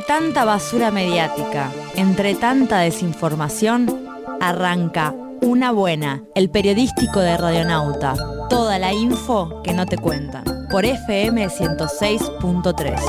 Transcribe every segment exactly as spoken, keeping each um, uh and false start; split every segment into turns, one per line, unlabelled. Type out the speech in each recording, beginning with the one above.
tanta basura mediática, entre tanta desinformación, arranca Una Buena, el periodístico de Radionauta. Toda la info que no te cuentan. Por F M ciento seis punto tres.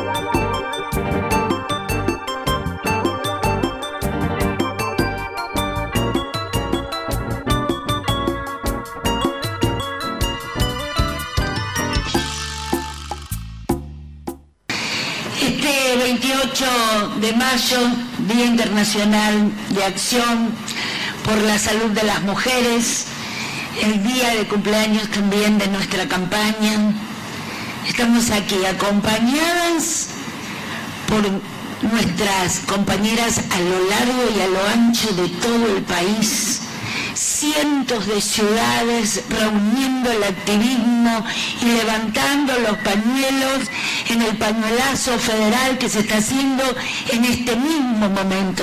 Este veintiocho de mayo, Día Internacional de Acción por la Salud de las Mujeres, el día de cumpleaños también de nuestra campaña. Estamos aquí acompañadas por nuestras compañeras a lo largo y a lo ancho de todo el país, cientos de ciudades reuniendo el activismo y levantando los pañuelos en el pañuelazo federal que se está haciendo en este mismo momento.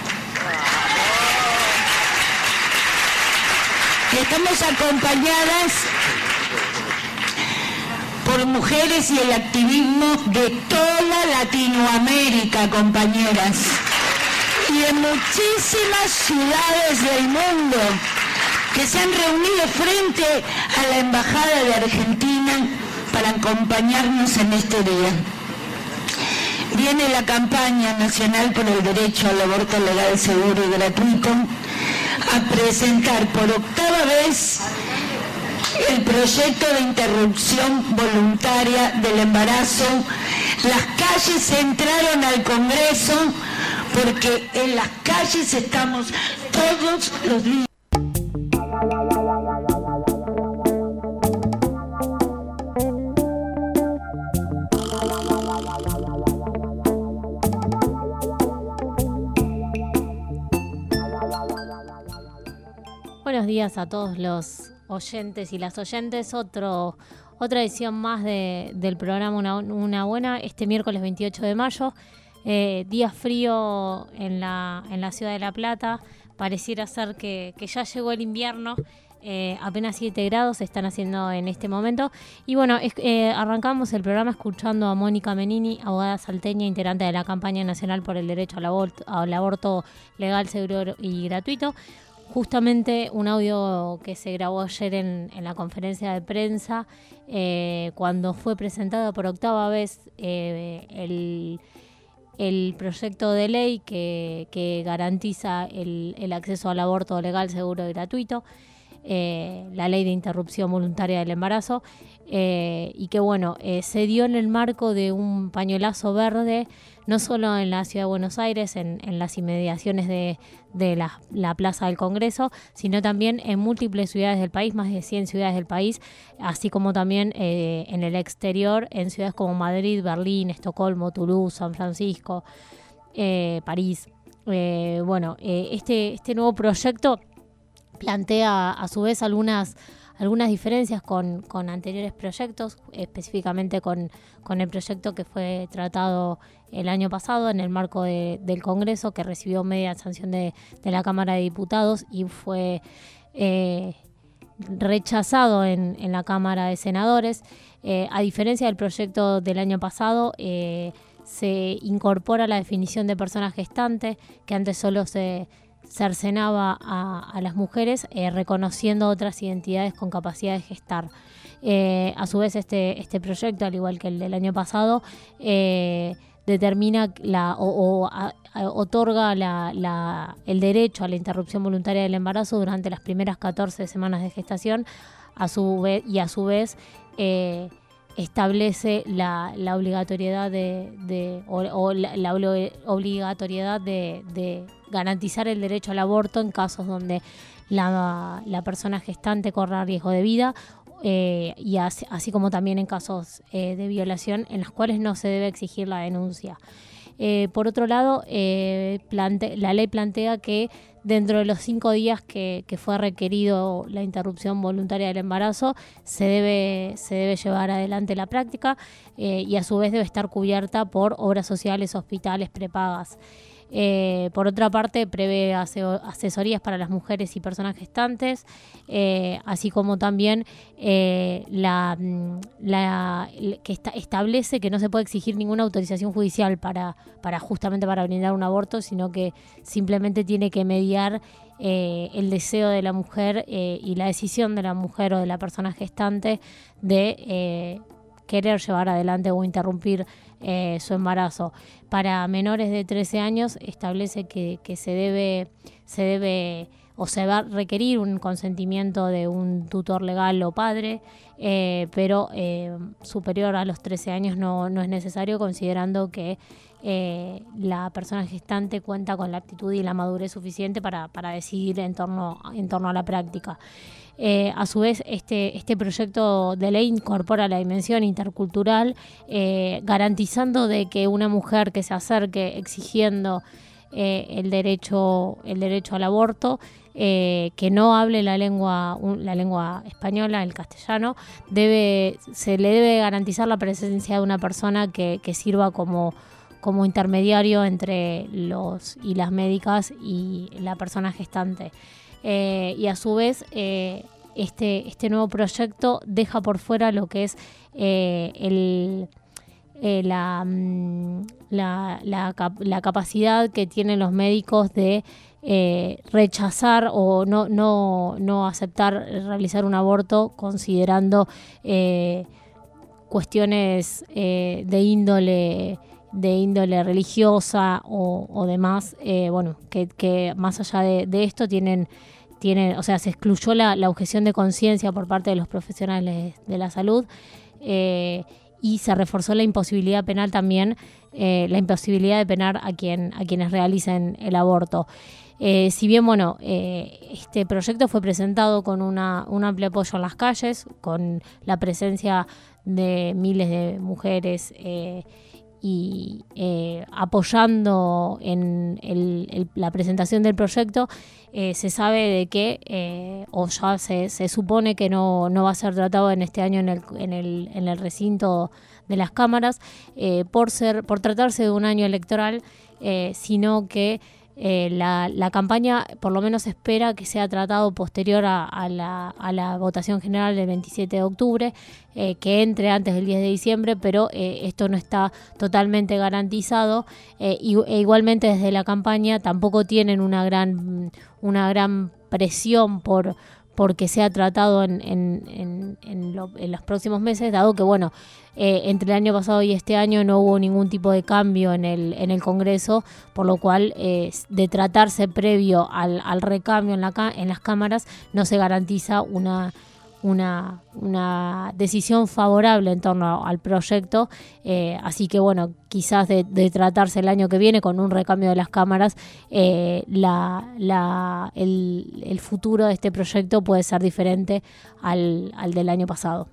Estamos acompañadas por mujeres y el activismo de toda Latinoamérica, compañeras, y de muchísimas ciudades del mundo que se han reunido frente a la Embajada de Argentina para acompañarnos en este día. Viene la campaña nacional por el derecho al aborto legal, seguro y gratuito a presentar por octava vez el proyecto de interrupción voluntaria del embarazo. Las calles entraron al Congreso porque en las calles estamos todos los días.
Buenos días a todos los oyentes y las oyentes. Otro, otra edición más de, del programa Una, Una Buena, este miércoles veintiocho de mayo. Eh, día frío en la, en la ciudad de La Plata. Pareciera ser que, que ya llegó el invierno. Eh, apenas siete grados se están haciendo en este momento. Y bueno, es, eh, arrancamos el programa escuchando a Mónica Menini, abogada salteña, integrante de la campaña nacional por el derecho al aborto, al aborto legal, seguro y gratuito. Justamente un audio que se grabó ayer en, en la conferencia de prensa, eh, cuando fue presentado por octava vez eh, el, el proyecto de ley que, que garantiza el, el acceso al aborto legal, seguro y gratuito, eh, la ley de interrupción voluntaria del embarazo, eh, y que bueno, eh, se dio en el marco de un pañuelazo verde, no solo en la ciudad de Buenos Aires, en, en las inmediaciones de, de la, la Plaza del Congreso, sino también en múltiples ciudades del país, más de cien ciudades del país, así como también eh, en el exterior, en ciudades como Madrid, Berlín, Estocolmo, Toulouse, San Francisco, eh, París. Eh, bueno, eh, este, este nuevo proyecto plantea a su vez algunas algunas diferencias con, con anteriores proyectos, específicamente con, con el proyecto que fue tratado el año pasado en el marco de, del Congreso, que recibió media sanción de, de la Cámara de Diputados y fue eh, rechazado en, en la Cámara de Senadores. Eh, a diferencia del proyecto del año pasado, eh, se incorpora la definición de persona gestante, que antes solo se cercenaba a, a las mujeres, eh, reconociendo otras identidades con capacidad de gestar. Eh, a su vez, este, este proyecto, al igual que el del año pasado, eh, determina la, o, o a, a, otorga la, la, el derecho a la interrupción voluntaria del embarazo durante las primeras catorce semanas de gestación, a su vez, y a su vez eh, establece la, la obligatoriedad de, de o, o la, la obligatoriedad de, de garantizar el derecho al aborto en casos donde la, la persona gestante corra riesgo de vida, eh, y así, así como también en casos eh, de violación en los cuales no se debe exigir la denuncia. Eh, por otro lado, eh, plante, la ley plantea que dentro de los cinco días que, que fue requerido la interrupción voluntaria del embarazo, se debe, se debe llevar adelante la práctica, eh, y a su vez debe estar cubierta por obras sociales, hospitales, prepagas. Eh, por otra parte, prevé asesorías para las mujeres y personas gestantes, eh, así como también eh, la, la, que está, establece que no se puede exigir ninguna autorización judicial para, para justamente para brindar un aborto, sino que simplemente tiene que mediar eh, el deseo de la mujer eh, y la decisión de la mujer o de la persona gestante de eh, querer llevar adelante o interrumpir eh, su embarazo. Para menores de trece años establece que, que se debe, se debe o se va a requerir un consentimiento de un tutor legal o padre, eh, pero eh, superior a los trece años no, no es necesario, considerando que eh, la persona gestante cuenta con la aptitud y la madurez suficiente para, para decidir en torno, en torno a la práctica. Eh, a su vez, este, este proyecto de ley incorpora la dimensión intercultural, eh, garantizando de que una mujer que se acerque exigiendo eh, el derecho, el derecho al aborto, eh, que no hable la lengua, un, la lengua española, el castellano, debe, se le debe garantizar la presencia de una persona que, que sirva como como intermediario entre los y las médicas y la persona gestante. Eh, y a su vez, eh, este, este nuevo proyecto deja por fuera lo que es eh, el, eh, la, la, la, cap- la capacidad que tienen los médicos de eh, rechazar o no, no, no aceptar realizar un aborto, considerando eh, cuestiones eh, de índole de índole religiosa o, o demás, eh, bueno, que, que más allá de, de esto tienen, tienen, o sea, se excluyó la, la objeción de conciencia por parte de los profesionales de la salud, eh, y se reforzó la imposibilidad penal también, eh, la imposibilidad de penar a quien a quienes realicen el aborto. Eh, si bien, bueno, eh, este proyecto fue presentado con una, un amplio apoyo en las calles, con la presencia de miles de mujeres eh, y eh, apoyando en el, el, la presentación del proyecto, eh, se sabe de que, eh, o ya se, se supone que no, no va a ser tratado en este año en el, en el, en el recinto de las cámaras, eh, por ser, por tratarse de un año electoral, eh, sino que Eh, la, la campaña por lo menos espera que sea tratado posterior a, a, la, a la votación general del veintisiete de octubre, eh, que entre antes del diez de diciembre, pero eh, esto no está totalmente garantizado, eh, y, e igualmente desde la campaña tampoco tienen una gran, una gran presión por porque sea tratado en, en, en, en, lo, en los próximos meses, dado que, bueno, eh, entre el año pasado y este año no hubo ningún tipo de cambio en el, en el Congreso, por lo cual, eh, de tratarse previo al, al recambio en, la, en las cámaras, no se garantiza una, una, una decisión favorable en torno al proyecto, eh, así que, bueno, quizás de, de tratarse el año que viene con un recambio de las cámaras, eh, la, la, el, el futuro de este proyecto puede ser diferente al, al del año pasado.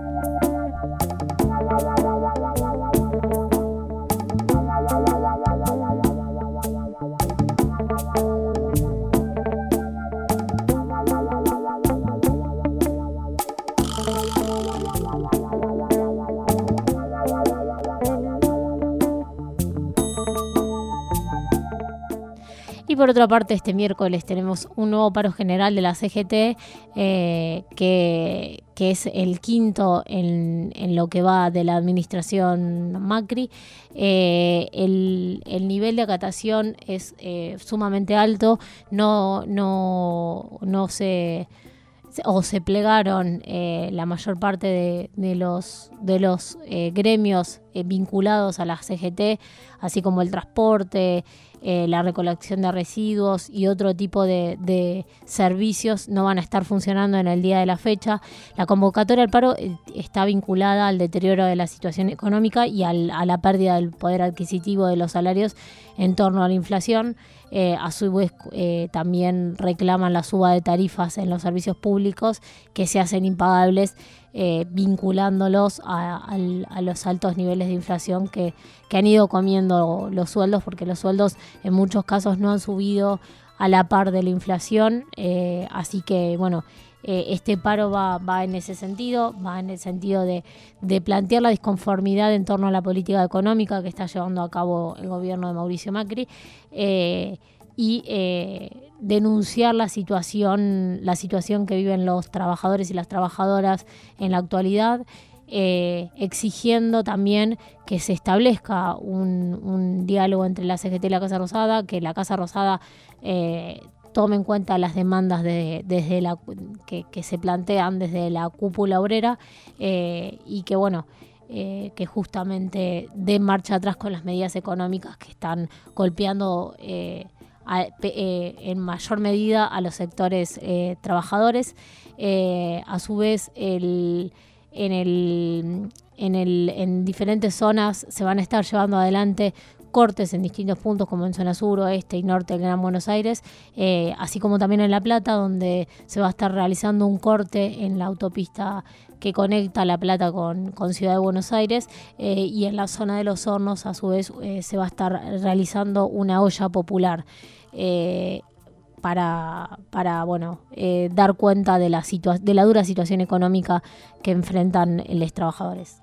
Y por otra parte, este miércoles tenemos un nuevo paro general de la C G T, eh, que, que es el quinto en, en lo que va de la administración Macri. Eh, el, el nivel de acatación es eh, sumamente alto, no, no, no se... o se plegaron eh, la mayor parte de, de los, de los eh, gremios eh, vinculados a la C G T, así como el transporte, eh, la recolección de residuos y otro tipo de, de servicios no van a estar funcionando en el día de la fecha. La convocatoria al paro eh, está vinculada al deterioro de la situación económica y al, a la pérdida del poder adquisitivo de los salarios en torno a la inflación. Eh, a su vez eh, también reclaman la suba de tarifas en los servicios públicos que se hacen impagables, eh, vinculándolos a, a, a los altos niveles de inflación que, que han ido comiendo los sueldos, porque los sueldos en muchos casos no han subido a la par de la inflación, eh, así que bueno, eh, este paro va, va en ese sentido, va en el sentido de, de plantear la disconformidad en torno a la política económica que está llevando a cabo el gobierno de Mauricio Macri, eh, y eh, denunciar la situación, la situación que viven los trabajadores y las trabajadoras en la actualidad, eh, exigiendo también que se establezca un, un diálogo entre la C G T y la Casa Rosada, que la Casa Rosada eh, tome en cuenta las demandas de, desde la, que, que se plantean desde la cúpula obrera, eh, y que bueno, eh, que justamente dé marcha atrás con las medidas económicas que están golpeando eh, a, eh, en mayor medida a los sectores eh, trabajadores. Eh, a su vez, el, en, el, en, el, en diferentes zonas se van a estar llevando adelante cortes en distintos puntos, como en zona sur, oeste y norte del Gran Buenos Aires, eh, así como también en La Plata, donde se va a estar realizando un corte en la autopista que conecta La Plata con, con Ciudad de Buenos Aires, eh, y en la zona de Los Hornos, a su vez, eh, se va a estar realizando una olla popular eh, para, para bueno, eh, dar cuenta de la, situa- de la dura situación económica que enfrentan los trabajadores.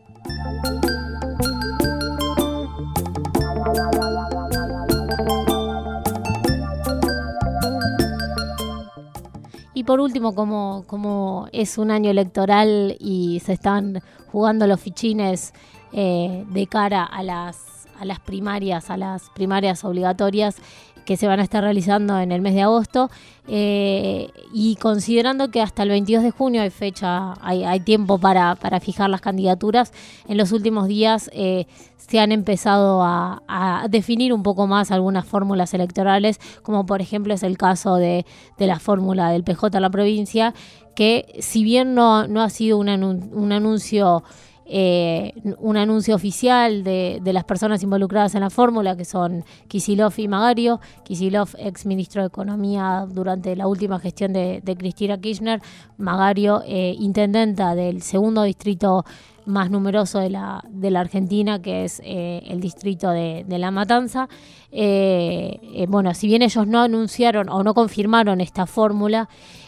Y por último, como, como es un año electoral y se están jugando los fichines eh, de cara a las, a las primarias, a las primarias obligatorias que se van a estar realizando en el mes de agosto, eh, y considerando que hasta el veintidós de junio hay fecha, hay, hay tiempo para, para fijar las candidaturas, en los últimos días eh, se han empezado a, a definir un poco más algunas fórmulas electorales, como por ejemplo es el caso de, de la fórmula del P J en la provincia, que si bien no, no ha sido un, anun- un anuncio Eh, un anuncio oficial de, de las personas involucradas en la fórmula, que son Kicillof y Magario. Kicillof, ex ministro de Economía durante la última gestión de, de Cristina Kirchner; Magario, eh, intendenta del segundo distrito más numeroso de la, de la Argentina, que es eh, el distrito de, de La Matanza. Eh, eh, bueno, si bien ellos no anunciaron o no confirmaron esta fórmula,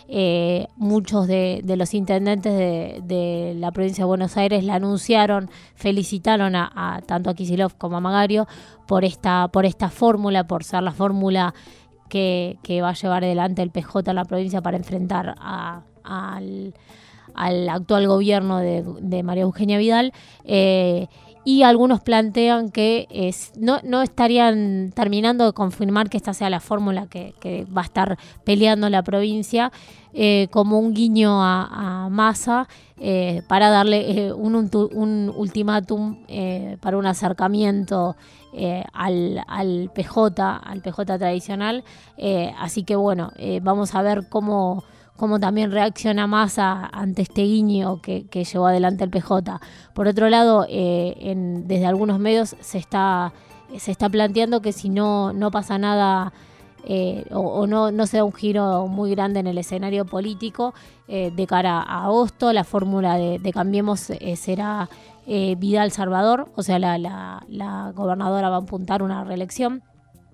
Eh, muchos de, de los intendentes de, de la provincia de Buenos Aires la anunciaron, felicitaron a, a tanto a Kicillof como a Magario por esta, por esta fórmula, por ser la fórmula que, que va a llevar adelante el P J en la provincia para enfrentar a, a, al, al actual gobierno de, de María Eugenia Vidal. Eh, Y algunos plantean que es, no, no estarían terminando de confirmar que esta sea la fórmula que, que va a estar peleando la provincia, eh, como un guiño a, a Massa, eh, para darle eh, un, un, un ultimátum eh, para un acercamiento eh, al, al P J, al P J tradicional. Eh, así que bueno, eh, vamos a ver cómo... cómo también reacciona Massa ante este guiño que, que llevó adelante el P J. Por otro lado, eh, en, desde algunos medios se está, se está planteando que si no, no pasa nada eh, o, o no, no se da un giro muy grande en el escenario político eh, de cara a agosto, la fórmula de, de Cambiemos eh, será eh, Vidal Salvador, o sea, la, la, la gobernadora va a apuntar una reelección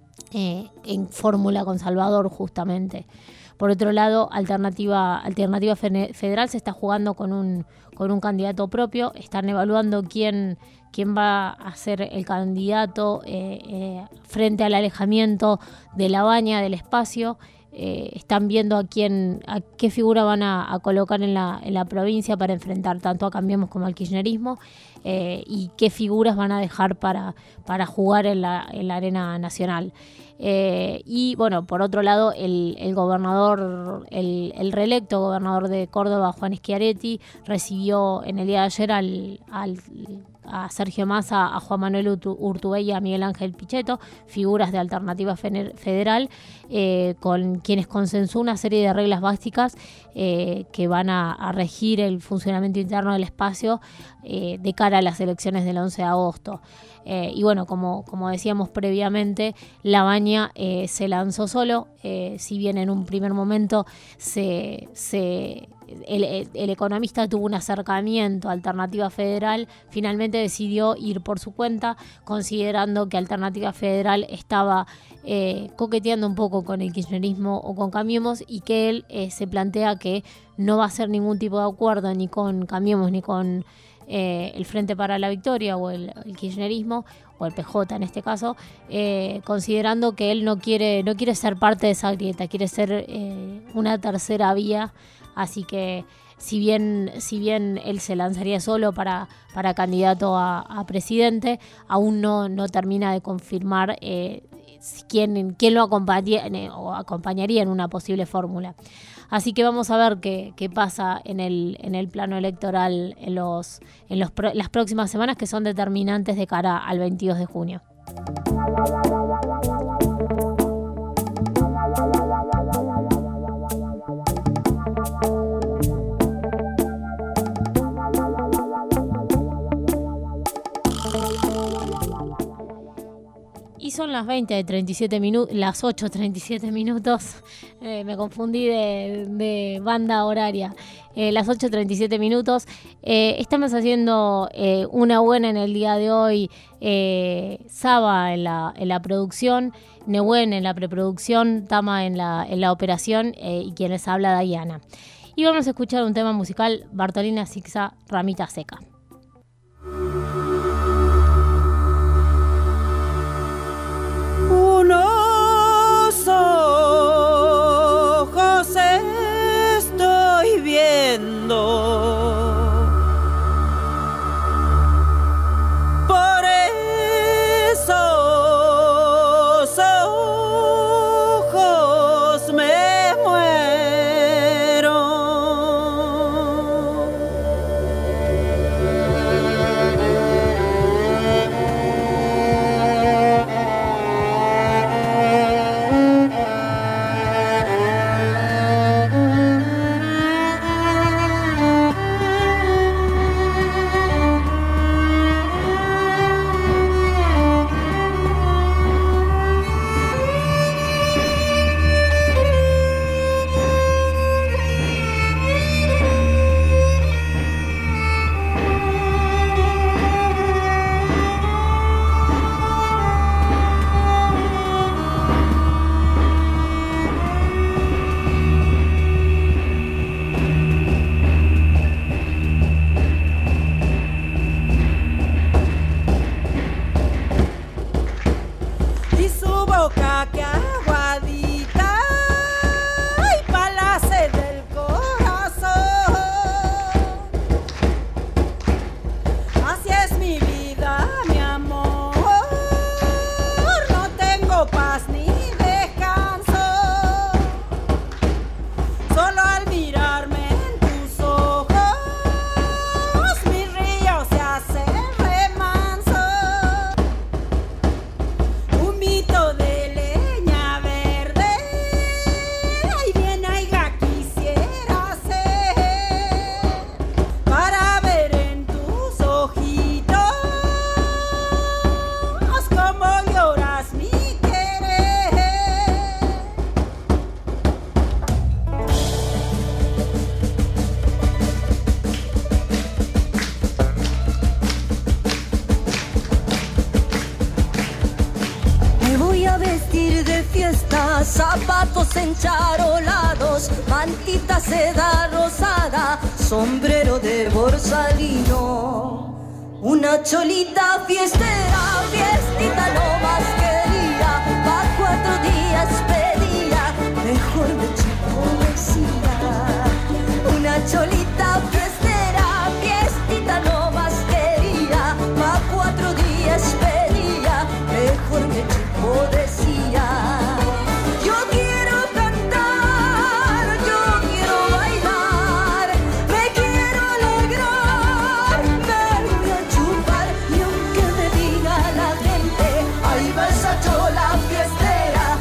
eh, en fórmula con Salvador justamente. Por otro lado, Alternativa, Alternativa Federal se está jugando con un, con un candidato propio. Están evaluando quién, quién va a ser el candidato eh, eh, frente al alejamiento de La Baña del espacio. Eh, están viendo a quién, a qué figura van a, a colocar en la, en la provincia para enfrentar tanto a Cambiemos como al kirchnerismo, eh, y qué figuras van a dejar para, para jugar en la, en la arena nacional. Eh, y bueno, por otro lado, el, el gobernador, el, el reelecto gobernador de Córdoba, Juan Schiaretti, recibió en el día de ayer al, al, a Sergio Massa, a Juan Manuel Urtubey y a Miguel Ángel Pichetto, figuras de Alternativa Federal, eh, con quienes consensó una serie de reglas básicas eh, que van a, a regir el funcionamiento interno del espacio eh, de cara a las elecciones del once de agosto. Eh, y bueno, como, como decíamos previamente, La Baña eh, se lanzó solo, eh, si bien en un primer momento se, se, el, el economista tuvo un acercamiento a Alternativa Federal, finalmente decidió ir por su cuenta, considerando que Alternativa Federal estaba eh, coqueteando un poco con el kirchnerismo o con Cambiemos, y que él eh, se plantea que no va a hacer ningún tipo de acuerdo ni con Cambiemos ni con eh, el Frente para la Victoria o el, el kirchnerismo, o el P J en este caso, eh, considerando que él no quiere, no quiere ser parte de esa grieta, quiere ser eh, una tercera vía. Así que si bien, si bien él se lanzaría solo para, para candidato a, a presidente, aún no, no termina de confirmar eh, quién, quién lo acompañaría, o acompañaría en una posible fórmula. Así que vamos a ver qué, qué pasa en el, en el plano electoral en, los, en los, las próximas semanas, que son determinantes de cara al veintidós de junio. Y son las veinte, treinta y siete minutos, las ocho, treinta y siete minutos, eh, me confundí de, de banda horaria, eh, las ocho, treinta y siete minutos, eh, estamos haciendo eh, una buena en el día de hoy, eh, Saba en la, en la producción, Nehuen en la preproducción, Tama en la, en la operación eh, y quien les habla, Dayana. Y vamos a escuchar un tema musical, Bartolina Sixá, Ramita Seca.
Unos ojos estoy viendo, por esos ojos me muero.
Zapatos encharolados, mantita seda rosada, sombrero de borsalino. Una cholita fiestera, fiestita no más quería, pa' cuatro días pedía, mejor de chico decía. Una cholita fiestera, fiestita no más quería, pa' cuatro días pedía, mejor de chico decía.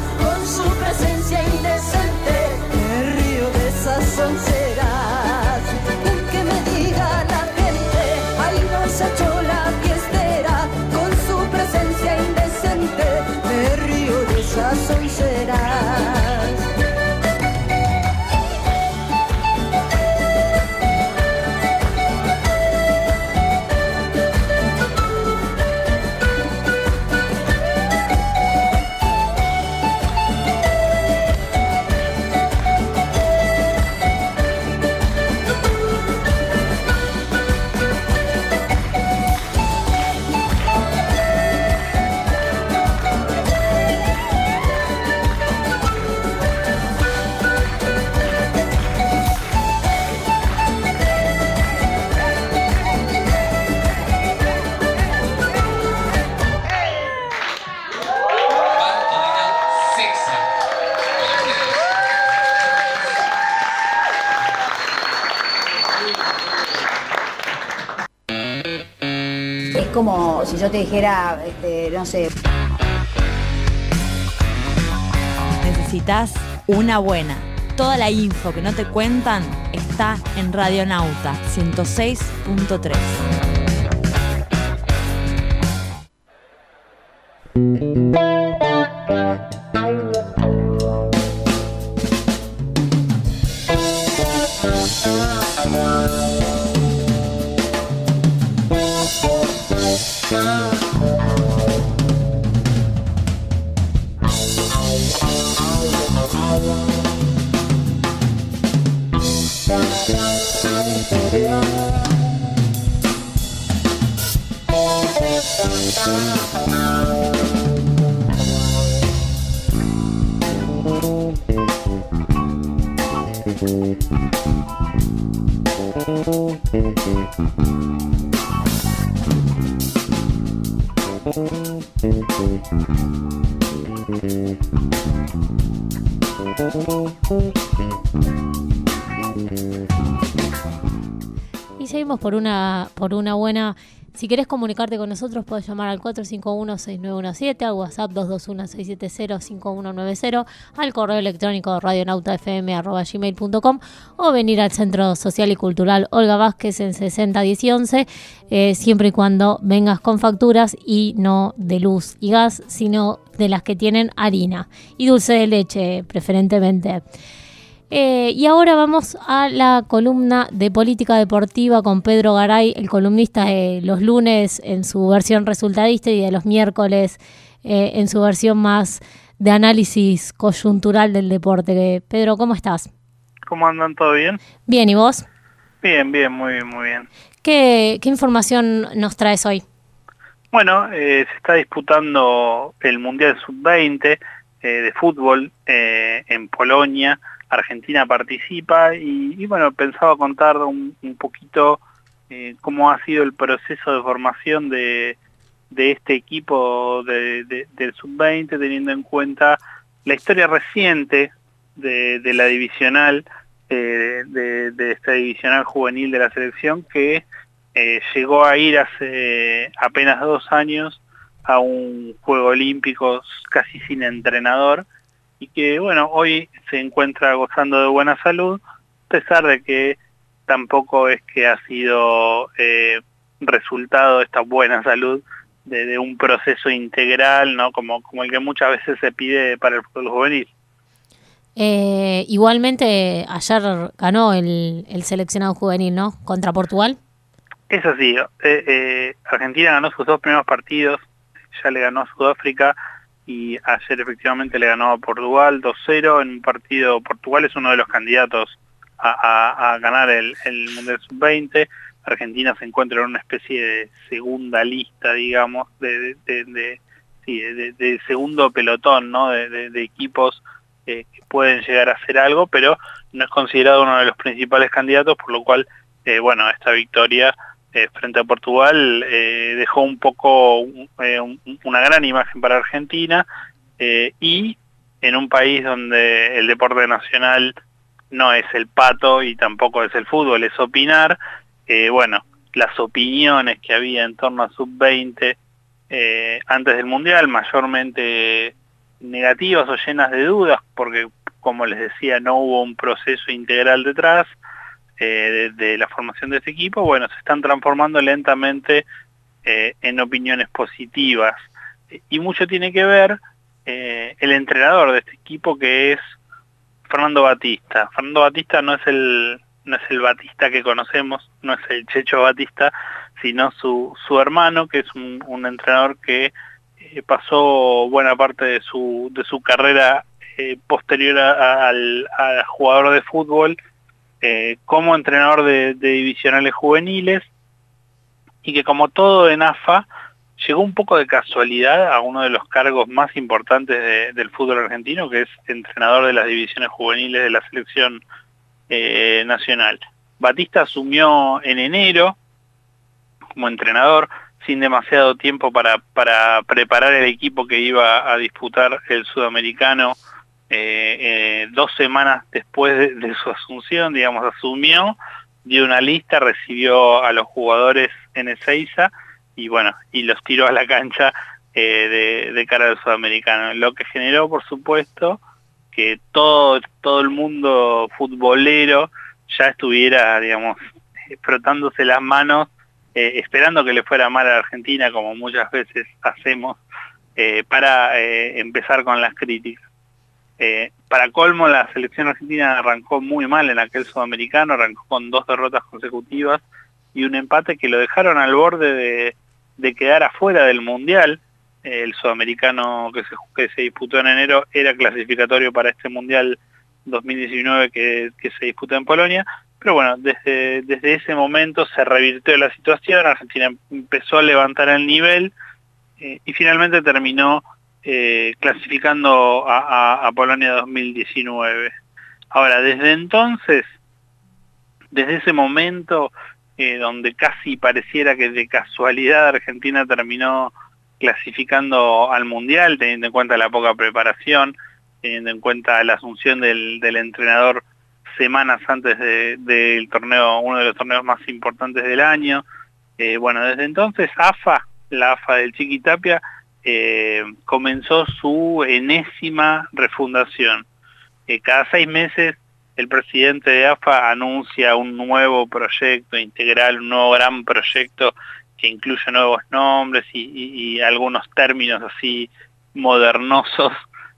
Sonceras.
Es como si yo te dijera, este, no sé...
Necesitas una buena. Toda la info que no te cuentan está en Radionauta ciento seis punto tres.
Y seguimos por una, por una buena. Si querés comunicarte con nosotros, podés llamar al cuatro cinco uno, seis nueve uno siete, al WhatsApp dos dos uno, seis siete cero, cinco uno nueve cero, al correo electrónico radionautafm arroba gmail punto com o venir al Centro Social y Cultural Olga Vázquez en sesenta diez y once, eh, siempre y cuando vengas con facturas y no de luz y gas, sino de las que tienen harina y dulce de leche preferentemente. Eh, y ahora vamos a la columna de política deportiva con Pedro Garay, el columnista de los lunes en su versión resultadista y de los miércoles eh, en su versión más de análisis coyuntural del deporte. Pedro, ¿cómo estás?
¿Cómo andan? ¿Todo bien?
Bien, ¿y vos?
Bien, bien, muy bien, muy bien.
¿Qué, qué información nos traes hoy?
Bueno, eh, se está disputando el Mundial sub veinte eh, de fútbol eh, en Polonia. Argentina participa y, y bueno, pensaba contar un, un poquito eh, cómo ha sido el proceso de formación de, de este equipo de, de, del sub veinte, teniendo en cuenta la historia reciente de, de la divisional, eh, de, de esta divisional juvenil de la selección, que eh, llegó a ir hace apenas dos años a un Juego Olímpico casi sin entrenador, y que bueno, hoy se encuentra gozando de buena salud, a pesar de que tampoco es que ha sido eh, resultado de esta buena salud de, de un proceso integral, ¿no? Como, como el que muchas veces se pide para el fútbol juvenil.
Eh, igualmente, ayer ganó el, el seleccionado juvenil, ¿no? Contra Portugal.
Es así, eh, eh, Argentina ganó sus dos primeros partidos, ya le ganó a Sudáfrica, y ayer efectivamente le ganó a Portugal dos cero en un partido. Portugal es uno de los candidatos a, a, a ganar el, el Mundial sub veinte. Argentina se encuentra en una especie de segunda lista, digamos, de, de, de, de, sí, de, de segundo pelotón, ¿no? de, de, de equipos eh, que pueden llegar a hacer algo, pero no es considerado uno de los principales candidatos, por lo cual, eh, bueno, esta victoria Eh, frente a Portugal eh, dejó un poco eh, un, una gran imagen para Argentina, eh, y en un país donde el deporte nacional no es el pato y tampoco es el fútbol, es opinar. Eh, bueno, las opiniones que había en torno a sub veinte eh, antes del Mundial, mayormente negativas o llenas de dudas, porque como les decía, no hubo un proceso integral detrás Eh, de, de la formación de este equipo, bueno, se están transformando lentamente eh, en opiniones positivas. Y mucho tiene que ver eh, el entrenador de este equipo, que es Fernando Batista. Fernando Batista no es el no es el Batista que conocemos, no es el Checho Batista, sino su, su hermano, que es un, un entrenador que eh, pasó buena parte de su, de su carrera eh, posterior a, a, al, al jugador de fútbol, Eh, como entrenador de, de divisionales juveniles, y que como todo en A F A llegó un poco de casualidad a uno de los cargos más importantes de, del fútbol argentino, que es entrenador de las divisiones juveniles de la selección eh, nacional. Batista asumió en enero como entrenador, sin demasiado tiempo para, para preparar el equipo que iba a disputar el sudamericano. Eh, eh, dos semanas después de, de su asunción, digamos, asumió, dio una lista, recibió a los jugadores en Ezeiza y bueno, y los tiró a la cancha eh, de, de cara al sudamericano, lo que generó por supuesto que todo, todo el mundo futbolero ya estuviera, digamos, frotándose las manos, eh, esperando que le fuera mal a Argentina, como muchas veces hacemos, eh, para eh, empezar con las críticas. Eh, para colmo, la selección argentina arrancó muy mal en aquel sudamericano, arrancó con dos derrotas consecutivas y un empate que lo dejaron al borde de, de quedar afuera del Mundial. Eh, el sudamericano que se, que se disputó en enero era clasificatorio para este Mundial dos mil diecinueve que, que se disputó en Polonia, pero bueno, desde, desde ese momento se revirtió la situación, Argentina empezó a levantar el nivel eh, y finalmente terminó Eh, clasificando a, a, a Polonia dos mil diecinueve. Ahora, desde entonces, desde ese momento, eh, donde casi pareciera que de casualidad Argentina terminó clasificando al Mundial, teniendo en cuenta la poca preparación, teniendo en cuenta la asunción del, del entrenador semanas antes del de, de torneo, uno de los torneos más importantes del año. Eh, bueno, desde entonces, A F A, la A F A del Chiqui Tapia, Eh, comenzó su enésima refundación. Eh, cada seis meses el presidente de A F A anuncia un nuevo proyecto integral, un nuevo gran proyecto que incluye nuevos nombres y, y, y algunos términos así modernosos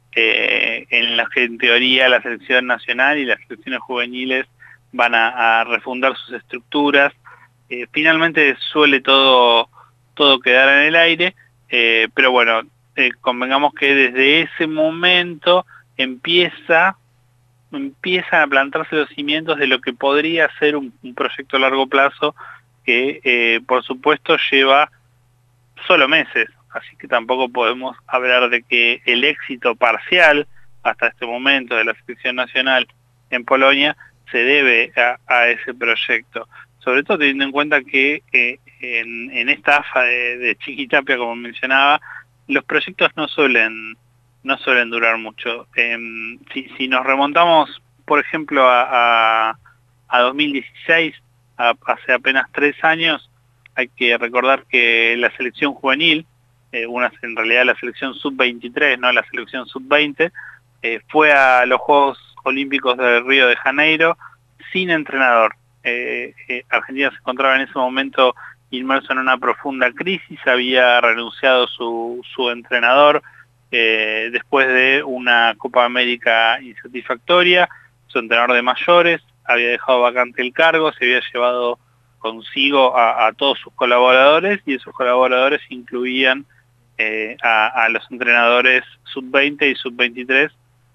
eh, en los que en teoría la selección nacional y las selecciones juveniles van a, a refundar sus estructuras. Eh, finalmente suele todo, todo quedar en el aire. Eh, pero bueno, eh, convengamos que desde ese momento empieza, empiezan a plantarse los cimientos de lo que podría ser un, un proyecto a largo plazo que eh, por supuesto lleva solo meses, así que tampoco podemos hablar de que el éxito parcial hasta este momento de la selección nacional en Polonia se debe a, a ese proyecto. Sobre todo teniendo en cuenta que eh, en, en esta A F A de, de Chiqui Tapia, como mencionaba, los proyectos no suelen no suelen durar mucho. Eh, si, si nos remontamos, por ejemplo, a, a, a dos mil dieciséis, a, hace apenas tres años, hay que recordar que la selección juvenil, eh, una, en realidad la selección sub veintitrés, no la selección sub veinte, eh, fue a los Juegos Olímpicos de Río de Janeiro sin entrenador. Eh, eh, Argentina se encontraba en ese momento inmerso en una profunda crisis, había renunciado su, su entrenador eh, después de una Copa América insatisfactoria, su entrenador de mayores había dejado vacante el cargo, se había llevado consigo a, a todos sus colaboradores y esos colaboradores incluían eh, a, a los entrenadores sub veinte y sub veintitrés.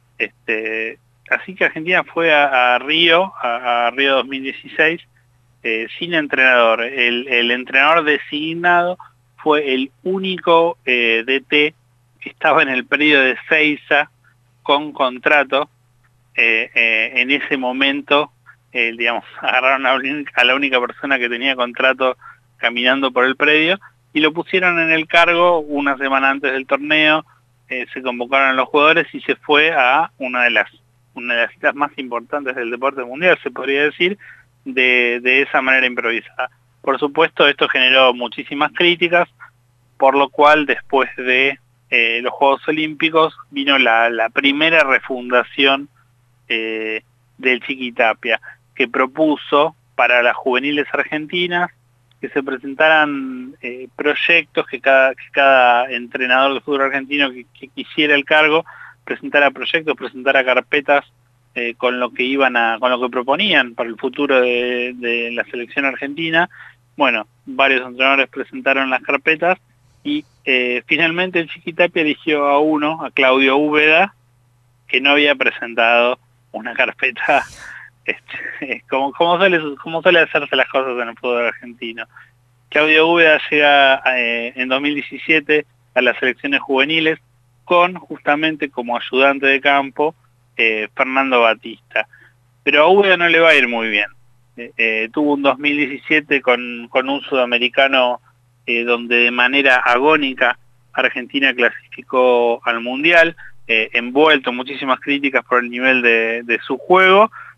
Este, así que Argentina fue a, a Río, a, a Río dos mil dieciséis, eh, sin entrenador. El, el entrenador designado fue el único eh, D T que estaba en el predio de Ezeiza con contrato. Eh, eh, en ese momento, eh, digamos, agarraron a, a la única persona que tenía contrato caminando por el predio y lo pusieron en el cargo una semana antes del torneo. Eh, se convocaron a los jugadores y se fue a una de las una de las citas más importantes del deporte mundial, se podría decir, de, de esa manera improvisada. Por supuesto, esto generó muchísimas críticas, por lo cual después de eh, los Juegos Olímpicos vino la, la primera refundación eh, del Chiqui Tapia, que propuso para las juveniles argentinas que se presentaran eh, proyectos, que cada, que cada entrenador de fútbol argentino que, que quisiera el cargo presentara proyectos, presentara carpetas eh, con lo que iban a, con lo que proponían para el futuro de, de la selección argentina. Bueno, varios entrenadores presentaron las carpetas y eh, finalmente el Chiqui Tapia eligió a uno, a Claudio Úbeda, que no había presentado una carpeta este, como, como, suele, como suele hacerse las cosas en el fútbol argentino. Claudio Úbeda llega eh, en dos mil diecisiete a las selecciones juveniles con justamente como ayudante de campo eh, Fernando Batista. Pero a Úbeda no le va a ir muy bien. Eh, eh, tuvo un dos mil diecisiete con, con un sudamericano eh, donde de manera agónica Argentina clasificó al Mundial, eh, envuelto en muchísimas críticas por el nivel de, de su juego,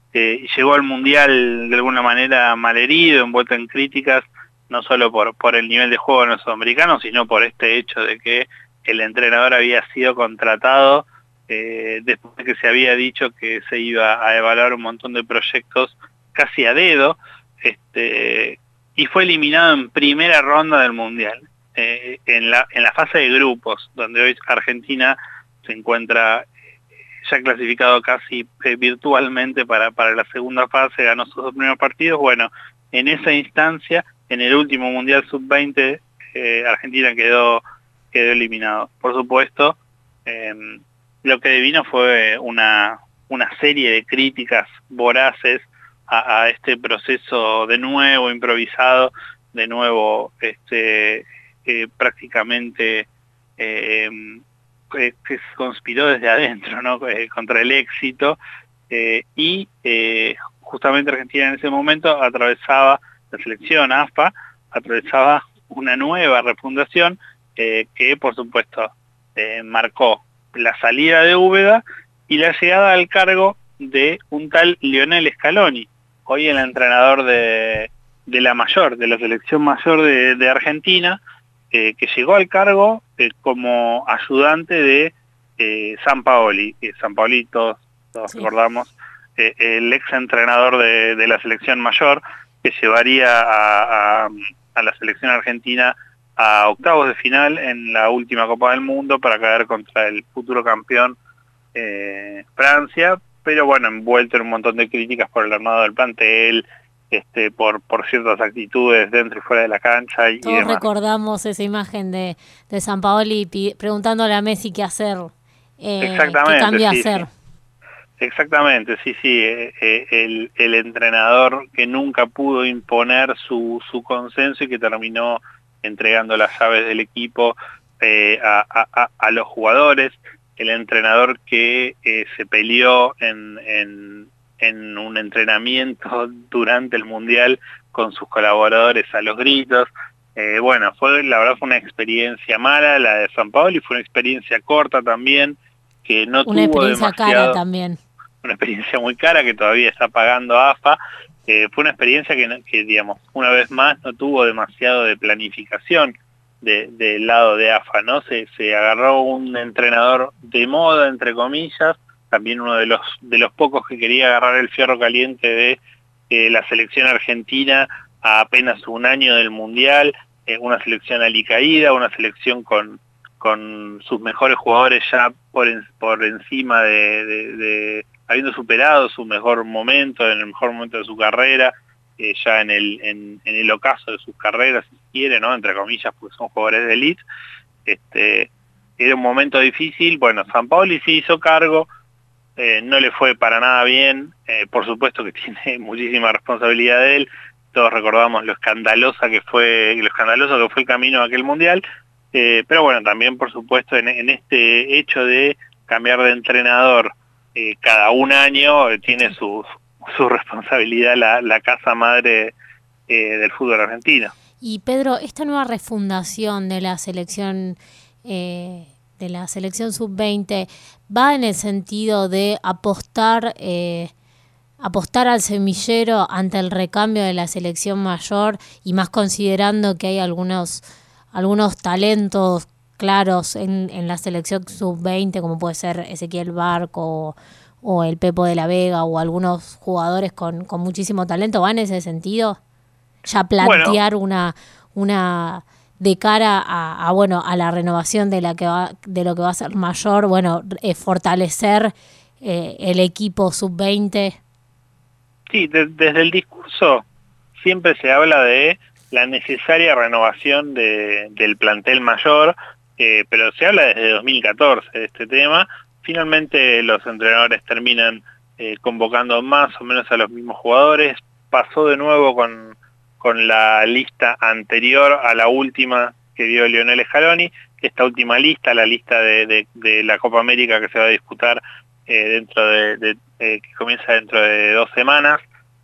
eh, y llegó al Mundial de alguna manera malherido, envuelto en críticas, no solo por, por el nivel de juego de los sudamericanos, sino por este hecho de que el entrenador había sido contratado eh, después de que se había dicho que se iba a evaluar un montón de proyectos casi a dedo, este, y fue eliminado en primera ronda del Mundial, eh, en, la, en la fase de grupos, donde hoy Argentina se encuentra ya clasificado casi eh, virtualmente para, para la segunda fase, ganó sus dos primeros partidos. Bueno, en esa instancia, en el último Mundial sub veinte, eh, Argentina quedó, quedó eliminado. Por supuesto, eh, lo que devino fue una, una serie de críticas voraces a, a este proceso de nuevo improvisado, de nuevo este, eh, prácticamente eh, que, que se conspiró desde adentro, ¿no? eh, contra el éxito, eh, y eh, justamente Argentina en ese momento atravesaba, la selección A F A atravesaba una nueva refundación eh, que por supuesto eh, marcó la salida de Úbeda y la llegada al cargo de un tal Lionel Scaloni, hoy el entrenador de, de la mayor, de la selección mayor de, de Argentina, eh, que llegó al cargo eh, como ayudante de eh, Sampaoli. Eh, Sampaoli, todos, todos sí. recordamos, eh, el ex entrenador de, de la selección mayor, que llevaría a, a, a la selección argentina a octavos de final en la última Copa del Mundo para caer contra el futuro campeón eh, Francia, pero bueno, envuelto en un montón de críticas por el armado del plantel, este, por, por ciertas actitudes dentro y fuera de la cancha y,
Todos
y demás.
Recordamos esa imagen de, de Sampaoli preguntándole a Messi qué hacer, eh,
Exactamente,
qué cambio
sí,
hacer.
Sí. Exactamente, sí, sí, eh, eh, el, el entrenador que nunca pudo imponer su, su consenso y que terminó entregando las llaves del equipo eh, a, a, a los jugadores, el entrenador que eh, se peleó en, en, en un entrenamiento durante el Mundial con sus colaboradores a los gritos. Eh, bueno, fue la verdad fue una experiencia mala la de Sampaoli, fue una experiencia corta también, que no
una
tuvo
experiencia
demasiado,
cara también.
Una experiencia muy cara que todavía está pagando A F A. Eh, fue una experiencia que, que, digamos, una vez más no tuvo demasiado de planificación de, del lado de A F A, ¿no? Se, se agarró un entrenador de moda, entre comillas, también uno de los de los pocos que quería agarrar el fierro caliente de eh, la selección argentina a apenas un año del Mundial, eh, una selección alicaída, una selección con, con sus mejores jugadores ya por, en, por encima de... de, de habiendo superado su mejor momento, en el mejor momento de su carrera, eh, ya en el, en, en el ocaso de sus carreras, si quiere, ¿no? Entre comillas, porque son jugadores de elite. Este, era un momento difícil. Bueno, Sampaoli se hizo cargo, eh, no le fue para nada bien, eh, por supuesto que tiene muchísima responsabilidad de él. Todos recordamos lo escandalosa que fue, lo escandaloso que fue el camino a aquel Mundial, eh, pero bueno, también por supuesto en, en este hecho de cambiar de entrenador Eh, cada un año eh, tiene su, su responsabilidad la, la casa madre eh, del fútbol argentino.
Y Pedro, esta nueva refundación de la selección eh, de la selección sub veinte va en el sentido de apostar eh, apostar al semillero ante el recambio de la selección mayor, y más considerando que hay algunos algunos talentos claros en, en la selección sub veinte, como puede ser Ezequiel Barco o, o el Pepo de la Vega o algunos jugadores con, con muchísimo talento. ¿Va en ese sentido? Ya plantear bueno. una una de cara a, a bueno a la renovación de la que va de lo que va a ser mayor, bueno, eh, fortalecer eh, el equipo sub veinte.
Sí, de, desde el discurso siempre se habla de la necesaria renovación de, del plantel mayor. Eh, pero se habla desde dos mil catorce de este tema. Finalmente los entrenadores terminan eh, convocando más o menos a los mismos jugadores. Pasó de nuevo con, con la lista anterior a la última que dio Lionel Scaloni. Esta última lista, la lista de, de, de la Copa América que se va a disputar eh, dentro de, de eh, que comienza dentro de dos semanas,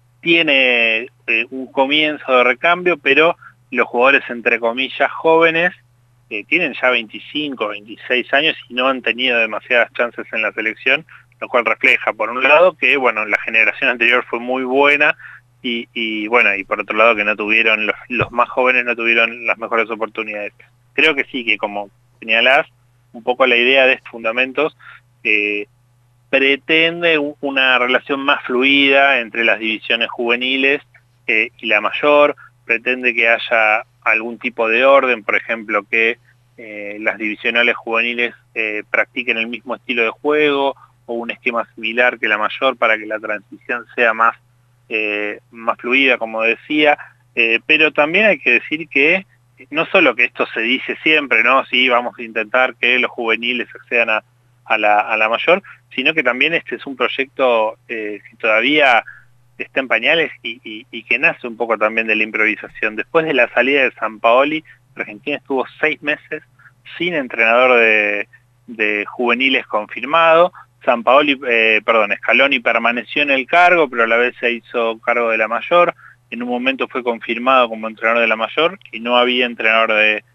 tiene eh, un comienzo de recambio, pero los jugadores entre comillas jóvenes Eh, tienen ya veinticinco, veintiséis años y no han tenido demasiadas chances en la selección, lo cual refleja, por un lado, que bueno, la generación anterior fue muy buena, y, y bueno, y por otro lado que no tuvieron, los, los más jóvenes no tuvieron las mejores oportunidades. Creo que sí, que como señalás, un poco la idea de estos fundamentos eh, pretende una relación más fluida entre las divisiones juveniles eh, y la mayor, pretende que haya algún tipo de orden, por ejemplo, que eh, las divisionales juveniles eh, practiquen el mismo estilo de juego o un esquema similar que la mayor para que la transición sea más, eh, más fluida, como decía, eh, pero también hay que decir que no solo que esto se dice siempre, ¿no? Sí, vamos a intentar que los juveniles accedan a, a, la, a la mayor, sino que también este es un proyecto eh, que todavía está en pañales y, y, y que nace un poco también de la improvisación. Después de la salida de Sampaoli, Argentina estuvo seis meses sin entrenador de, de juveniles confirmado. Sampaoli, eh, perdón, Scaloni permaneció en el cargo, pero a la vez se hizo cargo de la mayor. En un momento fue confirmado como entrenador de la mayor y no había entrenador de,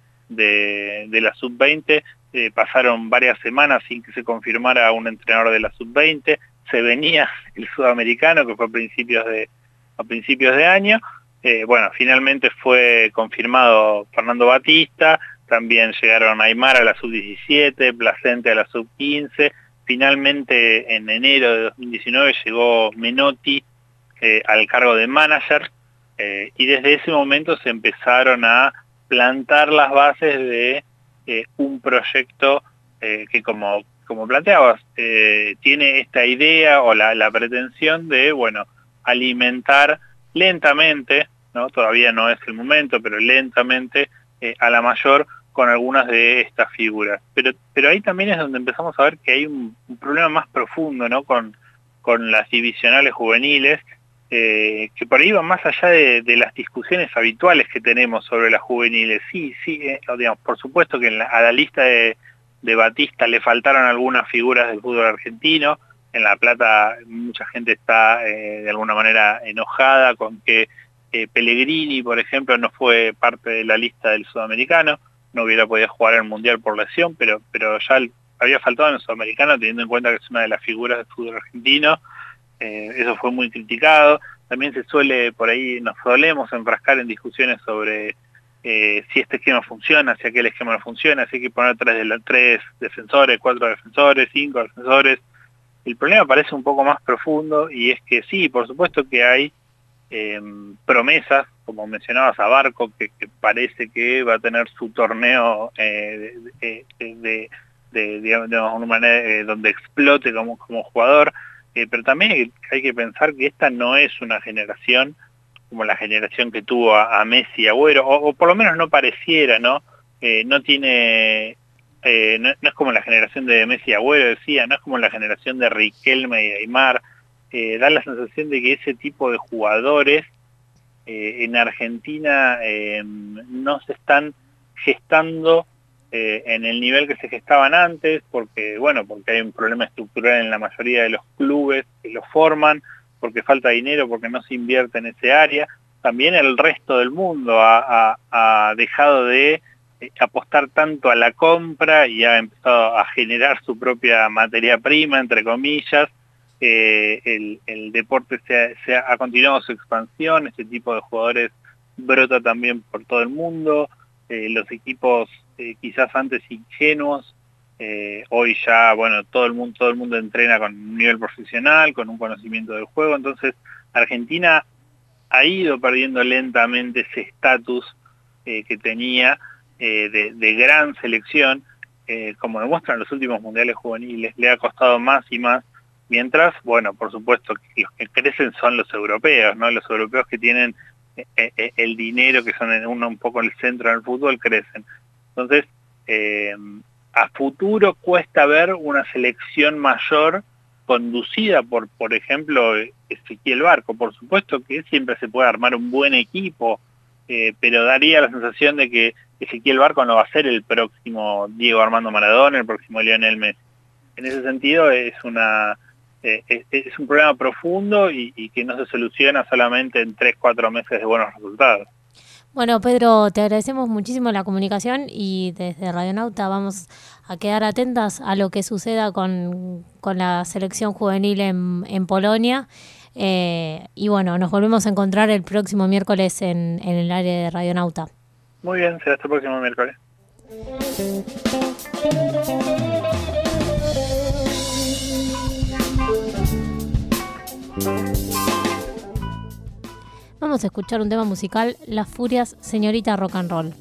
de, de la sub veinte. Eh, pasaron varias semanas sin que se confirmara un entrenador de la sub veinte. Se venía el sudamericano, que fue a principios de, a principios de año. Eh, bueno, finalmente fue confirmado Fernando Batista, también llegaron Aymar a la sub diecisiete, Placente a la sub quince. Finalmente, en enero de dos mil diecinueve, llegó Menotti eh, al cargo de manager, eh, y desde ese momento se empezaron a plantar las bases de eh, un proyecto eh, que, como, como planteabas, eh, tiene esta idea o la, la pretensión de, bueno, alimentar lentamente, ¿no? Todavía no es el momento, pero lentamente eh, a la mayor con algunas de estas figuras. Pero, pero ahí también es donde empezamos a ver que hay un, un problema más profundo, ¿no? Con, con las divisionales juveniles, eh, que por ahí van más allá de, de las discusiones habituales que tenemos sobre las juveniles. Sí, sí, eh, digamos, por supuesto que en la, a la lista de, de Batista le faltaron algunas figuras del fútbol argentino. En La Plata mucha gente está eh, de alguna manera enojada con que eh, Pellegrini, por ejemplo, no fue parte de la lista del sudamericano, no hubiera podido jugar el Mundial por lesión, pero, pero ya había faltado en el sudamericano, teniendo en cuenta que es una de las figuras del fútbol argentino. Eh, eso fue muy criticado. También se suele, por ahí nos solemos enfrascar en discusiones sobre eh, si este esquema funciona, si aquel esquema no funciona, si hay que poner tres, de la, tres defensores, cuatro defensores, cinco defensores. El problema parece un poco más profundo, y es que sí, por supuesto que hay eh, promesas, como mencionabas a Barco, que, que parece que va a tener su torneo eh, de, de, de, de, digamos, de una manera eh, donde explote como, como jugador, eh, pero también hay, hay que pensar que esta no es una generación como la generación que tuvo a, a Messi y Agüero, o, o por lo menos no pareciera, ¿no? Eh, no tiene... Eh, no, no es como la generación de Messi y Agüero, decía, no es como la generación de Riquelme y Aymar. Eh, da la sensación de que ese tipo de jugadores eh, en Argentina eh, no se están gestando eh, en el nivel que se gestaban antes, porque bueno, porque hay un problema estructural en la mayoría de los clubes que los forman, porque falta dinero, porque no se invierte en ese área. También el resto del mundo ha, ha, ha dejado de apostar tanto a la compra y ha empezado a generar su propia materia prima, entre comillas. Eh, el, el deporte se ha, se ha, ha continuado su expansión, este tipo de jugadores brota también por todo el mundo. Eh, los equipos eh, quizás antes ingenuos, eh, hoy ya, bueno, todo el mundo todo el mundo entrena con un nivel profesional, con un conocimiento del juego. Entonces Argentina ha ido perdiendo lentamente ese estatus eh, que tenía Eh, de, de gran selección, eh, como demuestran los últimos mundiales juveniles. Le ha costado más y más, mientras, bueno, por supuesto, que los que crecen son los europeos, ¿no? Los europeos que tienen eh, eh, el dinero, que son uno un poco el centro del fútbol, crecen. Entonces, eh, a futuro cuesta ver una selección mayor conducida por, por ejemplo, Ezequiel Barco. Por supuesto que siempre se puede armar un buen equipo, eh, pero daría la sensación de que Ezequiel Barco no va a ser el próximo Diego Armando Maradona, el próximo Lionel Messi. En ese sentido es una eh, es, es un problema profundo y, y que no se soluciona solamente en tres, cuatro meses de buenos resultados.
Bueno, Pedro, te agradecemos muchísimo la comunicación y desde Radionauta vamos a quedar atentas a lo que suceda con, con la selección juvenil en, en Polonia. Eh, y bueno, nos volvemos a encontrar el próximo miércoles en, en el área de Radionauta.
Muy bien, será hasta el próximo miércoles.
Vamos a escuchar un tema musical, Las Furias, Señorita Rock and Roll.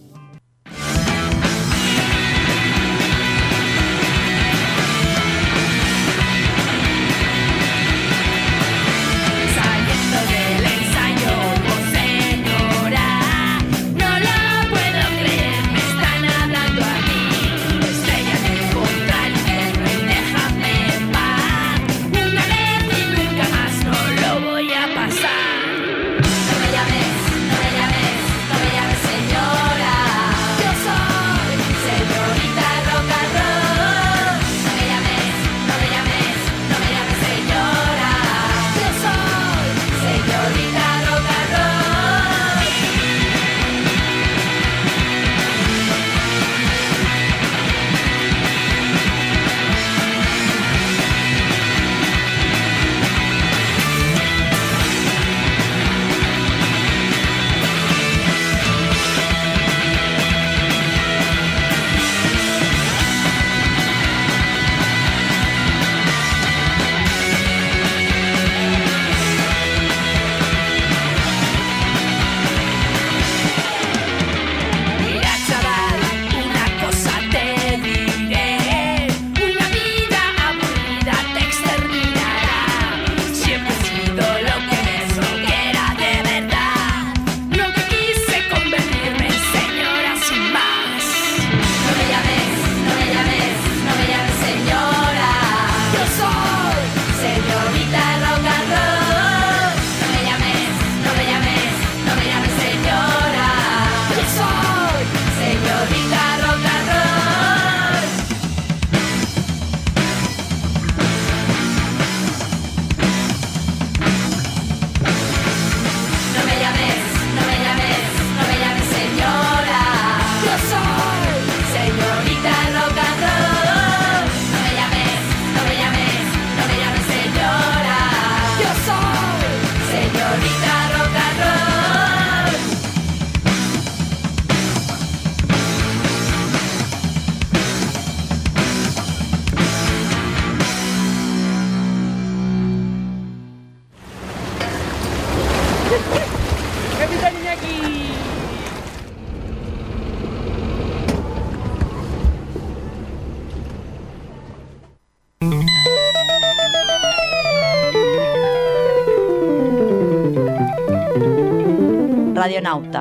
Radionauta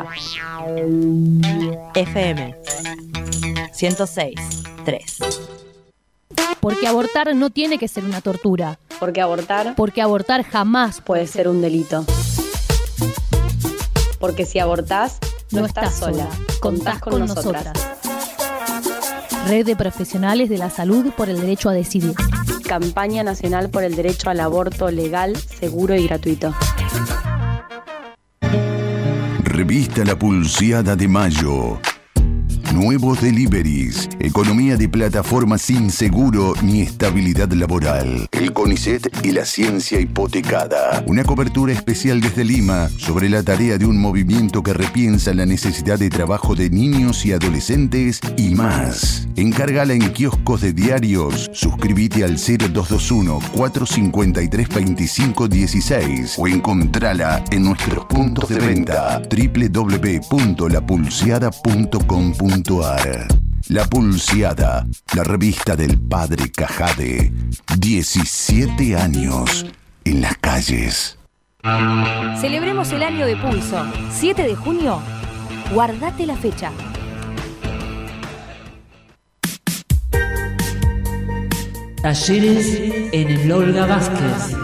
F M ciento seis punto tres.
Porque abortar no tiene que ser una tortura.
Porque abortar
Porque abortar jamás
puede ser un delito. Porque si abortás, no, no estás sola. Contás con, con nosotras. nosotras.
Red de Profesionales de la Salud por el Derecho a Decidir.
Campaña Nacional por el Derecho al Aborto Legal, Seguro y Gratuito.
Revista La Pulseada de Mayo. Nuevos deliveries. Economía de plataforma sin seguro ni estabilidad laboral. El CONICET y la ciencia hipotecada. Una cobertura especial desde Lima sobre la tarea de un movimiento que repiensa la necesidad de trabajo de niños y adolescentes y más. Encárgala en kioscos de diarios. Suscríbete al cero dos dos uno, cuatro cinco tres, dos cinco uno seis o encontrala en nuestros puntos de venta doble u doble u doble u punto la pulseada punto com punto a r. La Pulseada, la revista del padre Cajade. diecisiete años en las calles.
Celebremos el año de Pulso. siete de junio. Guardate la fecha.
Talleres en el Olga Vázquez.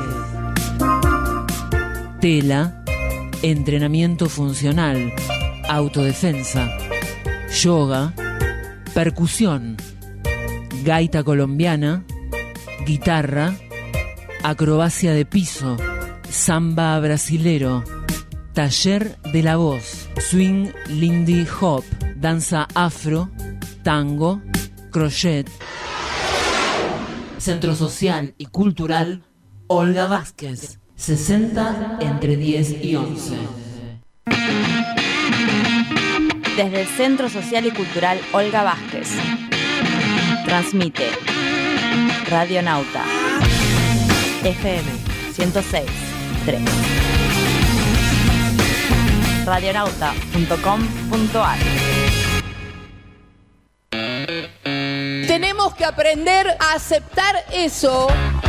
Tela, entrenamiento funcional, autodefensa, yoga, percusión, gaita colombiana, guitarra, acrobacia de piso, samba brasilero, taller de la voz. swing, lindy hop, danza afro, tango, crochet. Centro Social y Cultural Olga Vázquez, sesenta entre diez y once.
Desde el Centro Social y Cultural Olga Vázquez. Transmite Radionauta F M ciento seis punto tres. radionauta punto com punto a r.
Tenemos que aprender a aceptar eso.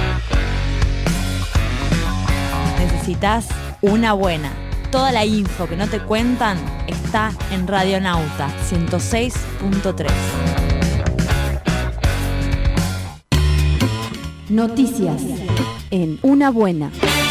Necesitas una buena. Toda la info que no te cuentan está en Radionauta ciento seis punto tres.
Noticias en Una Buena.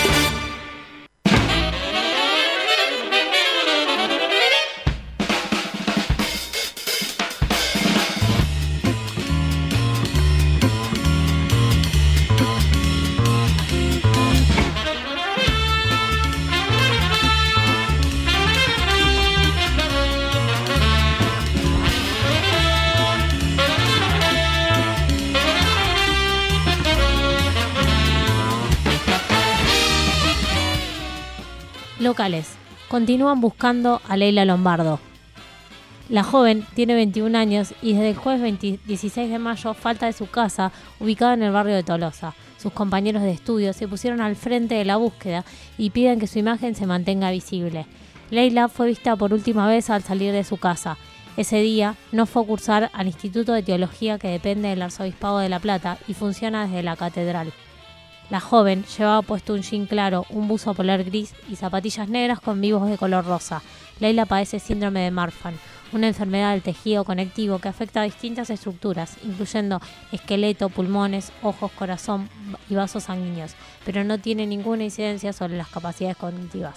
Locales. Continúan buscando a Leila Lombardo. La joven tiene veintiún años y desde el jueves dieciséis de mayo falta de su casa, ubicada en el barrio de Tolosa. Sus compañeros de estudio se pusieron al frente de la búsqueda y piden que su imagen se mantenga visible. Leila fue vista por última vez al salir de su casa. Ese día no fue a cursar al Instituto de Teología, que depende del Arzobispado de La Plata y funciona desde la catedral. La joven llevaba puesto un jean claro, un buzo polar gris y zapatillas negras con vivos de color rosa. Leila padece síndrome de Marfan, una enfermedad del tejido conectivo que afecta a distintas estructuras, incluyendo esqueleto, pulmones, ojos, corazón y vasos sanguíneos, pero no tiene ninguna incidencia sobre las capacidades cognitivas.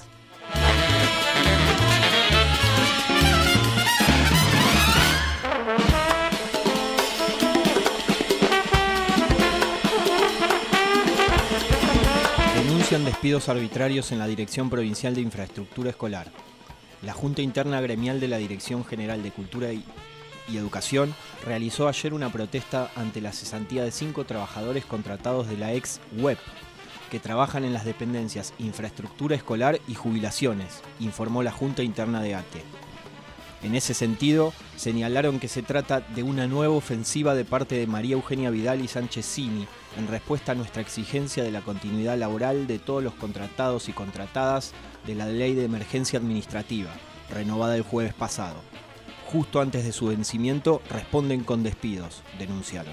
Denuncian despidos arbitrarios en la Dirección Provincial de Infraestructura Escolar. La Junta Interna Gremial de la Dirección General de Cultura y, y Educación realizó ayer una protesta ante la cesantía de cinco trabajadores contratados de la ex U E P, que trabajan en las dependencias Infraestructura Escolar y Jubilaciones, informó la Junta Interna de A T E. En ese sentido, señalaron que se trata de una nueva ofensiva de parte de María Eugenia Vidal y Sánchez Cini en respuesta a nuestra exigencia de la continuidad laboral de todos los contratados y contratadas de la Ley de Emergencia Administrativa, renovada el jueves pasado. Justo antes de su vencimiento, responden con despidos, denunciaron.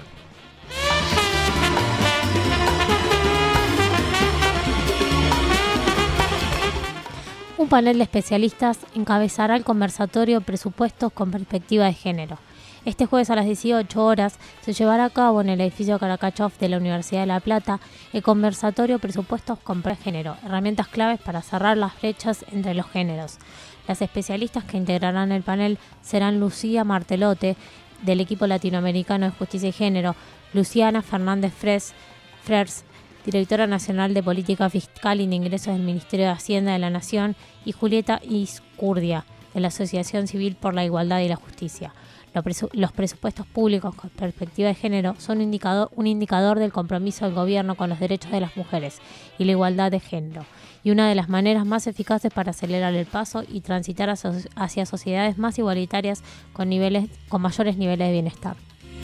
Un panel de especialistas encabezará el conversatorio Presupuestos con Perspectiva de Género. Este jueves a las dieciocho horas se llevará a cabo en el edificio Caracachov de la Universidad de La Plata el conversatorio Presupuestos con Género, herramientas claves para cerrar las brechas entre los géneros. Las especialistas que integrarán el panel serán Lucía Martelote, del equipo latinoamericano de Justicia y Género, Luciana Fernández Fres, Frers, directora nacional de Política Fiscal y de Ingresos del Ministerio de Hacienda de la Nación, y Julieta Izcurdia, de la Asociación Civil por la Igualdad y la Justicia. Los presupuestos públicos con perspectiva de género son un indicador, un indicador del compromiso del gobierno con los derechos de las mujeres y la igualdad de género, y una de las maneras más eficaces para acelerar el paso y transitar hacia sociedades más igualitarias con, niveles, con mayores niveles de bienestar.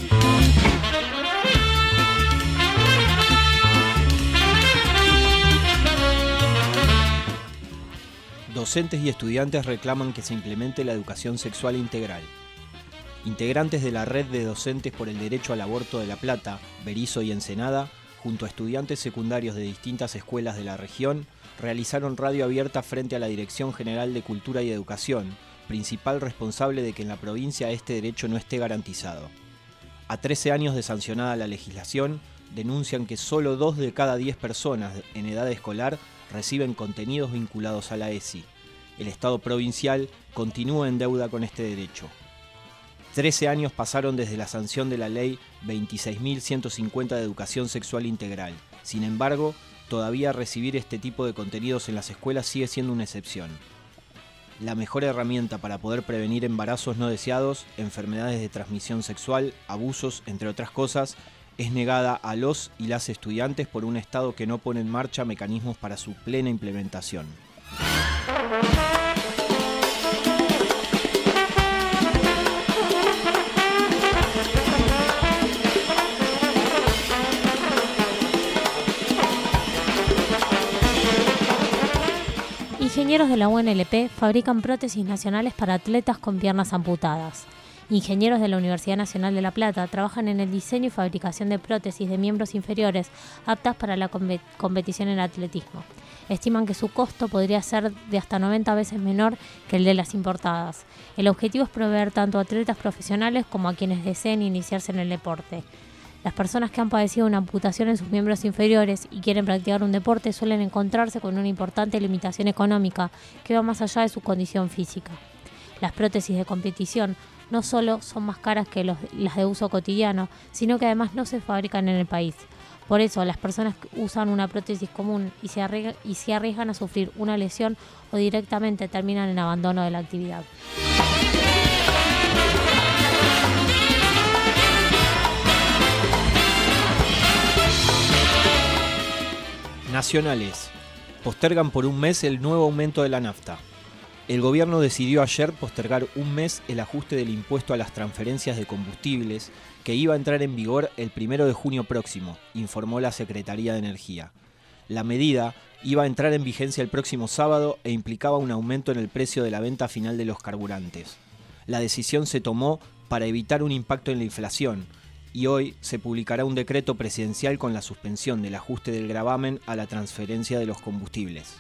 Docentes y estudiantes reclaman que se implemente la educación sexual integral. Integrantes de la Red de Docentes por el Derecho al Aborto de La Plata, Berisso y Ensenada, junto a estudiantes secundarios de distintas escuelas de la región, realizaron radio abierta frente a la Dirección General de Cultura y Educación, principal responsable de que en la provincia este derecho no esté garantizado. A trece años de sancionada la legislación, denuncian que solo dos de cada diez personas en edad escolar reciben contenidos vinculados a la E S I. El Estado provincial continúa en deuda con este derecho. Trece años pasaron desde la sanción de la Ley veintiséis mil ciento cincuenta de Educación Sexual Integral. Sin embargo, todavía recibir este tipo de contenidos en las escuelas sigue siendo una excepción. la mejor herramienta para poder prevenir embarazos no deseados, enfermedades de transmisión sexual, abusos, entre otras cosas, es negada a los y las estudiantes por un Estado que no pone en marcha mecanismos para su plena implementación.
Ingenieros de la U N L P fabrican prótesis nacionales para atletas con piernas amputadas. Ingenieros de la Universidad Nacional de La Plata trabajan en el diseño y fabricación de prótesis de miembros inferiores aptas para la competición en atletismo. Estiman que su costo podría ser de hasta noventa veces menor que el de las importadas. El objetivo es proveer tanto a atletas profesionales como a quienes deseen iniciarse en el deporte. Las personas que han padecido una amputación en sus miembros inferiores y quieren practicar un deporte suelen encontrarse con una importante limitación económica que va más allá de su condición física. Las prótesis de competición no solo son más caras que los, las de uso cotidiano, sino que además no se fabrican en el país. Por eso, las personas que usan una prótesis común y se, arriesgan, y se arriesgan a sufrir una lesión o directamente terminan en abandono de la actividad.
Nacionales. Postergan por un mes el nuevo aumento de la nafta. El gobierno decidió ayer postergar un mes el ajuste del impuesto a las transferencias de combustibles que iba a entrar en vigor el primero de junio próximo, informó la Secretaría de Energía. La medida iba a entrar en vigencia el próximo sábado e implicaba un aumento en el precio de la venta final de los carburantes. La decisión se tomó para evitar un impacto en la inflación y hoy se publicará un decreto presidencial con la suspensión del ajuste del gravamen a la transferencia de los combustibles.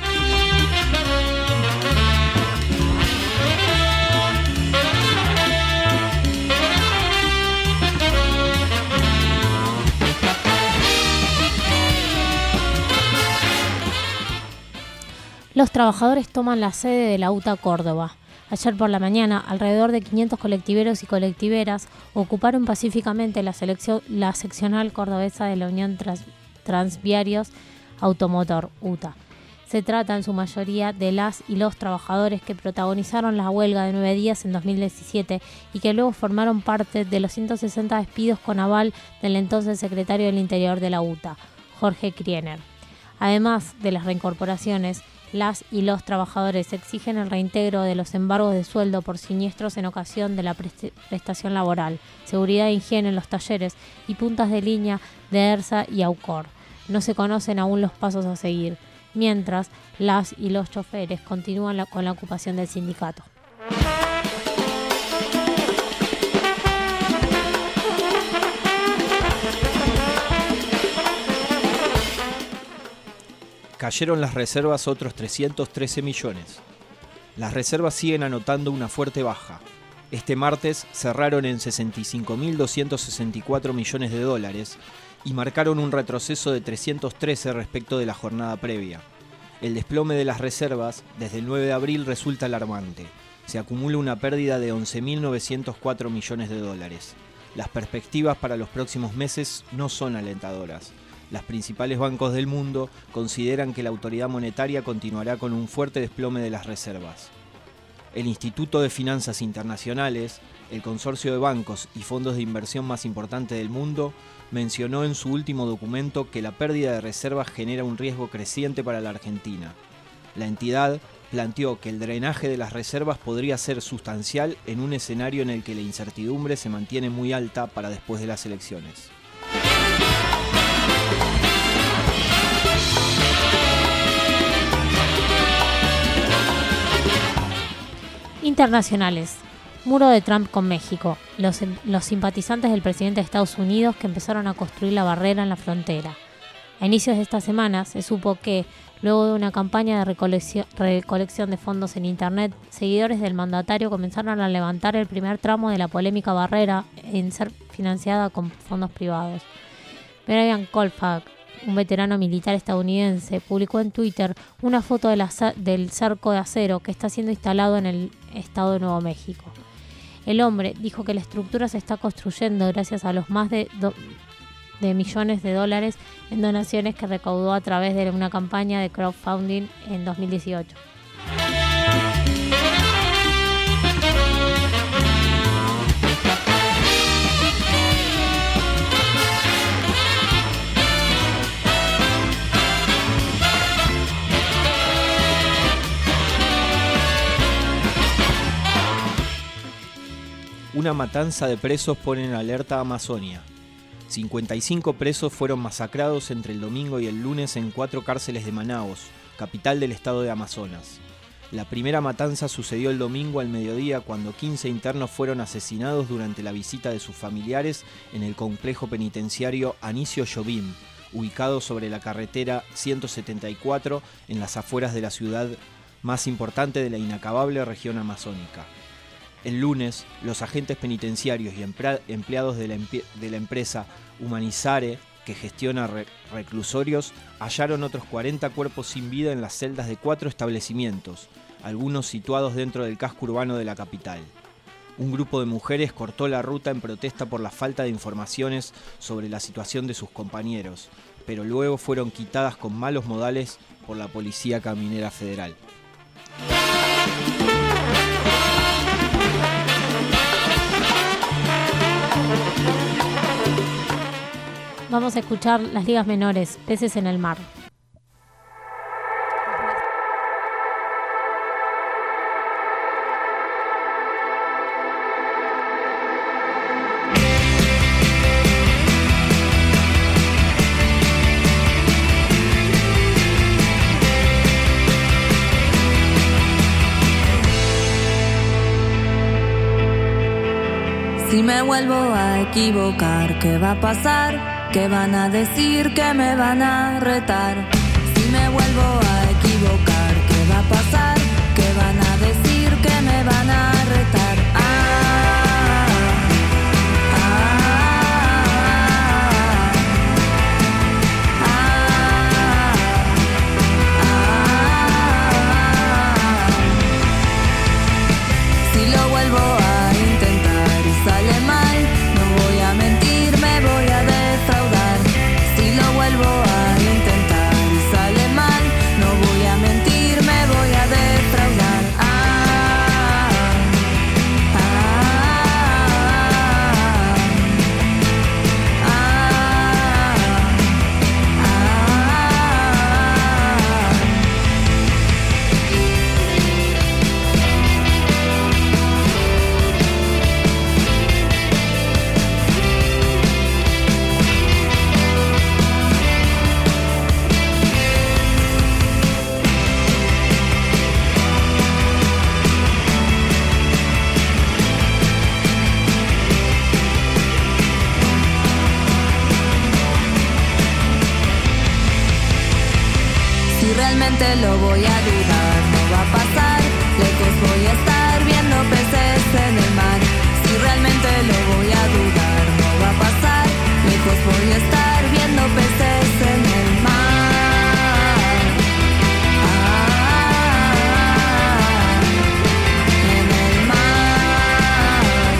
Los trabajadores toman la sede de la U T A Córdoba. Ayer por la mañana, alrededor de quinientos colectiveros y colectiveras ocuparon pacíficamente la, selección, la seccional cordobesa de la Unión Trans, Transviarios Automotor, U T A. Se trata en su mayoría de las y los trabajadores que protagonizaron la huelga de nueve días en dos mil diecisiete y que luego formaron parte de los ciento sesenta despidos con aval del entonces secretario del Interior de la U T A, Jorge Kriener. Además de las reincorporaciones, las y los trabajadores exigen el reintegro de los embargos de sueldo por siniestros en ocasión de la prestación laboral, seguridad e higiene en los talleres y puntas de línea de ERSA y AUCOR. No se conocen aún los pasos a seguir, mientras las y los choferes continúan la, con la ocupación del sindicato.
Cayeron las reservas otros trescientos trece millones. Las reservas siguen anotando una fuerte baja. Este martes cerraron en sesenta y cinco mil doscientos sesenta y cuatro millones de dólares y marcaron un retroceso de trescientos trece respecto de la jornada previa. El desplome de las reservas desde el nueve de abril resulta alarmante. Se acumula una pérdida de once mil novecientos cuatro millones de dólares. Las perspectivas para los próximos meses no son alentadoras. Los principales bancos del mundo consideran que la autoridad monetaria continuará con un fuerte desplome de las reservas. El Instituto de Finanzas Internacionales, el consorcio de bancos y fondos de inversión más importante del mundo, mencionó en su último documento que la pérdida de reservas genera un riesgo creciente para la Argentina. La entidad planteó que el drenaje de las reservas podría ser sustancial en un escenario en el que la incertidumbre se mantiene muy alta para después de las elecciones.
Internacionales. Muro de Trump con México. Los, los simpatizantes del presidente de Estados Unidos que empezaron a construir la barrera en la frontera. A inicios de esta semana se supo que, luego de una campaña de recolección, recolección de fondos en Internet, seguidores del mandatario comenzaron a levantar el primer tramo de la polémica barrera en ser financiada con fondos privados. Brian Colfax, un veterano militar estadounidense, publicó en Twitter una foto de la, del cerco de acero que está siendo instalado en el estado de Nuevo México. El hombre dijo que la estructura se está construyendo gracias a los más de, do, de millones de dólares en donaciones que recaudó a través de una campaña de crowdfunding en dos mil dieciocho.
Una matanza de presos pone en alerta a Amazonia. cincuenta y cinco presos fueron masacrados entre el domingo y el lunes en cuatro cárceles de Manaos, capital del estado de Amazonas. La primera matanza sucedió el domingo al mediodía cuando quince internos fueron asesinados durante la visita de sus familiares en el complejo penitenciario Anicio Jobim, ubicado sobre la carretera ciento setenta y cuatro en las afueras de la ciudad más importante de la inacabable región amazónica. El lunes, los agentes penitenciarios y empleados de la, de la empresa Humanizare, que gestiona re reclusorios, hallaron otros cuarenta cuerpos sin vida en las celdas de cuatro establecimientos, algunos situados dentro del casco urbano de la capital. Un grupo de mujeres cortó la ruta en protesta por la falta de informaciones sobre la situación de sus compañeros, pero luego fueron quitadas con malos modales por la Policía Caminera Federal.
Vamos a escuchar las ligas menores, Peces en el Mar.
Si me vuelvo a equivocar, ¿qué va a pasar? ¿Qué van a decir? ¿Qué me van a retar? Si me vuelvo a equivocar, ¿qué va a pasar? ¿Qué van a decir? ¿Qué me van a retar? Ah, ah, ah, ah, ah. Si lo vuelvo a intentar y sale mal, no voy a mentir, me voy a defraudar. Si lo vuelvo a intentar y sale mal, no voy a mentir, me voy a defraudar. Ah, ah, ah, si realmente lo voy a dudar, no va a pasar, lejos voy a estar viendo peces en el mar. Si realmente lo voy a dudar, no va a pasar, lejos voy a estar viendo peces en el mar. Ah, en el mar.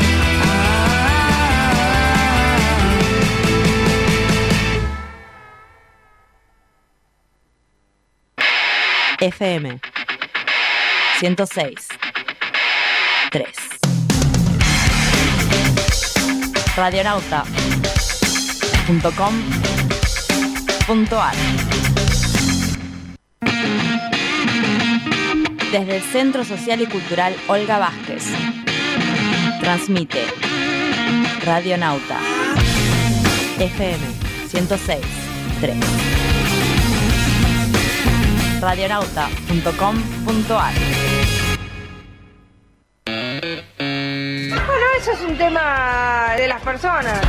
F M ciento seis tres radionauta punto com punto ar. Desde el Centro Social y Cultural Olga Vázquez transmite Radionauta F M ciento seis tres radionauta punto com punto ar.
Bueno, eso es un tema de las personas.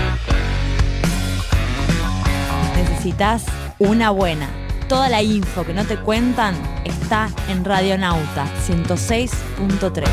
Necesitas una buena. Toda la info que no te cuentan está en Radionauta ciento seis punto tres.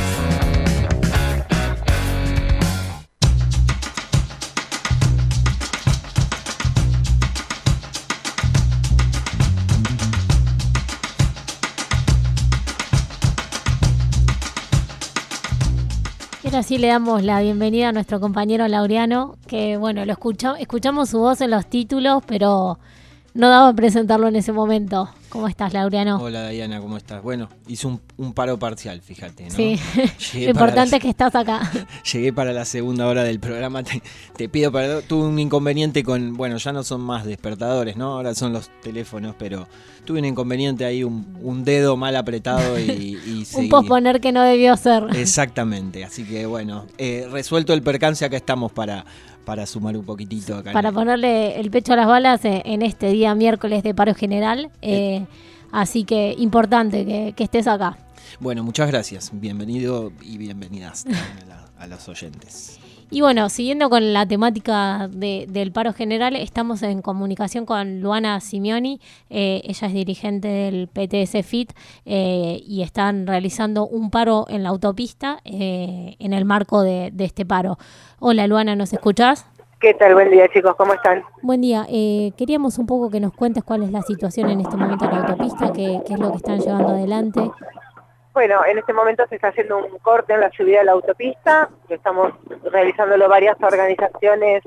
Ahora sí le damos la bienvenida a nuestro compañero Laureano, que bueno, lo escucha, escuchamos su voz en los títulos, pero no daba presentarlo en ese momento. ¿Cómo estás, Laureano?
Hola, Diana, ¿cómo estás? Bueno, hice un, un paro parcial, fíjate, ¿no?
Sí, lo importante la, es que estás acá.
Llegué para la segunda hora del programa, te, te pido perdón. Tuve un inconveniente con, bueno, ya no son más despertadores, ¿no? Ahora son los teléfonos, pero tuve un inconveniente ahí, un, un dedo mal apretado y, y seguí.
Un posponer que no debió ser.
Exactamente, así que bueno, eh, resuelto el percance, acá estamos para... para sumar un poquitito acá.
Para ponerle el pecho a las balas en este día miércoles de paro general. Eh, así que importante que, que estés acá.
Bueno, muchas gracias. Bienvenido y bienvenidas a, la, a los oyentes.
Y bueno, siguiendo con la temática de, del paro general, estamos en comunicación con Luana Simeoni. Eh, ella es dirigente del P T S F I T eh, y están realizando un paro en la autopista eh, en el marco de, de este paro. Hola Luana, ¿nos escuchás?
¿Qué tal? Buen día, chicos, ¿cómo están?
Buen día. Eh, queríamos un poco que nos cuentes cuál es la situación en este momento en la autopista, qué, qué es lo que están llevando adelante.
Bueno, en este momento se está haciendo un corte en la subida de la autopista, estamos realizándolo varias organizaciones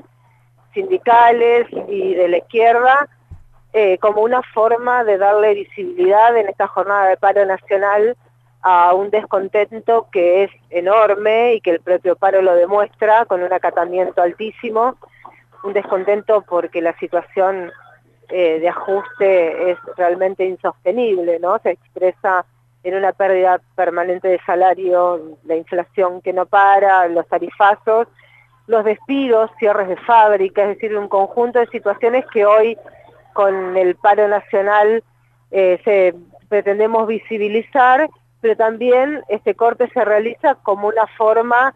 sindicales y de la izquierda, eh, como una forma de darle visibilidad en esta jornada de paro nacional a un descontento que es enorme y que el propio paro lo demuestra con un acatamiento altísimo, un descontento porque la situación eh, de ajuste es realmente insostenible, ¿no? Se expresa en una pérdida permanente de salario, la inflación que no para, los tarifazos, los despidos, cierres de fábrica, es decir, un conjunto de situaciones que hoy con el paro nacional eh, se pretendemos visibilizar, pero también este corte se realiza como una forma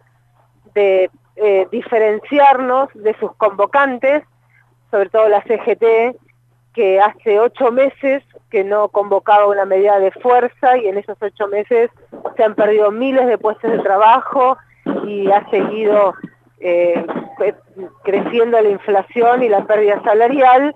de eh, diferenciarnos de sus convocantes, sobre todo la C G T, que hace ocho meses que no convocaba una medida de fuerza y en esos ocho meses se han perdido miles de puestos de trabajo y ha seguido eh, creciendo la inflación y la pérdida salarial,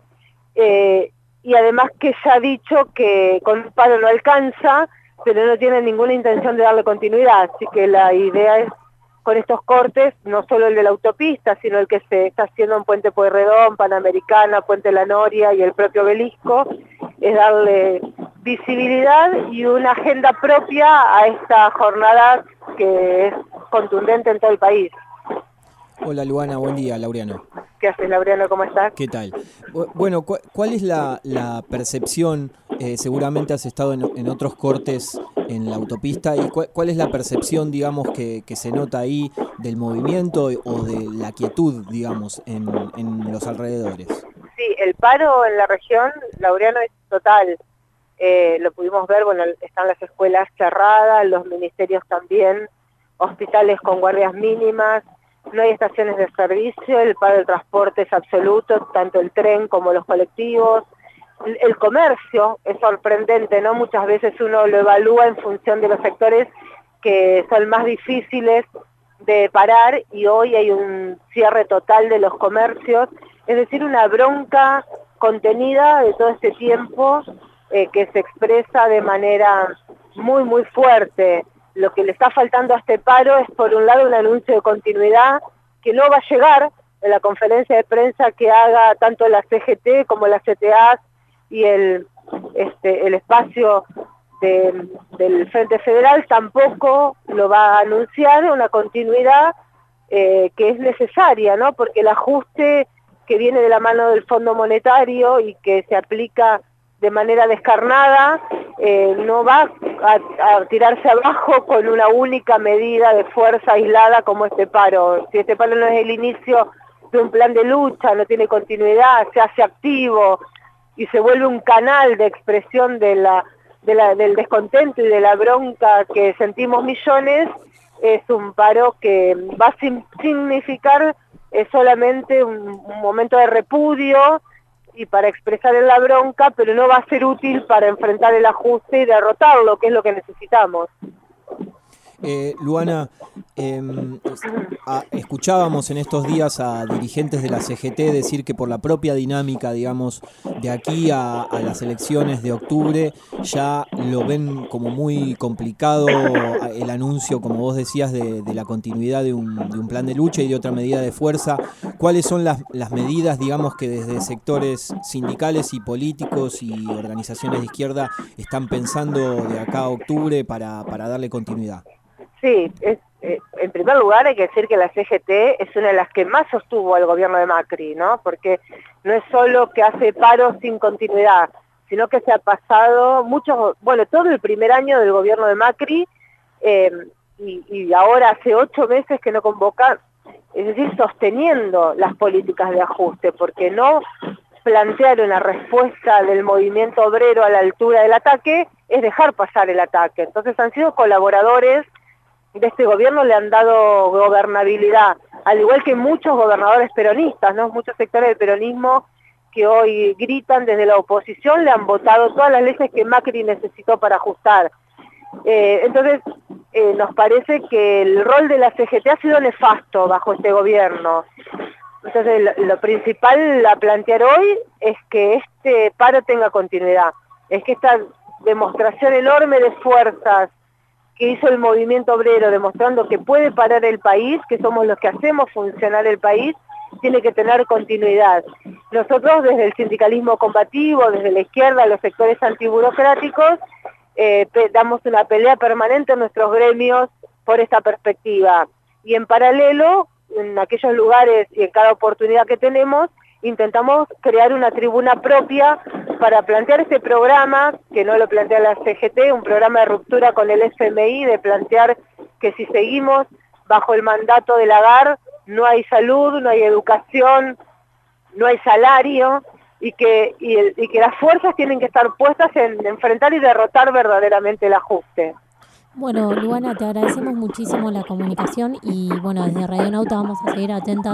eh, y además que ya ha dicho que con un paro no alcanza, pero no tiene ninguna intención de darle continuidad, así que la idea es con estos cortes, no solo el de la autopista, sino el que se está haciendo en Puente Pueyrredón, Panamericana, Puente La Noria y el propio Obelisco, es darle visibilidad y una agenda propia a esta jornada que es contundente en todo el país.
Hola Luana, buen día, Laureano.
¿Qué haces, Laureano? ¿Cómo estás?
¿Qué tal? Bueno, ¿cu ¿cuál es la, la percepción? Eh, seguramente has estado en, en otros cortes en la autopista, y cu ¿cuál es la percepción, digamos, que, que se nota ahí del movimiento o de la quietud, digamos, en, en los alrededores?
Sí, el paro en la región, Laureano, es total. Eh, lo pudimos ver, bueno, están las escuelas cerradas, los ministerios también, hospitales con guardias mínimas, no hay estaciones de servicio, el paro del transporte es absoluto, tanto el tren como los colectivos. El, el comercio es sorprendente, ¿no? Muchas veces uno lo evalúa en función de los sectores que son más difíciles de parar y hoy hay un cierre total de los comercios, es decir, una bronca contenida de todo este tiempo eh, que se expresa de manera muy, muy fuerte. Lo que le está faltando a este paro es, por un lado, un anuncio de continuidad que no va a llegar en la conferencia de prensa que haga tanto la C G T como la C T A y el, este, el espacio de, del Frente Federal tampoco lo va a anunciar, una continuidad eh, que es necesaria, ¿no? Porque el ajuste que viene de la mano del Fondo Monetario y que se aplica de manera descarnada, eh, no va a, a tirarse abajo con una única medida de fuerza aislada como este paro. Si este paro no es el inicio de un plan de lucha, no tiene continuidad, se hace activo y se vuelve un canal de expresión de la, de la, del descontento y de la bronca que sentimos millones, es un paro que va a sin, significar eh, solamente un, un momento de repudio y para expresar en la bronca, pero no va a ser útil para enfrentar el ajuste y derrotarlo, que es lo que necesitamos.
Eh, Luana, eh, a, escuchábamos en estos días a dirigentes de la C G T decir que por la propia dinámica, digamos, de aquí a, a las elecciones de octubre, ya lo ven como muy complicado el anuncio, como vos decías, de, de la continuidad de un, de un plan de lucha y de otra medida de fuerza. ¿Cuáles son las, las medidas, digamos, que desde sectores sindicales y políticos y organizaciones de izquierda están pensando de acá a octubre para, para darle continuidad?
Sí, es, eh, en primer lugar hay que decir que la C G T es una de las que más sostuvo al gobierno de Macri, ¿no? Porque no es solo que hace paro sin continuidad, sino que se ha pasado muchos, bueno, todo el primer año del gobierno de Macri eh, y, y ahora hace ocho meses que no convoca, es decir, sosteniendo las políticas de ajuste, porque no plantear una respuesta del movimiento obrero a la altura del ataque es dejar pasar el ataque. Entonces han sido colaboradores de este gobierno, le han dado gobernabilidad, al igual que muchos gobernadores peronistas, ¿no? Muchos sectores del peronismo que hoy gritan desde la oposición, le han votado todas las leyes que Macri necesitó para ajustar. Eh, entonces, eh, nos parece que el rol de la C G T ha sido nefasto bajo este gobierno. Entonces, lo, lo principal a plantear hoy es que este paro tenga continuidad, es que esta demostración enorme de fuerzas que hizo el movimiento obrero, demostrando que puede parar el país, que somos los que hacemos funcionar el país, tiene que tener continuidad. Nosotros desde el sindicalismo combativo, desde la izquierda, los sectores antiburocráticos, eh, damos una pelea permanente en nuestros gremios por esta perspectiva. Y en paralelo, en aquellos lugares y en cada oportunidad que tenemos, intentamos crear una tribuna propia para plantear este programa, que no lo plantea la C G T, un programa de ruptura con el F M I, de plantear que si seguimos bajo el mandato de Lagarde, no hay salud, no hay educación, no hay salario, y que, y, el, y que las fuerzas tienen que estar puestas en enfrentar y derrotar verdaderamente el ajuste.
Bueno, Luana, te agradecemos muchísimo la comunicación y bueno, desde Radionauta vamos a seguir atentas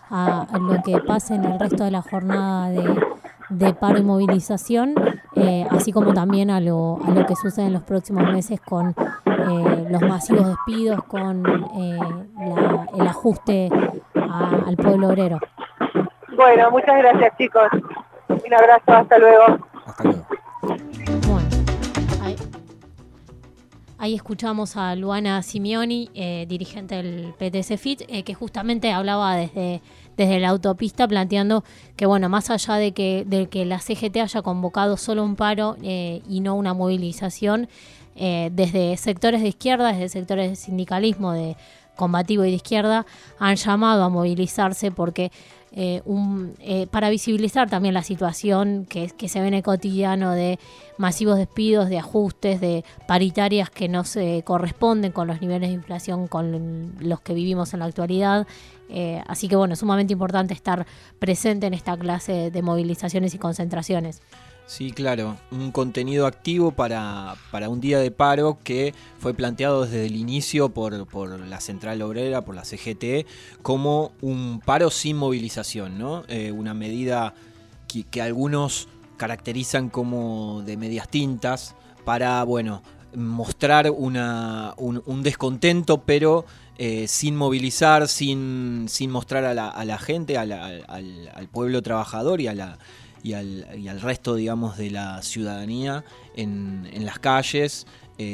a lo que pase en el resto de la jornada de, de paro y movilización, eh, así como también a lo, a lo que sucede en los próximos meses con eh, los masivos despidos, con eh, la, el ajuste a, al pueblo obrero.
Bueno, muchas gracias, chicos. Un abrazo, hasta luego.
Hasta luego.
Bueno, ahí, ahí escuchamos a Luana Simioni, eh, dirigente del P T C F I T, eh, que justamente hablaba desde, desde la autopista, planteando que, bueno, más allá de que, de que la C G T haya convocado solo un paro eh, y no una movilización, eh, desde sectores de izquierda, desde sectores de sindicalismo, de combativo y de izquierda, han llamado a movilizarse porque Eh, un, eh, para visibilizar también la situación que, que se ve en el cotidiano de masivos despidos, de ajustes, de paritarias que no se corresponden con los niveles de inflación con los que vivimos en la actualidad. Eh, así que bueno, es sumamente importante estar presente en esta clase de movilizaciones y concentraciones.
Sí, claro, un contenido activo para, para un día de paro que fue planteado desde el inicio por, por la Central Obrera, por la C G T, como un paro sin movilización, ¿no? Eh, una medida que, que algunos caracterizan como de medias tintas para, bueno, mostrar una, un, un descontento, pero eh, sin movilizar, sin, sin mostrar a la, a la gente, a la, al, al pueblo trabajador y a la... Y al, y al resto, digamos, de la ciudadanía en, en las calles,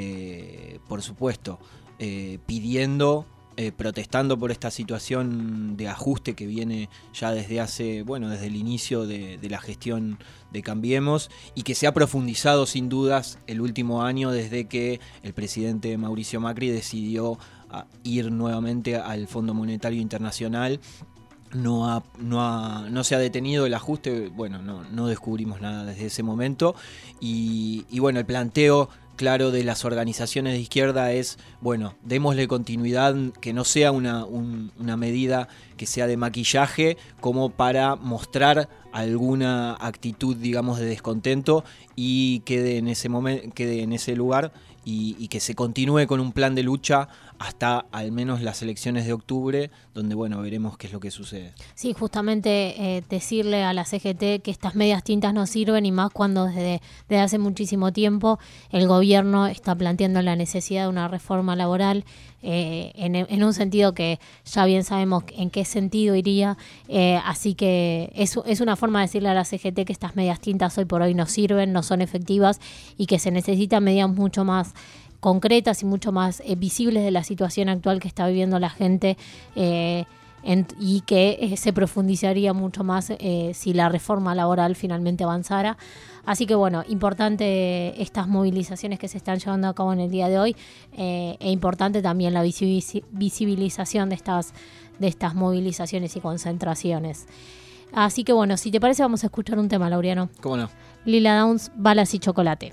eh, por supuesto, eh, pidiendo, eh, protestando por esta situación de ajuste que viene ya desde hace, bueno, desde el inicio de, de la gestión de Cambiemos y que se ha profundizado sin dudas el último año desde que el presidente Mauricio Macri decidió a, ir nuevamente al Fondo Monetario Internacional. No, ha, no, ha, no se ha detenido el ajuste, bueno, no, no descubrimos nada desde ese momento y, y bueno, el planteo claro de las organizaciones de izquierda es, bueno, démosle continuidad, que no sea una, un, una medida que sea de maquillaje como para mostrar alguna actitud, digamos, de descontento y quede en ese momento, quede en ese lugar y, y que se continúe con un plan de lucha hasta al menos las elecciones de octubre, donde bueno, veremos qué es lo que sucede.
Sí, justamente eh, decirle a la C G T que estas medias tintas no sirven, y más cuando desde, desde hace muchísimo tiempo el gobierno está planteando la necesidad de una reforma laboral, eh, en, en un sentido que ya bien sabemos en qué sentido iría, eh, así que es, es una forma de decirle a la C G T que estas medias tintas hoy por hoy no sirven, no son efectivas, y que se necesitan medidas mucho más concretas y mucho más eh, visibles de la situación actual que está viviendo la gente, eh, en, y que eh, se profundizaría mucho más eh, si la reforma laboral finalmente avanzara. Así que bueno, importante estas movilizaciones que se están llevando a cabo en el día de hoy, eh, e importante también la visi- visibilización de estas, de estas movilizaciones y concentraciones. Así que bueno, si te parece vamos a escuchar un tema, Laureano.
¿Cómo no?
Lila Downs, Balas y Chocolate.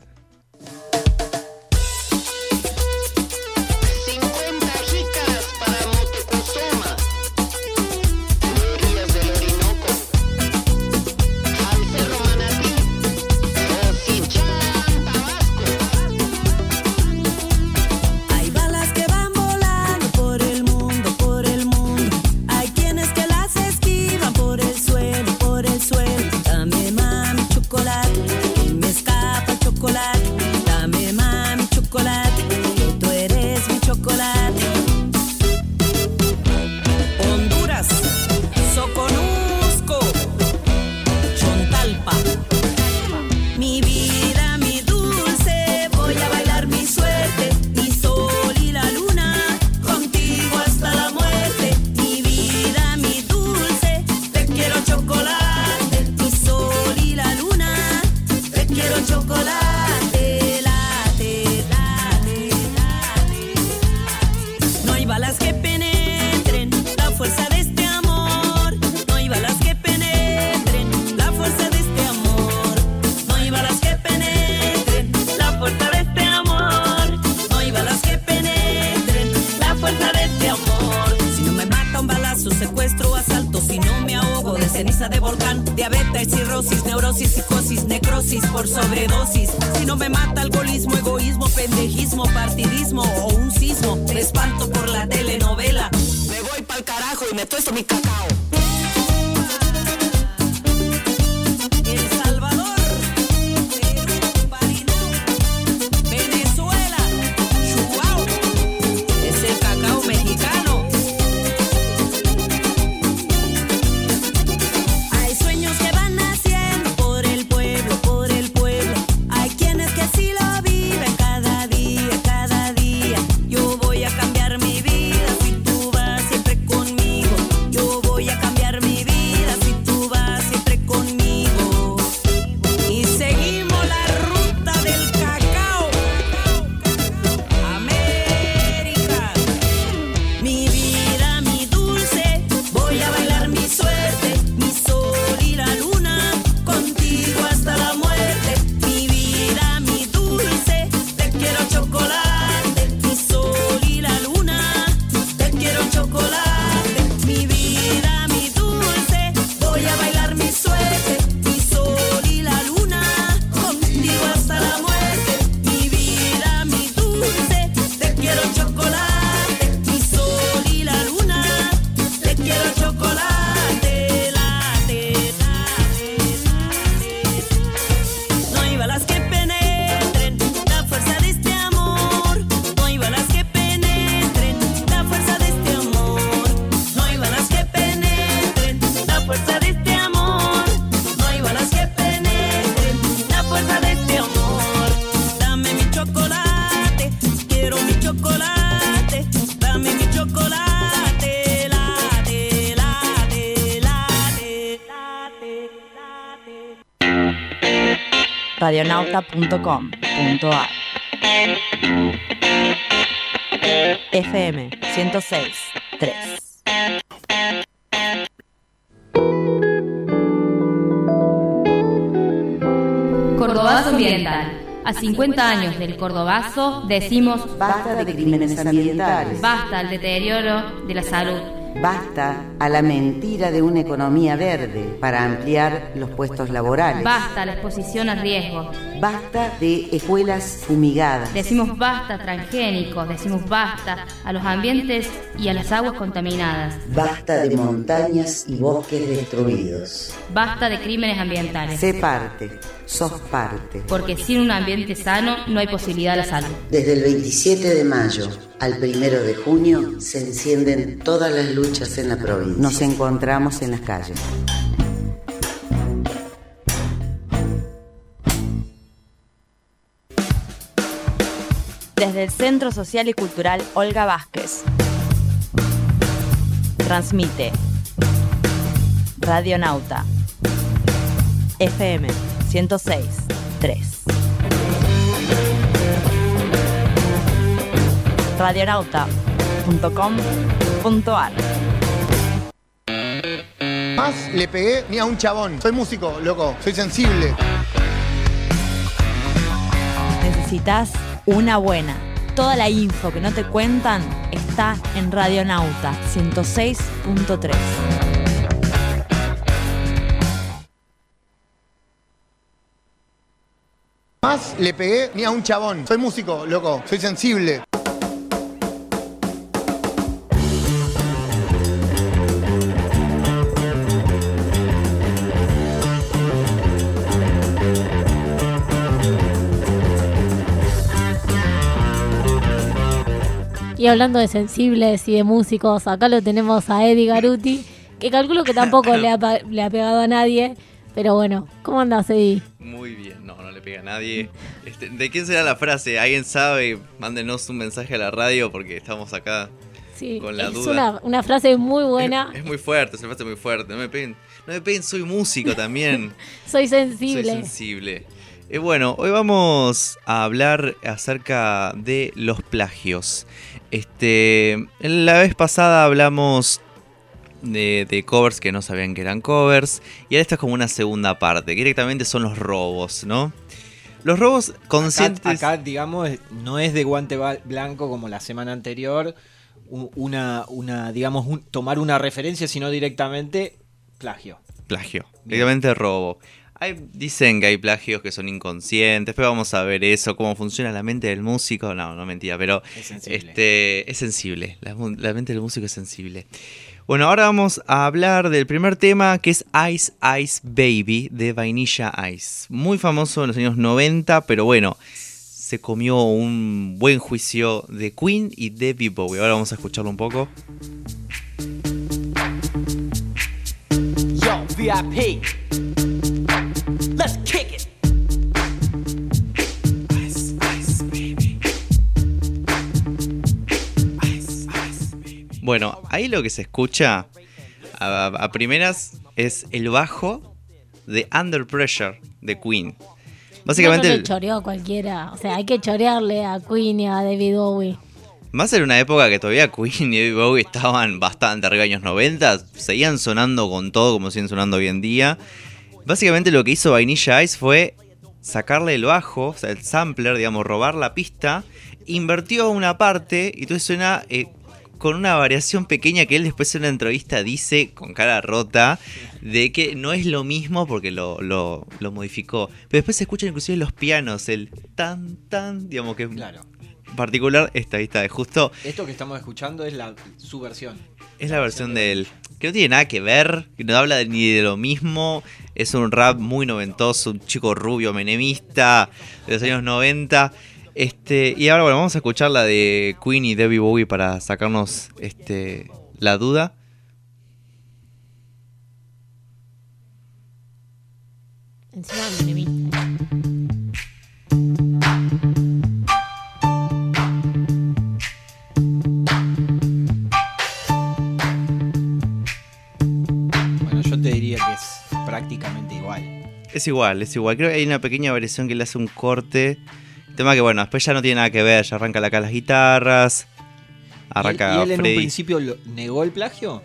ceniza de volcán, diabetes, cirrosis, neurosis, psicosis, necrosis por sobredosis. Si no me mata alcoholismo, egoísmo, pendejismo, partidismo o un sismo, me espanto por la telenovela. Me voy pa'l carajo y me tuesto mi cacao.
radionauta punto com punto a r F M ciento seis punto tres.
Cordobazo Ambiental. A cincuenta años del Cordobazo decimos
basta de crímenes ambientales.
Basta el deterioro de la salud.
Basta a la mentira de una economía verde para ampliar los puestos laborales.
Basta a la exposición a riesgos.
Basta de escuelas fumigadas.
Decimos basta a transgénicos, decimos basta a los ambientes y a las aguas contaminadas.
Basta de montañas y bosques destruidos.
Basta de crímenes ambientales.
Sé parte, sos parte.
Porque sin un ambiente sano no hay posibilidad de la salud.
Desde el veintisiete de mayo al primero de junio se encienden todas las luchas en la provincia. Nos encontramos en las calles.
Desde el Centro Social y Cultural Olga Vázquez. Transmite Radionauta F M ciento seis punto tres. radionauta punto com punto ar.
Más le pegué ni a un chabón. Soy músico, loco. Soy sensible.
Necesitas una buena. Toda la info que no te cuentan está en Radionauta ciento seis punto tres.
Más le pegué ni a un chabón. Soy músico, loco. Soy sensible.
Y hablando de sensibles y de músicos, acá lo tenemos a Eddie Garuti, que calculo que tampoco le ha, le ha pegado a nadie, pero bueno, ¿cómo andás, Eddie?
Muy bien, no, no le pega a nadie. Este, ¿de quién será la frase? ¿Alguien sabe? Mándenos un mensaje a la radio porque estamos acá
sí,
con la
es
duda.
Es una, una frase muy buena.
Es, es muy fuerte, es una frase muy fuerte. No me peguen, no me peguen, soy músico también.
Soy sensible.
Soy sensible. Eh, bueno, hoy vamos a hablar acerca de los plagios. Este, la vez pasada hablamos de, de covers que no sabían que eran covers. Y ahora esta es como una segunda parte. Que directamente son los robos, ¿no? Los robos conscientes.
Acá, acá digamos, no es de guante blanco como la semana anterior. Una, una digamos, un, tomar una referencia, sino directamente plagio.
Plagio. Directamente robo. Hay, dicen que hay plagios que son inconscientes, pero vamos a ver eso, cómo funciona la mente del músico. No, no mentira, pero es sensible. Este, es sensible. La, la mente del músico es sensible. Bueno, ahora vamos a hablar del primer tema, que es Ice Ice Baby de Vanilla Ice. Muy famoso en los años noventa, pero bueno, se comió un buen juicio de Queen y David Bowie. Ahora vamos a escucharlo un poco.
Yo, V I P. Let's kick it.
Ice, ice, baby. Ice, ice, baby. Bueno, ahí lo que se escucha a, a primeras es el bajo de Under Pressure de Queen. Básicamente
no, no le choreó a cualquiera. O sea, hay que chorearle a Queen y a David Bowie.
Más en una época que todavía Queen y David Bowie estaban bastante arriba de años noventa. Seguían sonando con todo como siguen sonando hoy en día. Básicamente lo que hizo Vanilla Ice fue sacarle el bajo, o sea, el sampler, digamos, robar la pista, invertió una parte y entonces suena eh, con una variación pequeña que él después en una entrevista dice con cara rota de que no es lo mismo porque lo, lo, lo modificó. Pero después se escuchan inclusive los pianos, el tan tan, digamos que
claro.
Particular esta vista de justo.
Esto que estamos escuchando es la su versión.
Es la versión de él, que no tiene nada que ver, que no habla ni de lo mismo. Es un rap muy noventoso, un chico rubio menemista de los años noventa. Este, y ahora bueno, vamos a escuchar la de Queen y David Bowie para sacarnos este, la duda.
Encima menemista.
Te diría que es prácticamente igual.
Es igual, es igual. Creo que hay una pequeña variación que le hace un corte. El tema que, bueno, después ya no tiene nada que ver. Ya arranca acá las guitarras. Arranca
¿Y él, y él
Freddy.
en un principio lo, negó el plagio?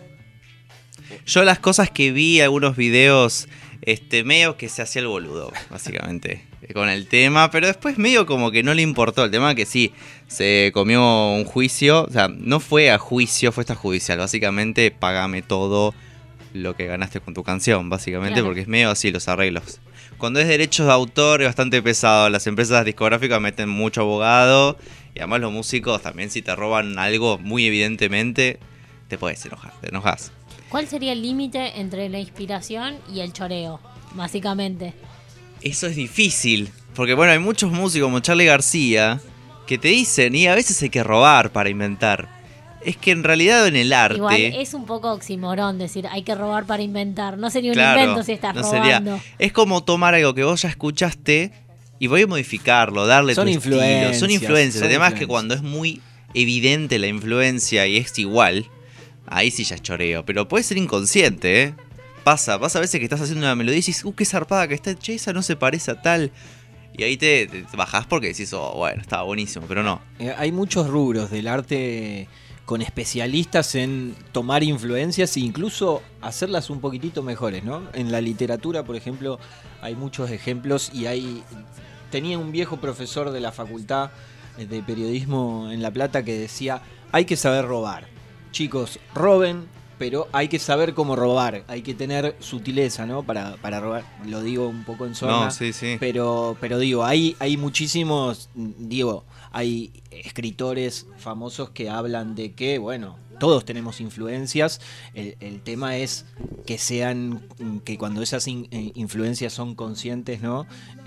Yo las cosas que vi, algunos videos, este, medio que se hacía el boludo, básicamente. con el tema, pero después medio como que no le importó. El tema que sí, se comió un juicio, o sea, no fue a juicio, fue extrajudicial. Básicamente, págame todo lo que ganaste con tu canción, básicamente, claro. Porque es medio así los arreglos. Cuando es derechos de autor es bastante pesado. Las empresas discográficas meten mucho abogado y además los músicos también, si te roban algo muy evidentemente, te puedes enojar, te enojas.
¿Cuál sería el límite entre la inspiración y el choreo, básicamente?
Eso es difícil, porque bueno, hay muchos músicos como Charly García que te dicen, y a veces hay que robar para inventar. Es que en realidad en el arte...
Igual es un poco oximorón decir, hay que robar para inventar. No sería un
claro,
invento si estás
no
robando.
Sería, es como tomar algo que vos ya escuchaste y voy a modificarlo, darle
son
tu
influencias,
estilo. Son influencias.
Son
Además
influencias.
Que cuando es muy evidente la influencia y es igual, ahí sí ya es choreo. Pero puede ser inconsciente, ¿eh? Pasa, pasa a veces que estás haciendo una melodía y dices, uh, qué zarpada que está, che, esa no se parece a tal. Y ahí te, te bajás porque decís, oh, bueno, estaba buenísimo, pero no.
Eh, hay muchos rubros del arte con especialistas en tomar influencias e incluso hacerlas un poquitito mejores, ¿no? En la literatura, por ejemplo, hay muchos ejemplos y hay... Tenía un viejo profesor de la facultad de periodismo en La Plata que decía, hay que saber robar. Chicos, roben, pero hay que saber cómo robar, hay que tener sutileza, ¿no? Para, para robar, lo digo un poco en zona,
no, sí, sí.
pero, pero digo, hay, hay muchísimos, digo, hay escritores famosos que hablan de que, bueno, todos tenemos influencias, el, el tema es que sean, que cuando esas in, influencias son conscientes, ¿no?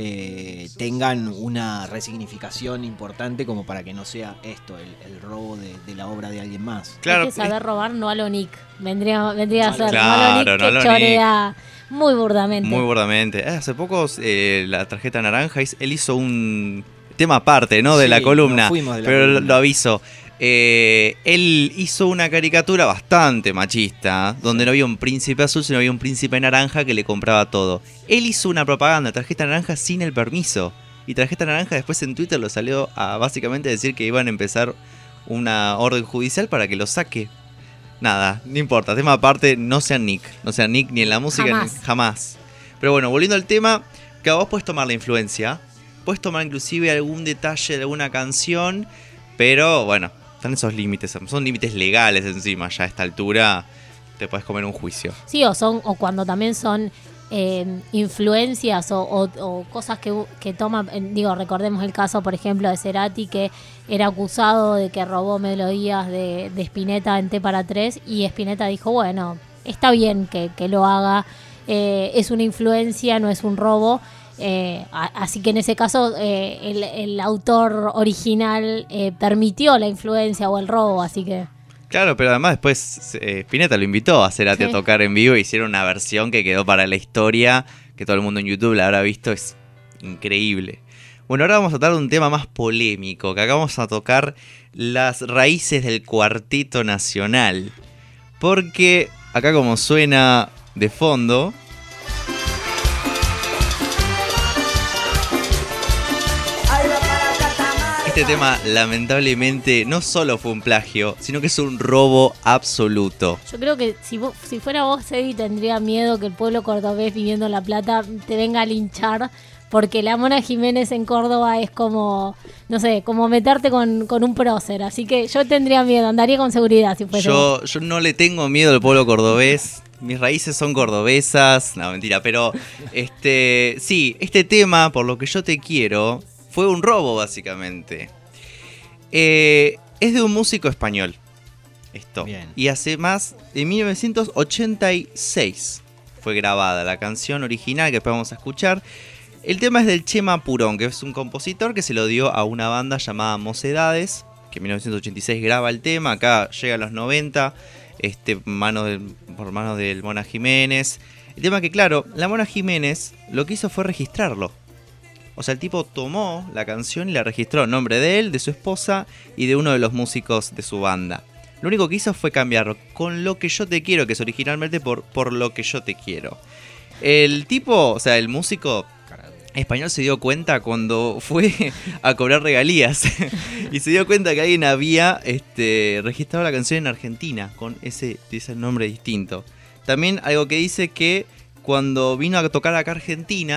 Eh, tengan una resignificación importante como para que no sea esto, el, el robo de, de la obra de alguien más.
Claro, hay que saber robar, no a lo Nick, vendría, vendría a ser,
claro,
no a lo Nick
no
que
a lo
chorea Nick. Muy burdamente.
Muy burdamente. Eh, hace poco, eh, la tarjeta naranja, él hizo un tema aparte, ¿no? De
sí,
la columna,
de la
pero
columna.
Lo, lo aviso. Eh, él hizo una caricatura bastante machista, donde no había un príncipe azul, sino había un príncipe naranja que le compraba todo. Él hizo una propaganda de tarjeta naranja sin el permiso. Y tarjeta naranja después en Twitter lo salió a básicamente decir que iban a empezar una orden judicial para que lo saque. Nada, no importa, tema aparte, no sean Nick. No sean Nick ni en la música,
jamás.
Ni, jamás. Pero bueno, volviendo al tema, que vos podés tomar la influencia, podés tomar inclusive algún detalle de alguna canción, pero bueno, están esos límites, son límites legales encima, ya a esta altura te puedes comer un juicio.
Sí, o son o cuando también son eh, influencias o, o, o cosas que, que toma, eh, digo, recordemos el caso, por ejemplo, de Cerati, que era acusado de que robó melodías de, de Spinetta en T para tres, y Spinetta dijo, bueno, está bien que, que lo haga, eh, es una influencia, no es un robo. Eh, a, así que en ese caso eh, el, el autor original eh, permitió la influencia o el robo, así que...
Claro, pero además después eh, Spinetta lo invitó a Cerati sí. a tocar en vivo, e hicieron una versión que quedó para la historia, que todo el mundo en YouTube la habrá visto, es increíble. Bueno, ahora vamos a tratar de un tema más polémico, que acá vamos a tocar las raíces del Cuarteto Nacional, porque acá como suena de fondo... Este tema lamentablemente no solo fue un plagio, sino que es un robo absoluto.
Yo creo que si, vos, si fuera vos, Eddie, tendría miedo que el pueblo cordobés viviendo en La Plata te venga a linchar, porque la Mona Jiménez en Córdoba es como, no sé, como meterte con, con un prócer. Así que yo tendría miedo, andaría con seguridad si fuese
yo,
vos.
Yo no le tengo miedo al pueblo cordobés. Mis raíces son cordobesas. No, mentira, pero este sí, este tema, Por lo que yo te quiero, fue un robo básicamente. Eh, es de un músico español. Esto. Bien. Y hace más de mil novecientos ochenta y seis fue grabada la canción original que después vamos a escuchar. El tema es del Chema Purón, que es un compositor que se lo dio a una banda llamada Mocedades, que en mil novecientos ochenta y seis graba el tema. Acá llega a los noventa, este, mano del, por manos del Mona Jiménez. El tema que, claro, la Mona Jiménez lo que hizo fue registrarlo. O sea, el tipo tomó la canción y la registró en nombre de él, de su esposa y de uno de los músicos de su banda. Lo único que hizo fue cambiarlo con Lo que yo te quiero, que es originalmente por Por lo que yo te quiero. El tipo, o sea, el músico español se dio cuenta cuando fue a cobrar regalías y se dio cuenta que alguien había este, registrado la canción en Argentina con ese, ese nombre distinto. También algo que dice que cuando vino a tocar acá a Argentina,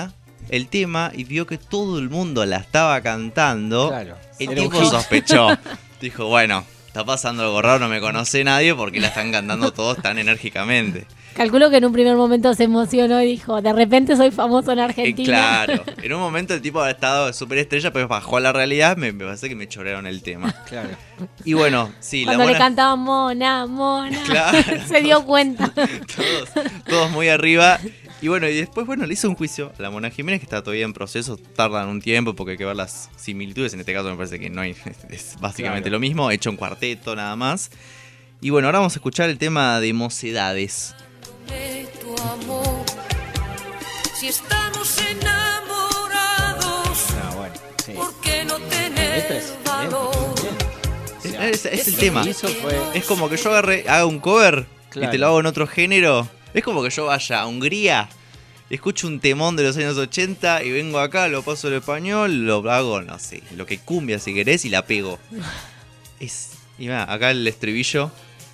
el tema y vio que todo el mundo la estaba cantando,
Claro.
el
Era un
tipo
hit.
sospechó. Dijo, bueno, está pasando algo raro, no me conoce nadie porque la están cantando todos tan enérgicamente.
Calculo que en un primer momento se emocionó y dijo, de repente soy famoso en
Eh,
Argentina.
claro, en un momento el tipo había estado de superestrella, pero bajó a la realidad, me, me parece que me chorearon el tema.
Claro.
Y bueno, sí,
Cuando
la
le
mona,
cantaban Mona, Mona,
Claro.
se dio cuenta.
todos, todos muy arriba. Y bueno, y después, bueno, le hizo un juicio a la Mona Jiménez, que está todavía en proceso, tardan un tiempo porque hay que ver las similitudes. En este caso me parece que no hay, es básicamente
Claro.
lo mismo, hecho en cuarteto nada más. Y bueno, ahora vamos a escuchar el tema de Mocedades.
De tu amor, si estamos enamorados,
Ah, bueno, sí.
¿por qué no
Esta
tener
es-
valor?
Es, es- es el
lo
tema.
que hizo fue-
Es como que yo agarre, haga un cover y
Claro.
te lo hago en otro género. Es como que yo vaya a Hungría, escucho un temón de los años ochenta y vengo acá, lo paso al español, lo hago, no sé, lo que cumbia si querés y la pego. Es, y va, acá el estribillo.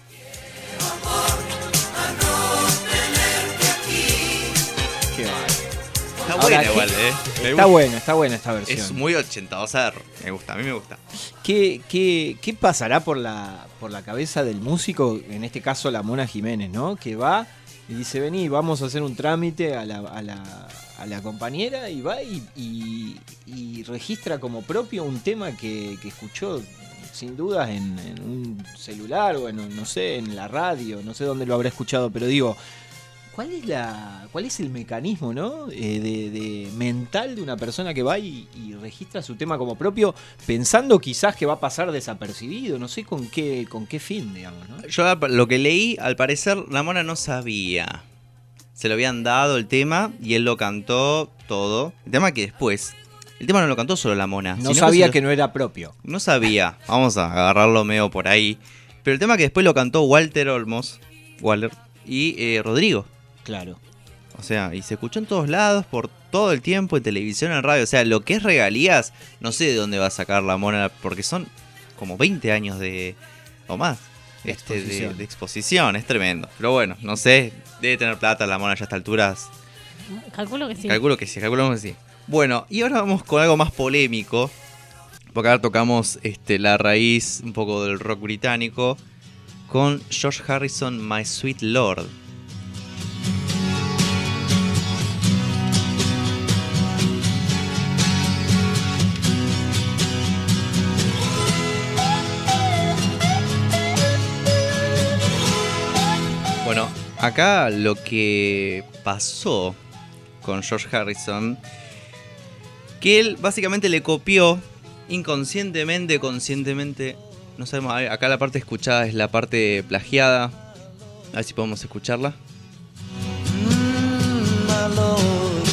Qué bárbaro.
Está
Ahora,
buena
¿qué-
igual, eh. Me
Está
gusta.
buena, está buena esta versión.
Es muy ochentosa, me gusta, a mí me gusta.
¿Qué, qué, qué pasará por la, por la cabeza del músico, en este caso la Mona Jiménez, ¿no? Que va y dice, vení, vamos a hacer un trámite a la, a la, a la compañera y va y, y- y registra como propio un tema que, que escuchó sin dudas en, en un celular o en, no sé, en la radio, no sé dónde lo habrá escuchado, pero digo, ¿cuál es la, cuál es el mecanismo, ¿no? Eh, de, de mental de una persona que va y, y registra su tema como propio, pensando quizás que va a pasar desapercibido, no sé con qué, con qué fin, digamos, ¿no?
Yo lo que leí, al parecer, la Mona no sabía. Se lo habían dado el tema y él lo cantó todo. El tema que después, el tema no lo cantó solo la Mona.
No
sino
sabía
se lo-
que no era propio.
No sabía, vamos a agarrarlo medio por ahí. Pero el tema que después lo cantó Walter Olmos, Waller, y eh, Rodrigo.
Claro.
O sea, y se escuchó en todos lados, por todo el tiempo, en televisión, en radio. O sea, lo que es regalías, no sé de dónde va a sacar la Mona, porque son como veinte años de... o más.
De
Este, de,
exposición.
de exposición, es tremendo. Pero bueno, no sé, debe tener plata la Mona ya a estas alturas.
Calculo que sí.
Calculo que sí, calculo que sí. Bueno, y ahora vamos con algo más polémico. Porque ahora tocamos este, la raíz un poco del rock británico con George Harrison, My Sweet Lord. Bueno, acá lo que pasó con George Harrison, que él básicamente le copió inconscientemente, conscientemente, no sabemos, a ver, acá la parte escuchada es la parte plagiada, a ver si podemos escucharla.
My Lord,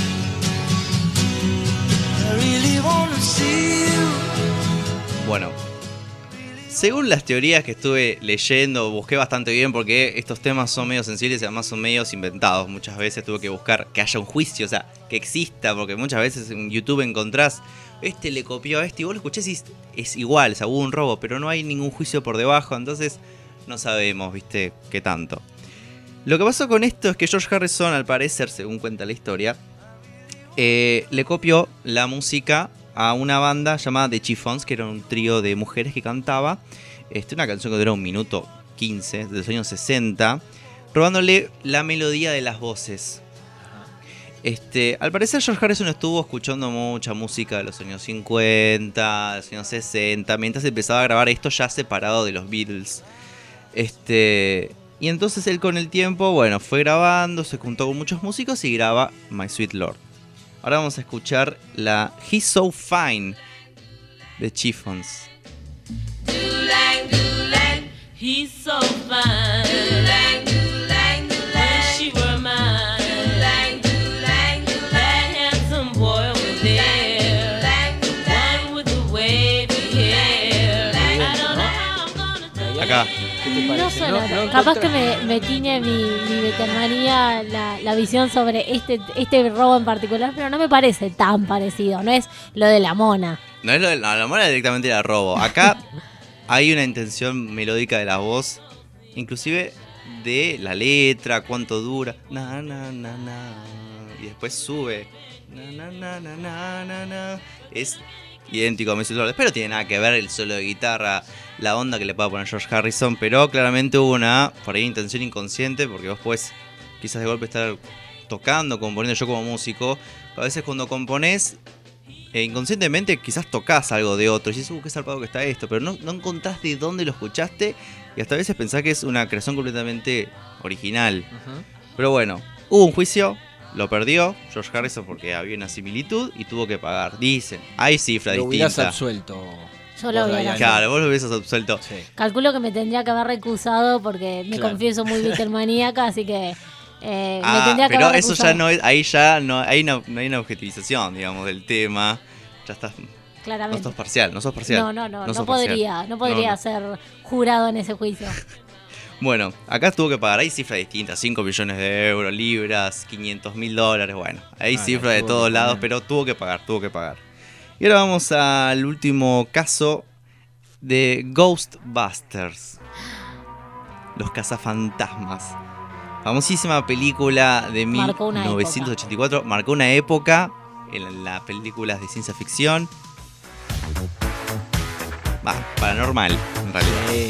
I really wanna see you.
Bueno, según las teorías que estuve leyendo, busqué bastante bien porque estos temas son medio sensibles y además son medios inventados. Muchas veces tuve que buscar que haya un juicio, o sea, que exista, porque muchas veces en YouTube encontrás, este le copió a este y vos lo escuchás y es, es igual, o sea, hubo un robo, pero no hay ningún juicio por debajo, entonces no sabemos, viste, qué tanto. Lo que pasó con esto es que George Harrison, al parecer, según cuenta la historia, eh, le copió la música a una banda llamada The Chiffons, que era un trío de mujeres que cantaba este, una canción que dura un minuto quince, de los años sesenta, robándole la melodía de las voces. Este, al parecer George Harrison estuvo escuchando mucha música de los años cincuenta, de los años sesenta, mientras empezaba a grabar esto ya separado de los Beatles. Este, y entonces él con el tiempo, bueno, fue grabando, se juntó con muchos músicos y graba My Sweet Lord. Ahora vamos a escuchar la He's So Fine de Chiffons.
Doo-lang, doo-lang, he's so fine. Doo-lang, doo-lang, doo-lang, wish she were mine. Doo-lang, doo-lang, doo-lang, that handsome boy over there. Doo-lang, doo-lang, one with the wavy hair. I don't know how I'm gonna tell you.
Acá.
No suena, capaz que me, me tiñe mi, mi veterinaria la, la visión sobre este, este robo en particular, pero no me parece tan parecido, no es lo de la Mona.
No es lo de la, la Mona directamente la robo. Acá hay una intención melódica de la voz. Inclusive de la letra, cuánto dura, na, na, na, na, y después sube, na, na, na, na, na, na, na. Es idéntico a Mesut López, pero tiene nada que ver el solo de guitarra, la onda que le pueda poner George Harrison, pero claramente hubo una, por ahí, intención inconsciente, porque vos puedes quizás de golpe estar tocando, componiendo. Yo como músico, a veces cuando componés, eh, inconscientemente quizás tocas algo de otro y dices, uh, qué zarpado que está esto, pero no, no encontrás de dónde lo escuchaste y hasta a veces pensás que es una creación completamente original. Uh-huh. Pero bueno, hubo un juicio, lo perdió George Harrison porque había una similitud y tuvo que pagar. Dicen, hay cifras
lo
distintas.
Lo hubieras absuelto.
Yo lo hubiera
Claro, vos lo hubieras absuelto.
Sí.
Calculo que me tendría que haber recusado porque me
claro.
confieso muy Beatlemaníaca, así que eh,
ah,
me tendría que
pero
haber
eso
recusado.
ya no es, ahí ya no hay una, no hay una objetivización, digamos, del tema. Ya estás.
Claramente.
No sos parcial, no sos parcial.
No, no, no, no,
no
podría,
parcial.
no podría
no, no.
ser jurado en ese juicio.
Bueno, acá tuvo que pagar, hay cifras distintas, cinco millones de euros, libras, quinientos mil dólares, bueno, hay ah, cifras de todos lados, pero tuvo que pagar, tuvo que pagar. Y ahora vamos al último caso de Ghostbusters, los cazafantasmas. Famosísima película de mil novecientos ochenta y cuatro, época. marcó una época en las películas de ciencia ficción. Va, paranormal, en realidad. Sí.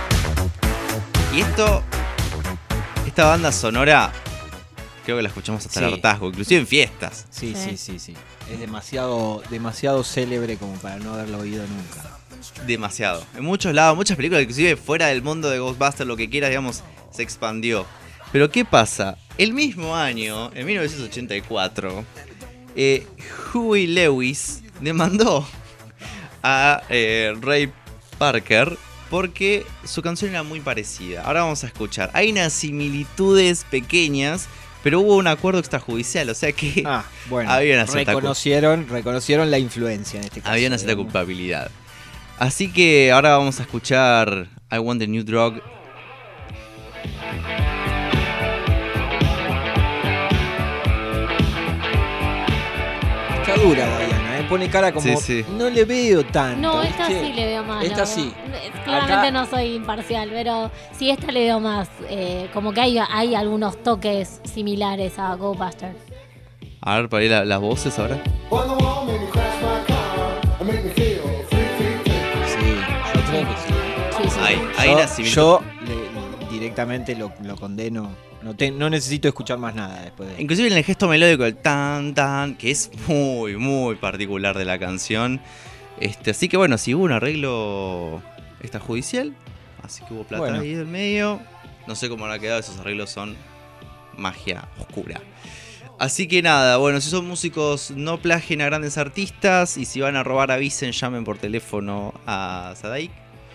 Y esto, esta banda sonora, creo que la escuchamos hasta sí. el hartazgo, inclusive en fiestas.
Sí, sí, sí, sí. Es demasiado, demasiado célebre como para no haberlo oído nunca.
Demasiado. En muchos lados, muchas películas, inclusive fuera del mundo de Ghostbusters, lo que quieras, digamos, se expandió. Pero ¿qué pasa? El mismo año, en mil novecientos ochenta y cuatro, eh, Huey Lewis demandó a eh, Ray Parker porque su canción era muy parecida. Ahora vamos a escuchar. Hay unas similitudes pequeñas, pero hubo un acuerdo extrajudicial, o sea que
ah, bueno,
había una cierta
reconocieron, reconocieron la influencia en este caso.
Había una cierta digamos. culpabilidad. Así que ahora vamos a escuchar I Want a New Drug.
Está dura, Diana, ¿eh? Pone cara como, sí, sí. no le veo tanto.
No, esta
¿viste?
sí le veo más.
Esta sí.
Claramente
Acá...
no soy imparcial, pero sí, esta le veo más. Eh, como que hay, hay algunos toques similares a Ghostbusters.
A ver, para ir a las voces ahora.
Sí, sí. Hay, hay yo, yo le, directamente lo, lo condeno. No, te, no necesito escuchar más nada después de...
Inclusive en el gesto melódico, el tan tan, que es muy, muy particular de la canción. Este, así que bueno, si hubo un arreglo extrajudicial, así que hubo plata bueno. ahí del medio. No sé cómo habrá quedado, esos arreglos son magia oscura. Así que nada, bueno, si son músicos no plagien a grandes artistas y si van a robar avisen, llamen por teléfono a Sadaik.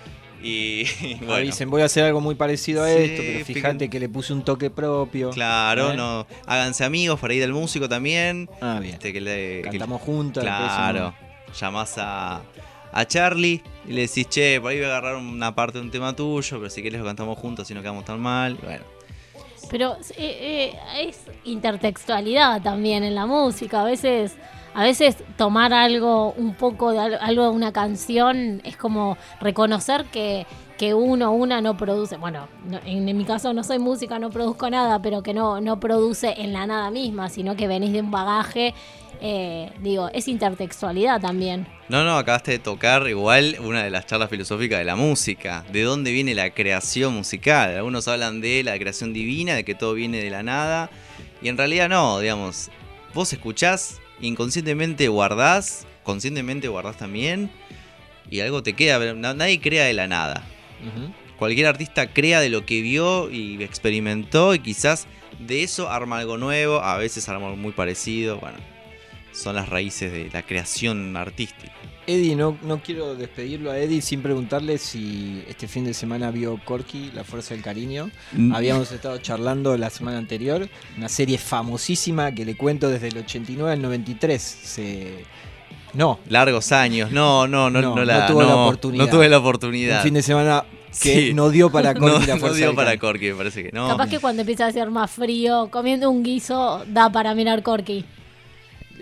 Y bueno.
Avisen, voy a hacer algo muy parecido a sí, esto, pero fíjate fíjate que le puse un toque propio.
Claro, ¿eh? no, háganse amigos por ahí del músico también.
Ah, bien.
Este, que le,
Cantamos
que,
juntos.
Claro, llamás a, a Charlie y le decís, che, por ahí voy a agarrar una parte de un tema tuyo, pero si querés lo cantamos juntos, así no quedamos tan mal. Bueno.
Pero eh, eh, es intertextualidad también en la música. A veces, a veces tomar algo, un poco de algo de una canción es como reconocer que, que uno o una no produce. Bueno, no, en, en mi caso no soy música, no produzco nada, pero que no, no produce en la nada misma, sino que venís de un bagaje. Eh, digo, es intertextualidad también.
No, no, acabaste de tocar igual una de las charlas filosóficas de la música. ¿De dónde viene la creación musical? Algunos hablan de la creación divina, de que todo viene de la nada. Y en realidad no, digamos. Vos escuchás, inconscientemente guardás, conscientemente guardás también. Y algo te queda. Nadie crea de la nada. Uh-huh. Cualquier artista crea de lo que vio y experimentó. Y quizás de eso arma algo nuevo. A veces arma algo muy parecido. Bueno. Son las raíces de la creación artística.
Eddie, no, no quiero despedirlo a Eddie sin preguntarle si este fin de semana vio Corky, La Fuerza del Cariño. Mm. Habíamos estado charlando la semana anterior, una serie famosísima que le cuento desde el ochenta y nueve al noventa y tres. Se... No.
Largos años, no, no, no, no, no, la,
no tuve
no,
la oportunidad.
No tuve la oportunidad.
Un fin de semana que sí. no dio para Corky,
no,
La Fuerza
no dio
del
para
Cariño.
Corky, me parece que no.
Capaz que cuando empieza a hacer más frío, comiendo un guiso, da para mirar Corky.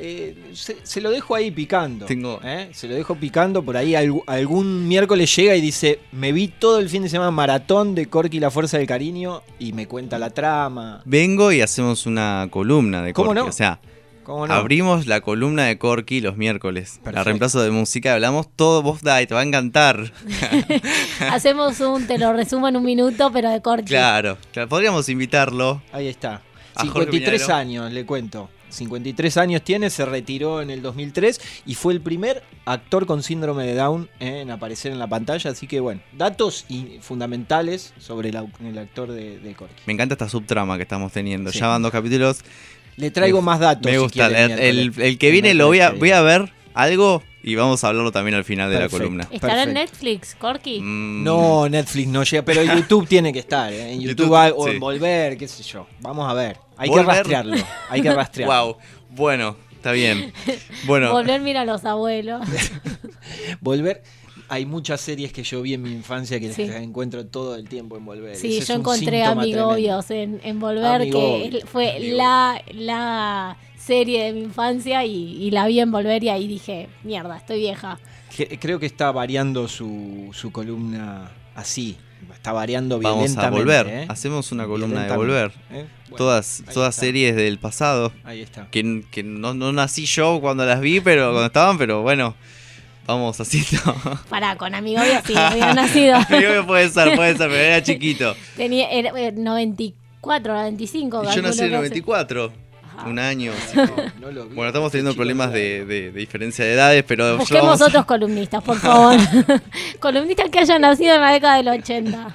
eh, se, se lo dejo ahí picando.
Tengo...
¿eh? Se lo dejo picando, por ahí alg- algún miércoles llega y dice, me vi todo el fin de semana maratón de Corky y la fuerza del cariño y me cuenta la trama.
Vengo y hacemos una columna de Corky.
¿Cómo no?
O sea,
¿Cómo no?
abrimos la columna de Corky los miércoles.
Perfecto.
La reemplazo de música, hablamos todo vos da y te va a encantar.
Hacemos un, te lo resumo en un minuto, pero de Corky.
Claro, claro, podríamos invitarlo.
Ahí está.
A
cincuenta y tres
Jorge
años, le cuento. cincuenta y tres años tiene, se retiró en el dos mil tres y fue el primer actor con síndrome de Down eh, en aparecer en la pantalla. Así que bueno, datos y fundamentales sobre el, au- el actor de, de Corky.
Me encanta esta subtrama que estamos teniendo.
Sí.
Ya van dos capítulos.
Le traigo
me,
más datos.
Me
si
gusta.
quiere,
el, el, el que viene lo voy a, voy a ver algo y vamos a hablarlo también al final de
Perfecto.
la columna.
¿Estará
Perfecto.
en Netflix, Corky?
Mm,
No, Netflix no llega, pero en YouTube tiene que estar. ¿eh? En YouTube,
YouTube,
hay- o
sí.
en Volver, qué sé yo. Vamos a ver. Hay
¿Volver?
que rastrearlo. Hay que rastrearlo.
Wow. Bueno, está bien. Bueno,
Volver, mira a los abuelos.
Volver. Hay muchas series que yo vi en mi infancia que
Sí.
las encuentro todo el tiempo en Volver.
Sí,
Ese es
yo
un
encontré
síntoma
Amigobios en, en Volver,
Amigobios,
que fue
Amigobios.
la, la serie de mi infancia y, y la vi en Volver y ahí dije, mierda, estoy vieja.
Que- Creo que está variando su, su columna así. Está variando
vamos
violentamente.
a volver.
¿eh?
Hacemos una columna de
Violentamente,
volver.
¿eh? Bueno,
todas
ahí
todas
está.
series del pasado.
Ahí está.
Que, que no, no nací yo cuando las vi, pero cuando estaban, pero bueno, vamos haciendo.
Pará, con Amigobios sí, había nacido.
Digo que puede ser, puede ser, pero era chiquito.
Tenía era, eh, noventa y cuatro, noventa y cinco.
Y yo
calculo
nací en el
que
noventa y cuatro.
Ajá.
Un año.
No lo vi.
Bueno, estamos teniendo
Chico,
problemas
no
de, de- de diferencia de edades, pero ya
Busquemos
vamos a-
otros columnistas, por favor. Columnistas que hayan nacido en la década del ochenta.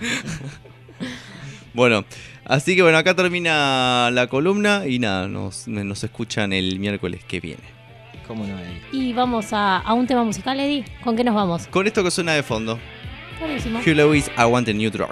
Bueno, así que bueno, acá termina la columna y nada, nos, nos escuchan el miércoles que viene.
¿Cómo no hay?
Y vamos a, a un tema musical, Eddie. ¿Con qué nos vamos?
Con esto que suena de fondo,
Buenísimo.
Hugh Lewis, I Want a New Drug.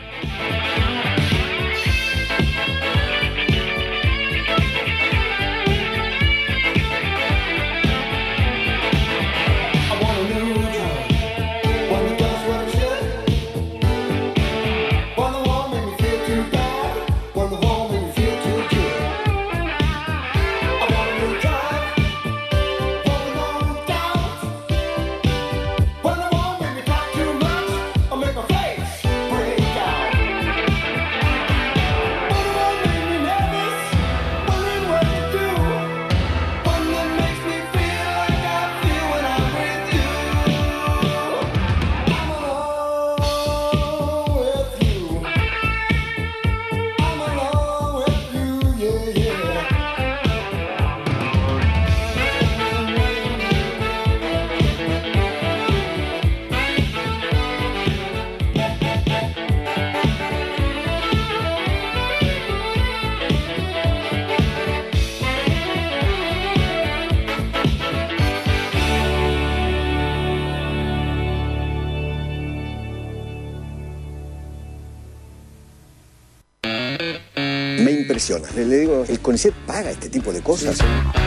Me impresiona. Le, le digo, el CONICET paga este tipo de cosas.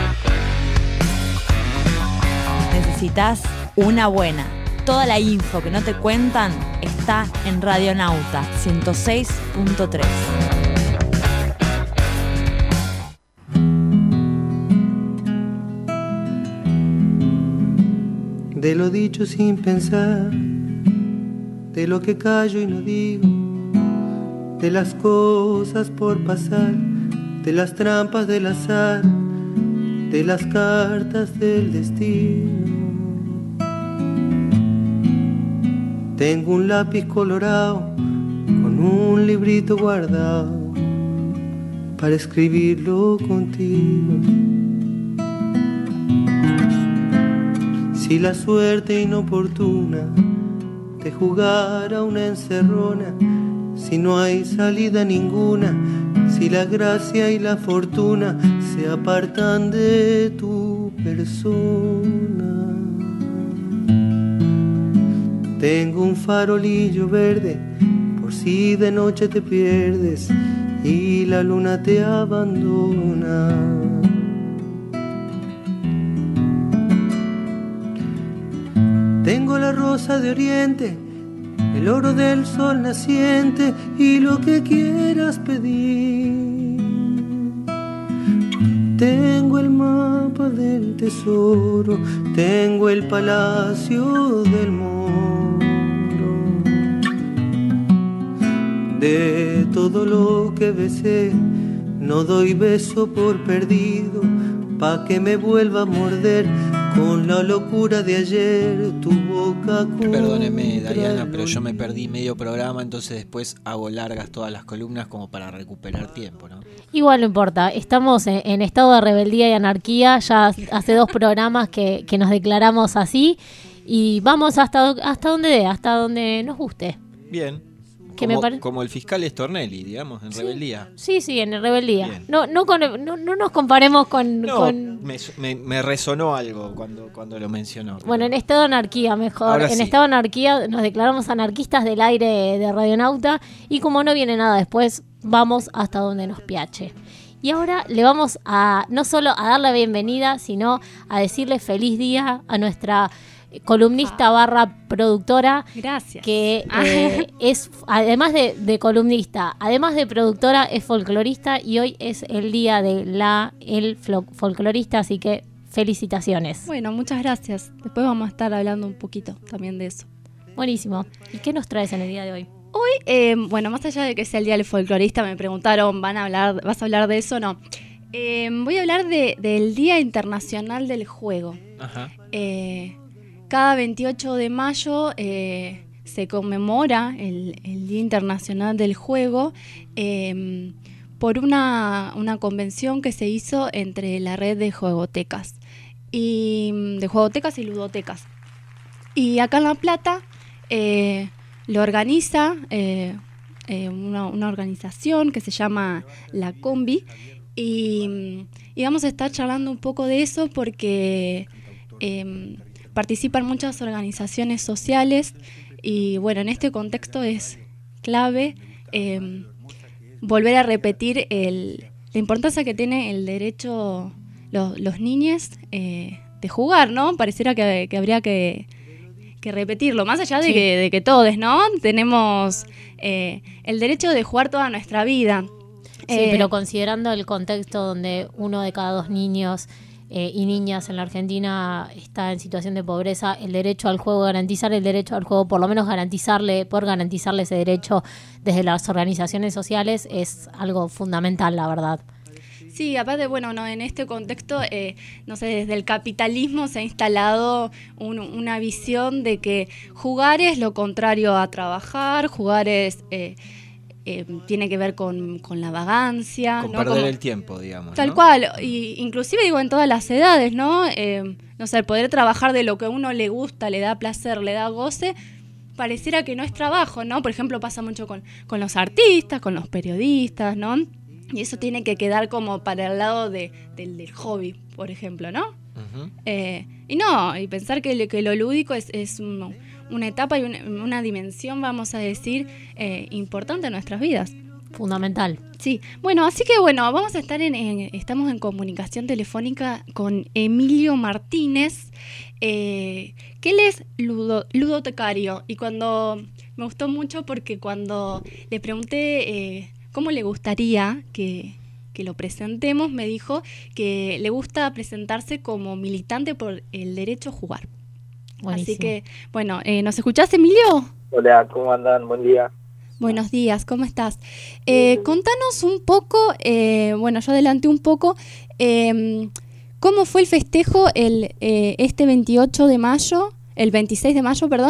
Necesitas una buena. Toda la info que no te cuentan está en Radionauta ciento seis punto tres.
De lo dicho sin pensar, de lo que callo y no digo, de las cosas por pasar, de las trampas del azar, de las cartas del destino. Tengo un lápiz colorado con un librito guardado para escribirlo contigo. Si la suerte inoportuna te jugara una encerrona, si no hay salida ninguna, si la gracia y la fortuna se apartan de tu persona. Tengo un farolillo verde por si de noche te pierdes y la luna te abandona. Tengo la rosa de oriente, el oro del sol naciente y lo que quieras pedir. Tengo el mapa del tesoro, tengo el palacio del moro. De todo lo que besé, no doy beso por perdido, pa' que me vuelva a morder con la locura de ayer tu boca.
Perdóneme, Diana, pero yo me perdí medio programa, entonces después hago largas todas las columnas como para recuperar tiempo, ¿no?
Igual no importa, estamos en, en estado de rebeldía y anarquía, ya hace dos programas que, que nos declaramos así y vamos hasta, hasta donde dé, hasta donde nos guste.
Bien.
Que
Como,
me pare...
como el fiscal Stornelli, digamos, en
sí,
rebeldía.
Sí, sí, en rebeldía. No, no, con, no, no nos comparemos con...
No,
con...
Me, me, me resonó algo cuando, cuando lo mencionó.
Bueno, en estado de anarquía mejor.
Ahora
en
sí.
estado de anarquía nos declaramos anarquistas del aire de Radionauta y como no viene nada después, vamos hasta donde nos piache. Y ahora le vamos a no solo a dar la bienvenida, sino a decirle feliz día a nuestra columnista barra productora.
Gracias.
Que eh, es, además de, de columnista, además de productora, es folclorista y hoy es el día de la el folclorista, así que felicitaciones.
Bueno, muchas gracias. Después vamos a estar hablando un poquito también de eso.
Buenísimo. ¿Y qué nos traes en el día de hoy?
Hoy, eh, bueno, más allá de que sea el día del folclorista, me preguntaron, ¿van a hablar, ¿vas a hablar de eso o no? Eh, voy a hablar de, del Día Internacional del Juego.
Ajá.
Eh, cada veintiocho de mayo eh, se conmemora el, el Día Internacional del Juego eh, por una, una convención que se hizo entre la red de juegotecas, y, de juegotecas y ludotecas. Y acá en La Plata eh, lo organiza eh, eh, una, una organización que se llama La Combi, y, y vamos a estar charlando un poco de eso porque eh, participan muchas organizaciones sociales y bueno, en este contexto es clave eh, volver a repetir el, la importancia que tiene el derecho lo, los niños eh, de jugar, ¿no? Pareciera que, que habría que, que repetirlo, más allá de, sí. que, de que todos, ¿no? Tenemos eh, el derecho de jugar toda nuestra vida.
Sí,
eh,
pero considerando el contexto donde uno de cada dos niños Eh, y niñas en la Argentina está en situación de pobreza, el derecho al juego, garantizar el derecho al juego, por lo menos garantizarle, por garantizarle ese derecho desde las organizaciones sociales es algo fundamental, la verdad.
Sí, aparte, bueno, no, en este contexto, eh, no sé, desde el capitalismo se ha instalado un, una visión de que jugar es lo contrario a trabajar, jugar es... Eh, Eh, tiene que ver con, con la vagancia.
Con
¿no?
perder
Como,
el tiempo, digamos.
Tal
¿no?
cual, y inclusive digo en todas las edades, ¿no? Eh, no sé, el poder trabajar de lo que a uno le gusta, le da placer, le da goce, pareciera que no es trabajo, ¿no? Por ejemplo, pasa mucho con, con los artistas, con los periodistas, ¿no? Y eso tiene que quedar como para el lado de, del, del hobby, por ejemplo, ¿no? Uh-huh. Eh, y no, y pensar que, que lo lúdico es, es un, una etapa y una, una dimensión, vamos a decir, eh, importante en nuestras vidas.
Fundamental.
Sí, bueno, así que bueno, vamos a estar en, en estamos en comunicación telefónica con Emilio Martínez, eh, que él es ludo, ludotecario, y cuando me gustó mucho porque cuando le pregunté eh, cómo le gustaría que... que lo presentemos, me dijo que le gusta presentarse como militante por el derecho a jugar. Buenísimo. Así que, bueno, eh, ¿nos escuchás, Emilio?
Hola, ¿cómo andan? Buen día.
Buenos días, ¿cómo estás? Eh, contanos un poco, eh, bueno, yo adelanté un poco, eh, ¿cómo fue el festejo el eh, este veintiocho de mayo, el veintiséis de mayo, perdón,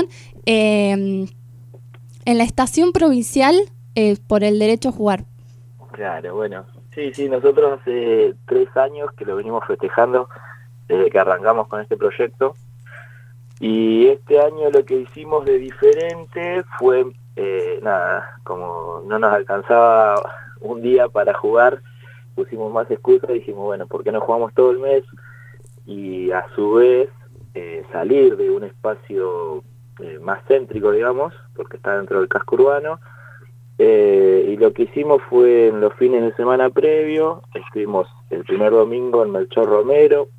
eh, en la estación provincial eh, por el derecho a jugar?
Claro, bueno. Sí, sí, nosotros hace tres años que lo venimos festejando desde que arrancamos con este proyecto, y este año lo que hicimos de diferente fue, eh, nada, como no nos alcanzaba un día para jugar, pusimos más excusas y dijimos, bueno, ¿por qué no jugamos todo el mes? Y a su vez eh, salir de un espacio eh, más céntrico, digamos, porque está dentro del casco urbano. Eh, y lo que hicimos fue en los fines de semana previo, estuvimos el primer domingo en Melchor Romero,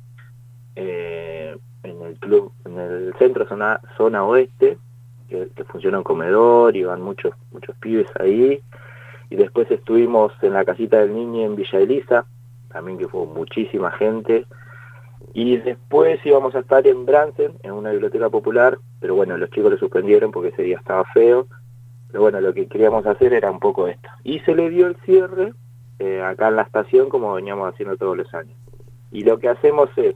eh, en el club, en el centro zona, zona oeste, que, que funciona un comedor, y van muchos, muchos pibes ahí, y después estuvimos en la casita del niño en Villa Elisa, también que fue muchísima gente. Y después íbamos a estar en Bransen, en una biblioteca popular, pero bueno, los chicos lo suspendieron porque ese día estaba feo. Pero bueno, lo que queríamos hacer era un poco esto. Y se le dio el cierre eh, acá en la estación, como veníamos haciendo todos los años. Y lo que hacemos es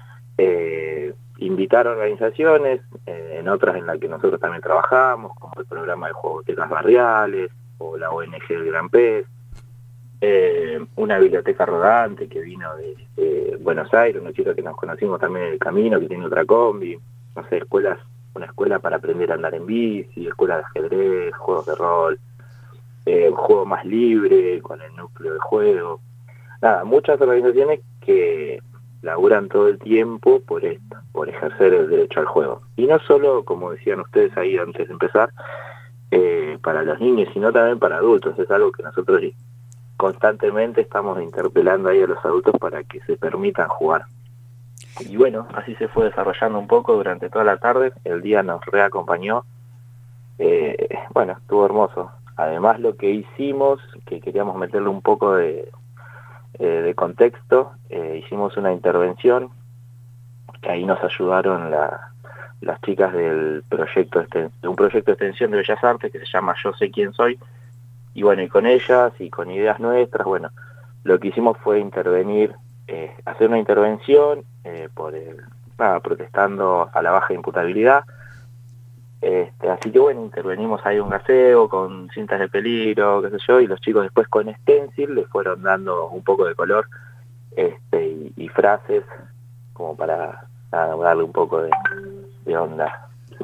eh, invitar a organizaciones, eh, en otras en las que nosotros también trabajamos, como el programa de Juegotecas Barriales, o la O N G del Gran Pez, eh, una biblioteca rodante que vino de, de Buenos Aires, una chica que nos conocimos también en el camino, que tiene otra combi, no sé, escuelas, una escuela para aprender a andar en bici, escuela de ajedrez, juegos de rol, eh, juego más libre, con el núcleo de juego. Nada, muchas organizaciones que laburan todo el tiempo por esto, por ejercer el derecho al juego. Y no solo, como decían ustedes ahí antes de empezar, eh, para los niños, sino también para adultos. Es algo que nosotros constantemente estamos interpelando ahí a los adultos para que se permitan jugar. Y bueno, así se fue desarrollando un poco durante toda la tarde. El día nos reacompañó. Eh, bueno, estuvo hermoso. Además, lo que hicimos, que queríamos meterle un poco de, eh, de contexto, eh, hicimos una intervención, que ahí nos ayudaron la, las chicas del proyecto de un proyecto de extensión de Bellas Artes que se llama Yo sé quién soy. Y bueno, y con ellas y con ideas nuestras, bueno, lo que hicimos fue intervenir, eh, hacer una intervención, eh, por el, nada, protestando a la baja imputabilidad. Este, así que bueno, intervenimos ahí un gaseo con cintas de peligro, qué sé yo, y los chicos después con stencil le fueron dando un poco de color este, y, y frases como para nada, darle un poco de, de onda.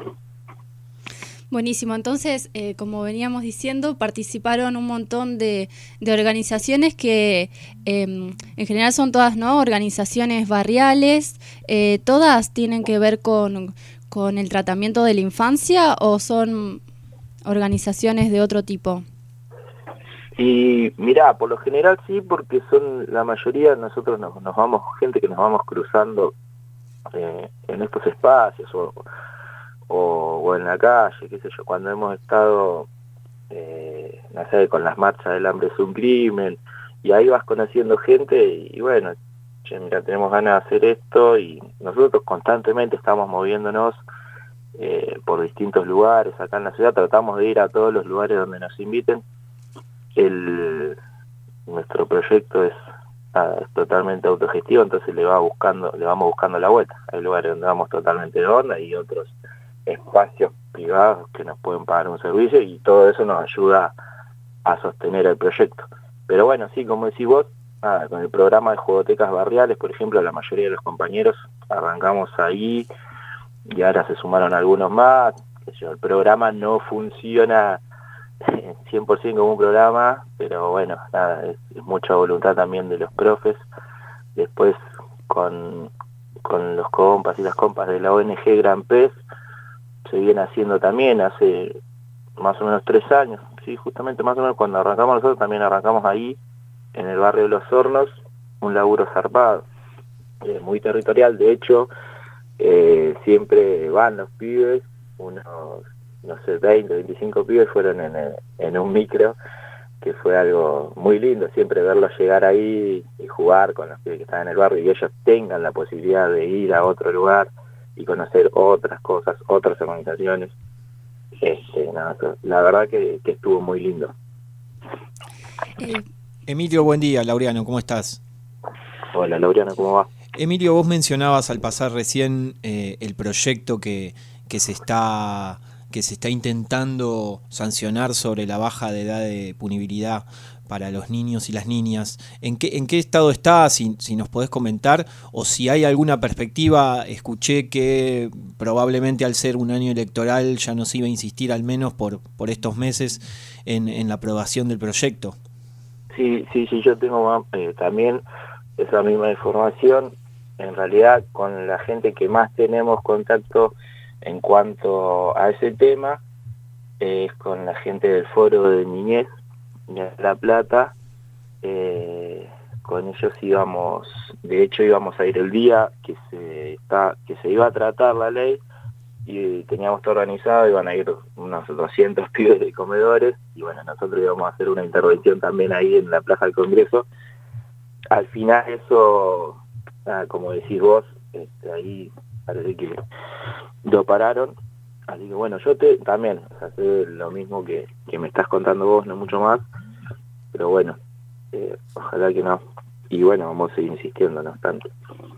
Buenísimo, entonces, eh, como veníamos diciendo, participaron un montón de, de organizaciones que eh, en general son todas, ¿no?, organizaciones barriales. Eh, ¿todas tienen que ver con, con el tratamiento de la infancia o son organizaciones de otro tipo?
Y mirá, por lo general sí, porque son la mayoría, nosotros nos, nos vamos, gente que nos vamos cruzando eh, en estos espacios o... O, o en la calle, qué sé yo, cuando hemos estado, eh, no sé, con las marchas del hambre es un crimen, y ahí vas conociendo gente y, y bueno, che, mira, tenemos ganas de hacer esto, y nosotros constantemente estamos moviéndonos eh, por distintos lugares acá en la ciudad, tratamos de ir a todos los lugares donde nos inviten. El, nuestro proyecto es, nada, es totalmente autogestivo, entonces le va buscando, le vamos buscando la vuelta. Hay lugares donde vamos totalmente de onda y otros espacios privados que nos pueden pagar un servicio, y todo eso nos ayuda a sostener el proyecto. Pero bueno, sí, como decís vos, nada, con el programa de Juegotecas Barriales, por ejemplo, la mayoría de los compañeros arrancamos ahí y ahora se sumaron algunos más. El programa no funciona cien por ciento como un programa, pero bueno, nada, es, es mucha voluntad también de los profes. Después con, con los compas y las compas de la O N G Gran Pez se viene haciendo también hace más o menos tres años, sí, justamente más o menos cuando arrancamos nosotros, también arrancamos ahí en el barrio de Los Hornos, un laburo zarpado, eh, muy territorial. De hecho, eh, siempre van los pibes, unos, no sé, veinte, veinticinco pibes fueron en, el, en un micro, que fue algo muy lindo, siempre verlos llegar ahí y jugar con los pibes que están en el barrio, y ellos tengan la posibilidad de ir a otro lugar y conocer otras cosas, otras organizaciones. Este, nada, la verdad que, que estuvo muy lindo.
Eh,
Emilio, buen día. Laureano, ¿cómo estás?
Hola, Laureano, ¿cómo va?
Emilio, vos mencionabas al pasar recién eh, el proyecto que, que se está que se está intentando sancionar sobre la baja de edad de punibilidad para los niños y las niñas. ¿En qué, en qué estado está? Si, si nos podés comentar, o si hay alguna perspectiva. Escuché que probablemente al ser un año electoral ya no se iba a insistir, al menos por, por estos meses, en, en la aprobación del proyecto.
Sí, sí, sí, yo tengo eh, también esa misma información. En realidad, con la gente que más tenemos contacto en cuanto a ese tema es eh, con la gente del Foro de Niñez de La Plata. Eh, con ellos íbamos, de hecho íbamos a ir el día que se está que se iba a tratar la ley, y teníamos todo organizado, iban a ir unos doscientos pibes de comedores, y bueno, nosotros íbamos a hacer una intervención también ahí en la Plaza del Congreso. al final eso, nada, como decís vos, este, ahí parece que lo pararon. Así que bueno, yo te también, o sea, sé lo mismo que, que me estás contando vos, no mucho más, pero bueno, eh, ojalá que no. Y bueno, vamos a seguir insistiendo, no obstante.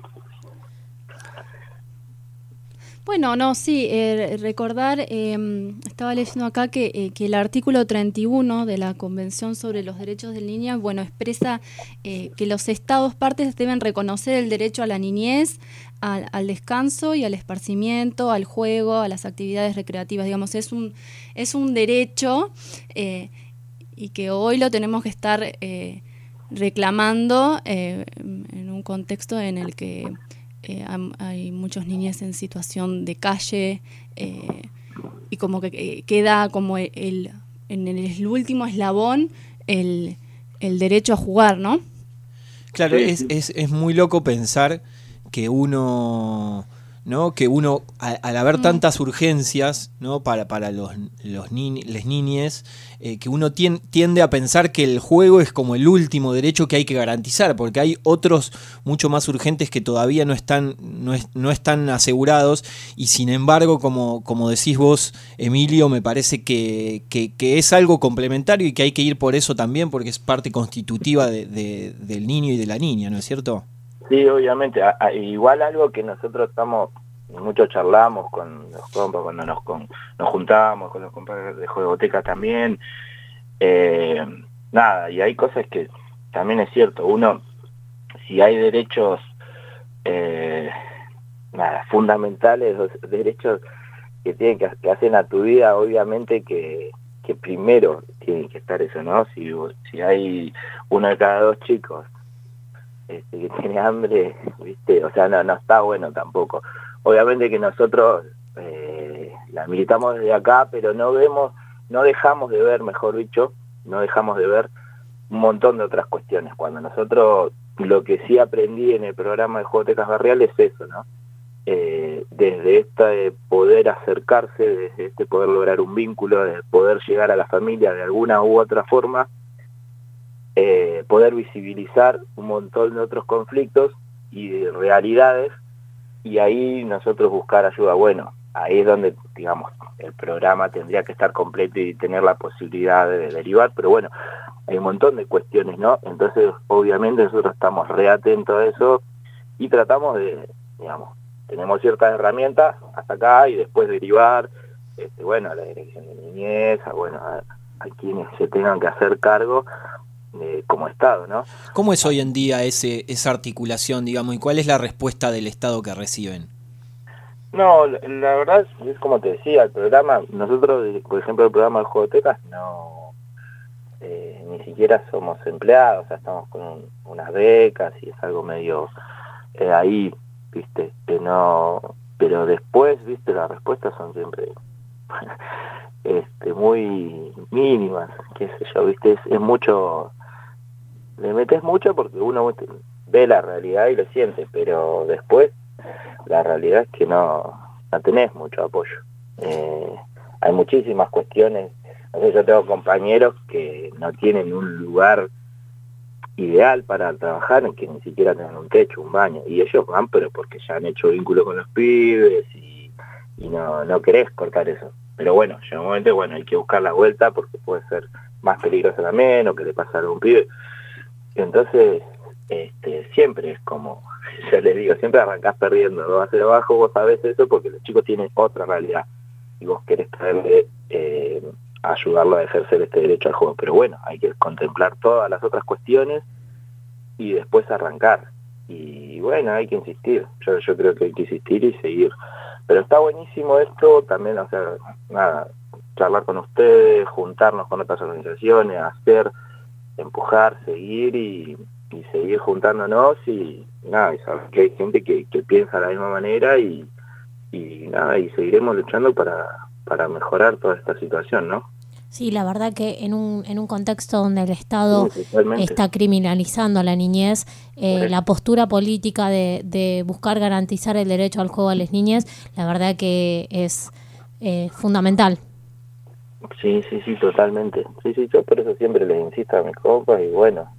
Bueno, no, sí, eh, recordar, eh, estaba leyendo acá que, eh, que el artículo treinta y uno de la Convención sobre los Derechos del Niño, bueno, expresa eh, que los Estados partes deben reconocer el derecho a la niñez, al, al descanso y al esparcimiento, al juego, a las actividades recreativas, digamos, es un, es un derecho eh, y que hoy lo tenemos que estar eh, reclamando eh, en un contexto en el que Eh, hay muchos niños en situación de calle eh, y como que eh, queda como el, el en el último eslabón el, el derecho a jugar, ¿no?
Claro, es, es, es muy loco pensar que uno, ¿no? Que uno, al, al haber tantas urgencias, ¿no? Para, para los, los ni, les niñes, eh, que uno tien, tiende a pensar que el juego es como el último derecho que hay que garantizar, porque hay otros mucho más urgentes que todavía no están, no, es, no están asegurados, y sin embargo, como, como decís vos, Emilio, me parece que, que, que es algo complementario y que hay que ir por eso también, porque es parte constitutiva de, de, del niño y de la niña, ¿no es cierto?
Sí, obviamente. A, a, igual algo que nosotros estamos, mucho charlamos con los compas, cuando nos con, nos juntábamos con los compas de Juegoteca también. Eh, nada, y hay cosas que también es cierto. Uno, si hay derechos eh, nada, fundamentales, derechos que tienen que, que hacen a tu vida, obviamente que, que primero tienen que estar eso, ¿no? Si, si hay uno de cada dos chicos Este, que tiene hambre, ¿viste? O sea, no, no está bueno tampoco. Obviamente que nosotros eh, la militamos desde acá, pero no vemos, no dejamos de ver, mejor dicho, no dejamos de ver un montón de otras cuestiones. Cuando nosotros, lo que sí aprendí en el programa de Juegotecas Barriales es eso, ¿no? Eh, desde este poder acercarse, desde este poder lograr un vínculo, de poder llegar a la familia de alguna u otra forma, Eh, poder visibilizar un montón de otros conflictos y de realidades, y ahí nosotros buscar ayuda. Bueno, ahí es donde, digamos, el programa tendría que estar completo y tener la posibilidad de derivar, pero bueno, hay un montón de cuestiones, ¿no? Entonces, obviamente nosotros estamos re atentos a eso y tratamos de, digamos, tenemos ciertas herramientas hasta acá y después derivar, este, bueno, a la dirección de niñez, a, bueno, a, a quienes se tengan que hacer cargo, Eh, como Estado, ¿no?
¿Cómo es hoy en día ese, esa articulación, digamos, y cuál es la respuesta del Estado que reciben?
No, la, la verdad es, es como te decía, el programa, nosotros, por ejemplo, el programa de Juegotecas, no, eh, ni siquiera somos empleados, o sea, estamos con un, unas becas y es algo medio eh, ahí, viste, que no, pero después, viste, las respuestas son siempre este, muy mínimas, qué sé yo, viste, es, es mucho, le metes mucho porque uno ve la realidad y lo siente, pero después la realidad es que no, no tenés mucho apoyo. Eh, hay muchísimas cuestiones, no sé, yo tengo compañeros que no tienen un lugar ideal para trabajar, que ni siquiera tienen un techo, un baño, y ellos van pero porque ya han hecho vínculo con los pibes y, y no, no querés cortar eso. Pero bueno, llega un momento, bueno, hay que buscar la vuelta porque puede ser más peligroso también o que le pasa a algún pibe. Entonces, este, siempre es como, yo les digo, siempre arrancás perdiendo, ¿no? Hacia abajo vos sabés eso porque los chicos tienen otra realidad y vos querés traerle, eh, ayudarlo a ejercer este derecho al juego. Pero bueno, hay que contemplar todas las otras cuestiones y después arrancar. Y bueno, hay que insistir, yo, yo creo que hay que insistir y seguir. Pero está buenísimo esto también, o sea, nada, charlar con ustedes, juntarnos con otras organizaciones, hacer, empujar, seguir y, y seguir juntándonos y nada, y saber que hay gente que, que piensa de la misma manera y, y nada, y seguiremos luchando para, para mejorar toda esta situación, ¿no?
Sí, la verdad que en un en un contexto donde el Estado
sí,
está criminalizando a la niñez, eh, la postura política de, de buscar garantizar el derecho al juego a las niñas, la verdad que es eh, fundamental.
Sí, sí, sí, totalmente. Sí, sí, yo por eso siempre les insisto a mis compas y bueno,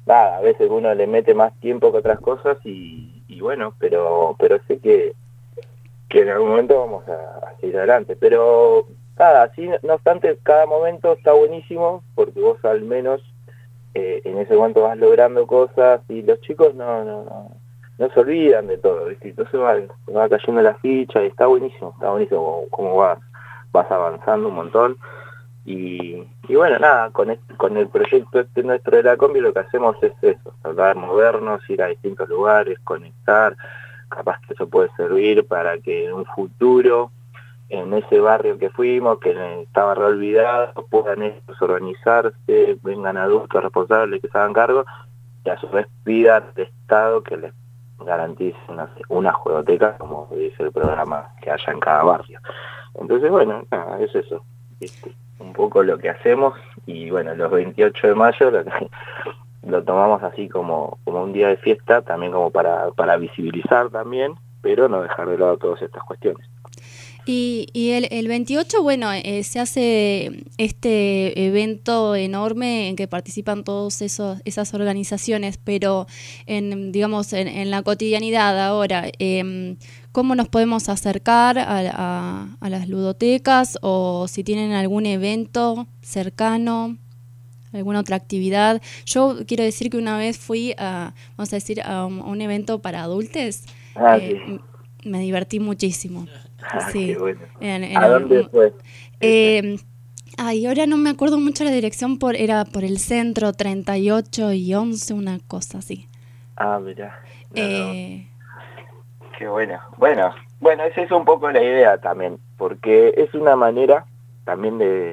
nada, a veces uno le mete más tiempo que otras cosas y, y bueno, pero pero sé que, que en algún momento vamos a, a seguir adelante. Pero nada, así, no obstante, cada momento está buenísimo porque vos al menos eh, en ese momento vas logrando cosas y los chicos no no no, no se olvidan de todo, ¿viste? Entonces va, va cayendo la ficha y está buenísimo, está buenísimo como, como vas, vas avanzando un montón. Y, y bueno, nada, con, este, con el proyecto este nuestro de la combi lo que hacemos es eso, hablar, movernos, ir a distintos lugares, conectar, capaz que eso puede servir para que en un futuro, en ese barrio que fuimos, que estaba re olvidado, puedan ellos organizarse, vengan adultos responsables que se hagan cargo, y a su vez pidan al Estado que les garantice una, una juegoteca, como dice el programa, que haya en cada barrio. Entonces, bueno, nada, es eso, ¿viste? Un poco lo que hacemos. Y bueno, los veintiocho de mayo lo, lo tomamos así como, como un día de fiesta, también como para, para visibilizar también, pero no dejar de lado todas estas cuestiones.
Y, y el, el veintiocho, bueno, eh, se hace este evento enorme en que participan todas esas organizaciones, pero en, digamos, en, en la cotidianidad ahora, eh, ¿cómo nos podemos acercar a, a, a las ludotecas o si tienen algún evento cercano, alguna otra actividad? Yo quiero decir que una vez fui a, vamos a decir, a un, a un evento para adultos,
ah,
eh,
sí.
Me divertí muchísimo.
Ah,
sí.
qué bueno.
En, en
¿A dónde
un,
fue?
Eh, ay, ahora no me acuerdo mucho la dirección, por era por el centro, treinta y ocho y once, una cosa así.
Ah, mirá. No,
eh,
no. Qué bueno. Bueno, bueno, esa es un poco la idea también, porque es una manera también de,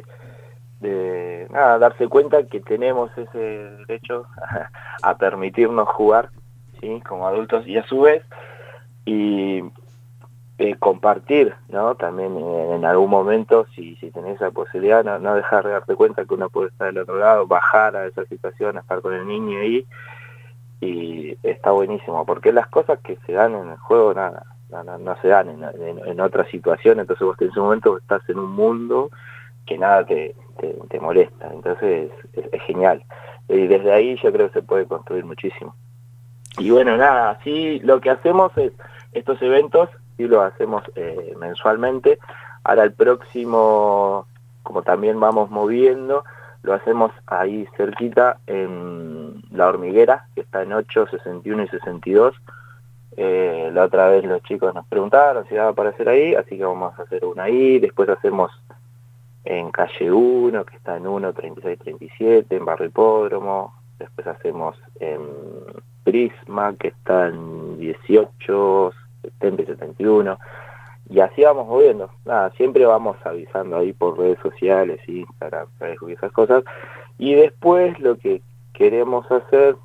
de nada, darse cuenta que tenemos ese derecho a, a permitirnos jugar, ¿sí? Como adultos, y a su vez, y eh, compartir, ¿no? También eh, en algún momento, si, si tenés esa posibilidad, no, no dejar de darte cuenta que uno puede estar del otro lado, bajar a esa situación, estar con el niño ahí, y está buenísimo, porque las cosas que se dan en el juego, nada, no, no, no se dan en, en, en otra situación. Entonces vos en ese momento estás en un mundo que nada te, te, te molesta, entonces es, es genial, y desde ahí yo creo que se puede construir muchísimo. Y bueno, nada, así lo que hacemos es estos eventos, y lo hacemos eh, mensualmente. Ahora el próximo, como también vamos moviendo, lo hacemos ahí cerquita en La Hormiguera, que está en ocho, sesenta y uno y sesenta y dos. Eh, la otra vez los chicos nos preguntaron si daba para hacer ahí, así que vamos a hacer una ahí. Después hacemos en Calle uno, que está en uno, treinta y seis, treinta y siete, en Barrio Hipódromo. Después hacemos en Prisma, que está en dieciocho, setenta y setenta y uno. Y así vamos moviendo. Nada, siempre vamos avisando ahí por redes sociales, Instagram, Facebook y esas cosas. Y después lo que queremos hacer,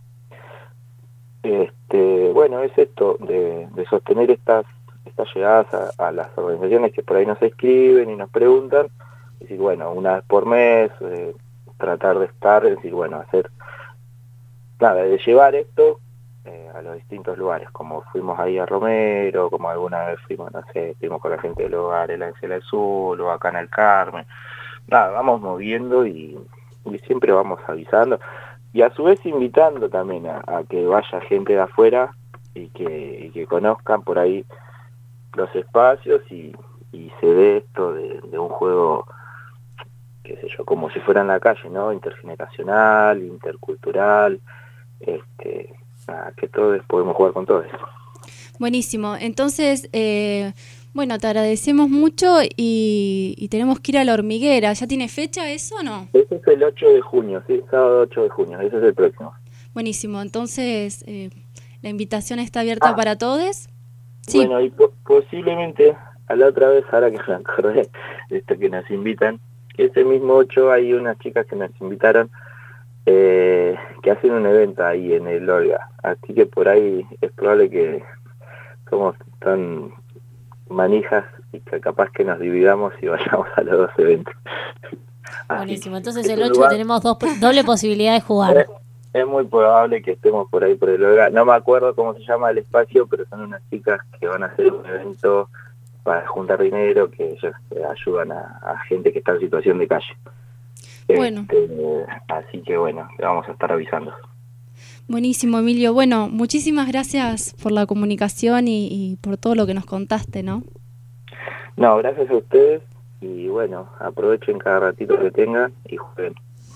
este, bueno, es esto, de, de sostener estas estas llegadas a, a las organizaciones que por ahí nos escriben y nos preguntan. Es decir, bueno, una vez por mes, eh, tratar de estar, es decir, bueno, hacer, nada, de llevar esto eh, a los distintos lugares, como fuimos ahí a Romero, como alguna vez fuimos, no sé, fuimos con la gente del hogar, en la Encela del Sur, o acá en el Carmen. Nada, vamos moviendo y, y siempre vamos avisando, y a su vez invitando también a, a que vaya gente de afuera y que, y que conozcan por ahí los espacios y, y se ve esto de, de un juego, qué sé yo, como si fuera en la calle, ¿no? Intergeneracional, intercultural, este, nada, que todos podemos jugar con todos.
Buenísimo. Entonces, eh, bueno, te agradecemos mucho y, y tenemos que ir a La Hormiguera. ¿Ya tiene fecha eso o no?
Ese es el ocho de junio, sí, sábado ocho de junio, ese es el próximo.
Buenísimo. Entonces, eh, la invitación está abierta
ah,
para todos. Sí.
Bueno, y po posiblemente a la otra vez, ahora que me acordé de esto que nos invitan, que ese mismo ocho hay unas chicas que nos invitaron eh, que hacen un evento ahí en el Olga, así que por ahí es probable que como tan manijas y que capaz que nos dividamos y vayamos a los dos eventos.
Buenísimo, entonces el ocho tenemos dos, doble posibilidad de jugar.
Es, es muy probable que estemos por ahí por el Olga, no me acuerdo cómo se llama el espacio, pero son unas chicas que van a hacer un evento para juntar dinero, que ellos ayudan a, a gente que está en situación de calle.
Bueno.
Este, así que bueno, le vamos a estar avisando.
Buenísimo, Emilio. Bueno, muchísimas gracias por la comunicación y, y por todo lo que nos contaste, ¿no?
No, gracias a ustedes y bueno, aprovechen cada ratito que tengan y jueguen.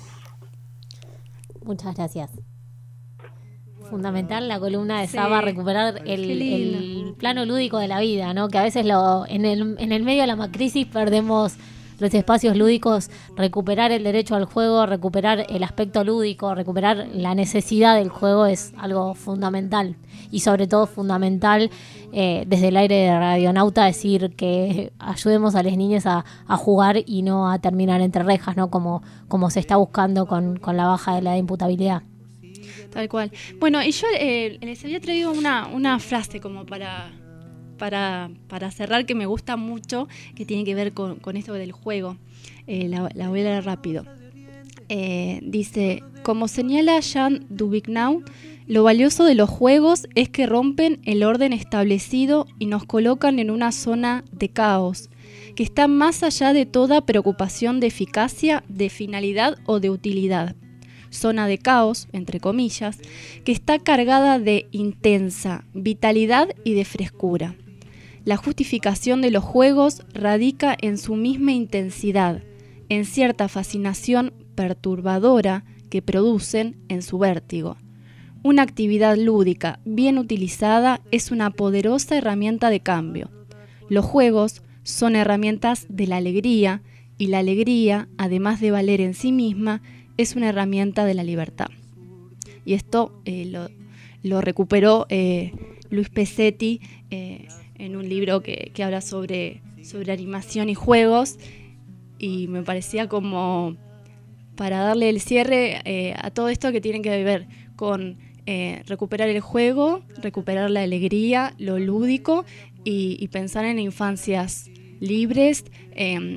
Muchas gracias. Fundamental la columna de
Sí.
Saba, recuperar el,
Qué lindo.
el plano lúdico de la vida, ¿no? Que a veces lo en el, en el medio de la macrisis perdemos los espacios lúdicos, recuperar el derecho al juego, recuperar el aspecto lúdico, recuperar la necesidad del juego es algo fundamental. Y sobre todo fundamental eh, desde el aire de Radionauta decir que ayudemos a las niñas a, a jugar y no a terminar entre rejas, ¿no? Como, como se está buscando con, con la baja de la imputabilidad.
Tal cual. Bueno, y yo eh, les había traído una, una frase como para, para, para cerrar que me gusta mucho, que tiene que ver con, con esto del juego. Eh, la, la voy a leer rápido. Eh, dice, como señala Jean Duvignau, lo valioso de los juegos es que rompen el orden establecido y nos colocan en una zona de caos, que está más allá de toda preocupación de eficacia, de finalidad o de utilidad. Zona de caos, entre comillas, que está cargada de intensa vitalidad y de frescura. La justificación de los juegos radica en su misma intensidad, en cierta fascinación perturbadora que producen en su vértigo. Una actividad lúdica bien utilizada es una poderosa herramienta de cambio. Los juegos son herramientas de la alegría y la alegría, además de valer en sí misma, es una herramienta de la libertad. Y esto eh, lo, lo recuperó eh, Luis Pesetti eh, en un libro que, que habla sobre, sobre animación y juegos, y me parecía como para darle el cierre eh, a todo esto que tiene que ver con eh, recuperar el juego, recuperar la alegría, lo lúdico y, y pensar en infancias libres. Eh,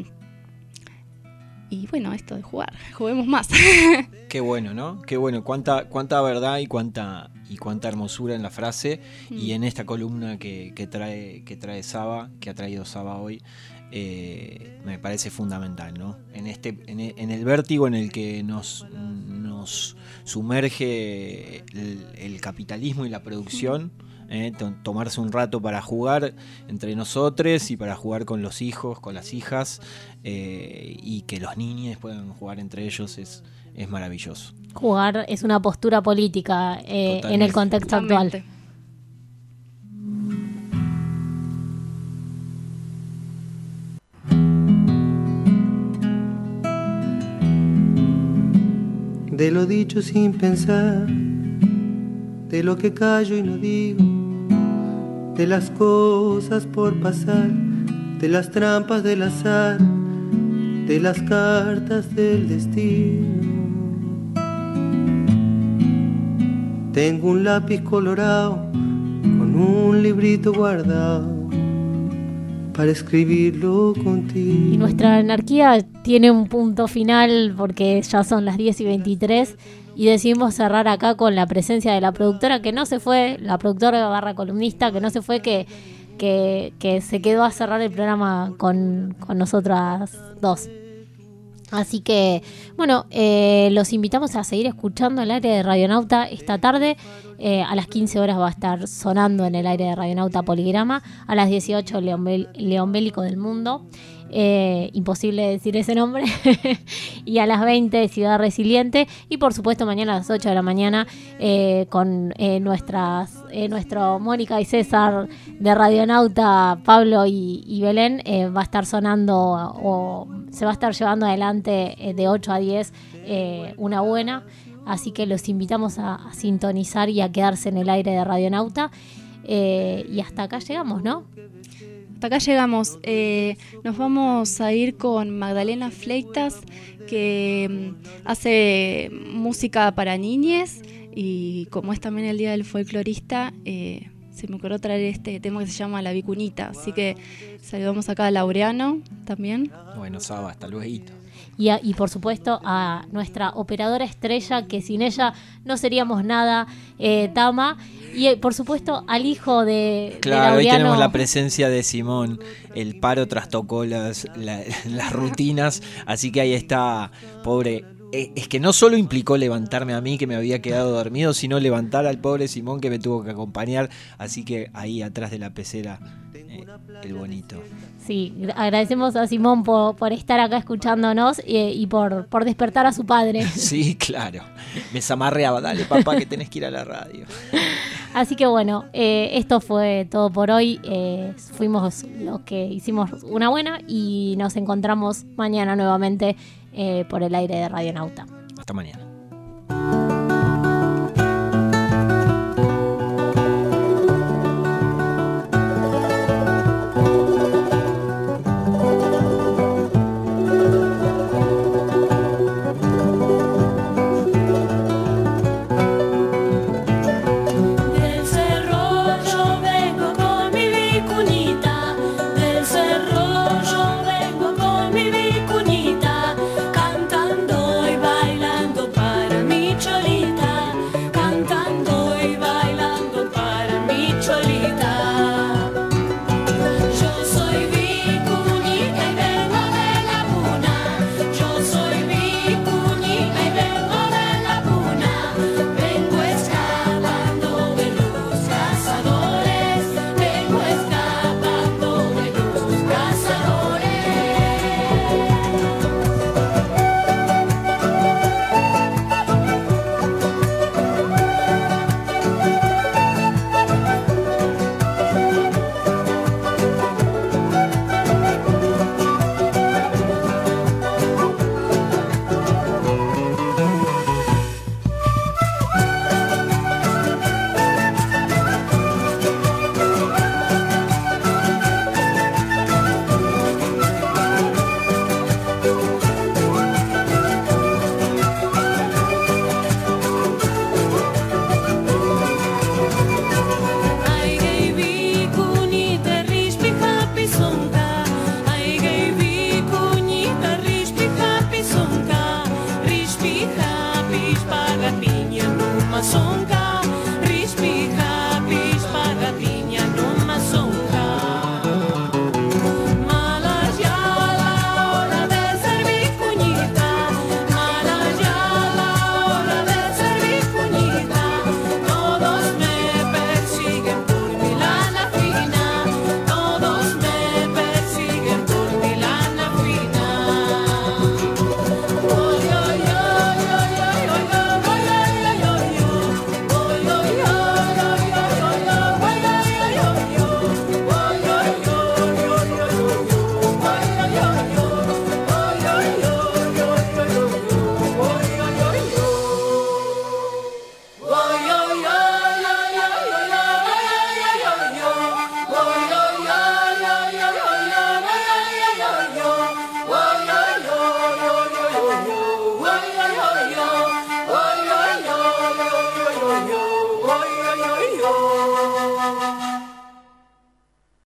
Y bueno, esto de jugar, juguemos más.
Qué bueno, ¿no? Qué bueno, cuánta, cuánta verdad y cuánta y cuánta hermosura en la frase mm. y en esta columna que, que trae que trae Saba, que ha traído Saba hoy, eh, me parece fundamental, ¿no? En este, en, en el vértigo en el que nos, nos sumerge el, el capitalismo y la producción. Mm. Eh, to- tomarse un rato para jugar entre nosotros y para jugar con los hijos, con las hijas, eh, y que los niños puedan jugar entre ellos es, es maravilloso.
Jugar es una postura política eh, en el contexto
Totalmente.
actual.
De lo dicho sin pensar, de lo que callo y no digo, de las cosas por pasar, de las trampas del azar, de las cartas del destino. Tengo un lápiz colorado con un librito guardado para escribirlo contigo.
Y nuestra anarquía tiene un punto final porque ya son las diez y veintitrés y decidimos cerrar acá con la presencia de la productora que no se fue, la productora barra columnista que no se fue, que, que, que se quedó a cerrar el programa con, con nosotras dos. Así que, bueno, eh, los invitamos a seguir escuchando el aire de Radionauta esta tarde. Eh, a las quince horas va a estar sonando en el aire de Radionauta Poligrama. A las dieciocho, León, Bel- León Bélico del Mundo. Eh, imposible decir ese nombre. Y a las veinte, Ciudad Resiliente. Y por supuesto, mañana a las ocho de la mañana, eh, con eh, nuestras eh, nuestro Mónica y César de Radionauta, Pablo y, y Belén, eh, va a estar sonando o se va a estar llevando adelante eh, de ocho a diez eh, una buena. Así que los invitamos a, a sintonizar y a quedarse en el aire de Radionauta. Eh, y hasta acá llegamos, ¿no?
Hasta acá llegamos. Eh, nos vamos a ir con Magdalena Fleitas, que mm, hace música para niñes, y como es también el Día del Folclorista, eh, se me ocurrió traer este tema que se llama La Vicunita. Así que saludamos acá a Laureano también.
Bueno, Saba, hasta luego.
Y, a, y por supuesto a nuestra operadora estrella, que sin ella no seríamos nada, eh, Tama. Y eh, por supuesto al hijo de,
claro,
de
hoy
Laureano.
tenemos la presencia de Simón. El paro trastocó las, la, las rutinas, así que ahí está, pobre eh, es que no solo implicó levantarme a mí, que me había quedado dormido, sino levantar al pobre Simón, que me tuvo que acompañar. Así que ahí atrás de la pecera, eh, el bonito.
Sí, agradecemos a Simón por, por estar acá escuchándonos eh, y por, por despertar a su padre.
Sí, claro. Me zamarreaba, dale papá que tenés que ir a la radio.
Así que bueno, eh, esto fue todo por hoy. Eh, fuimos los que hicimos una buena y nos encontramos mañana nuevamente eh, por el aire de Radionauta.
Hasta mañana.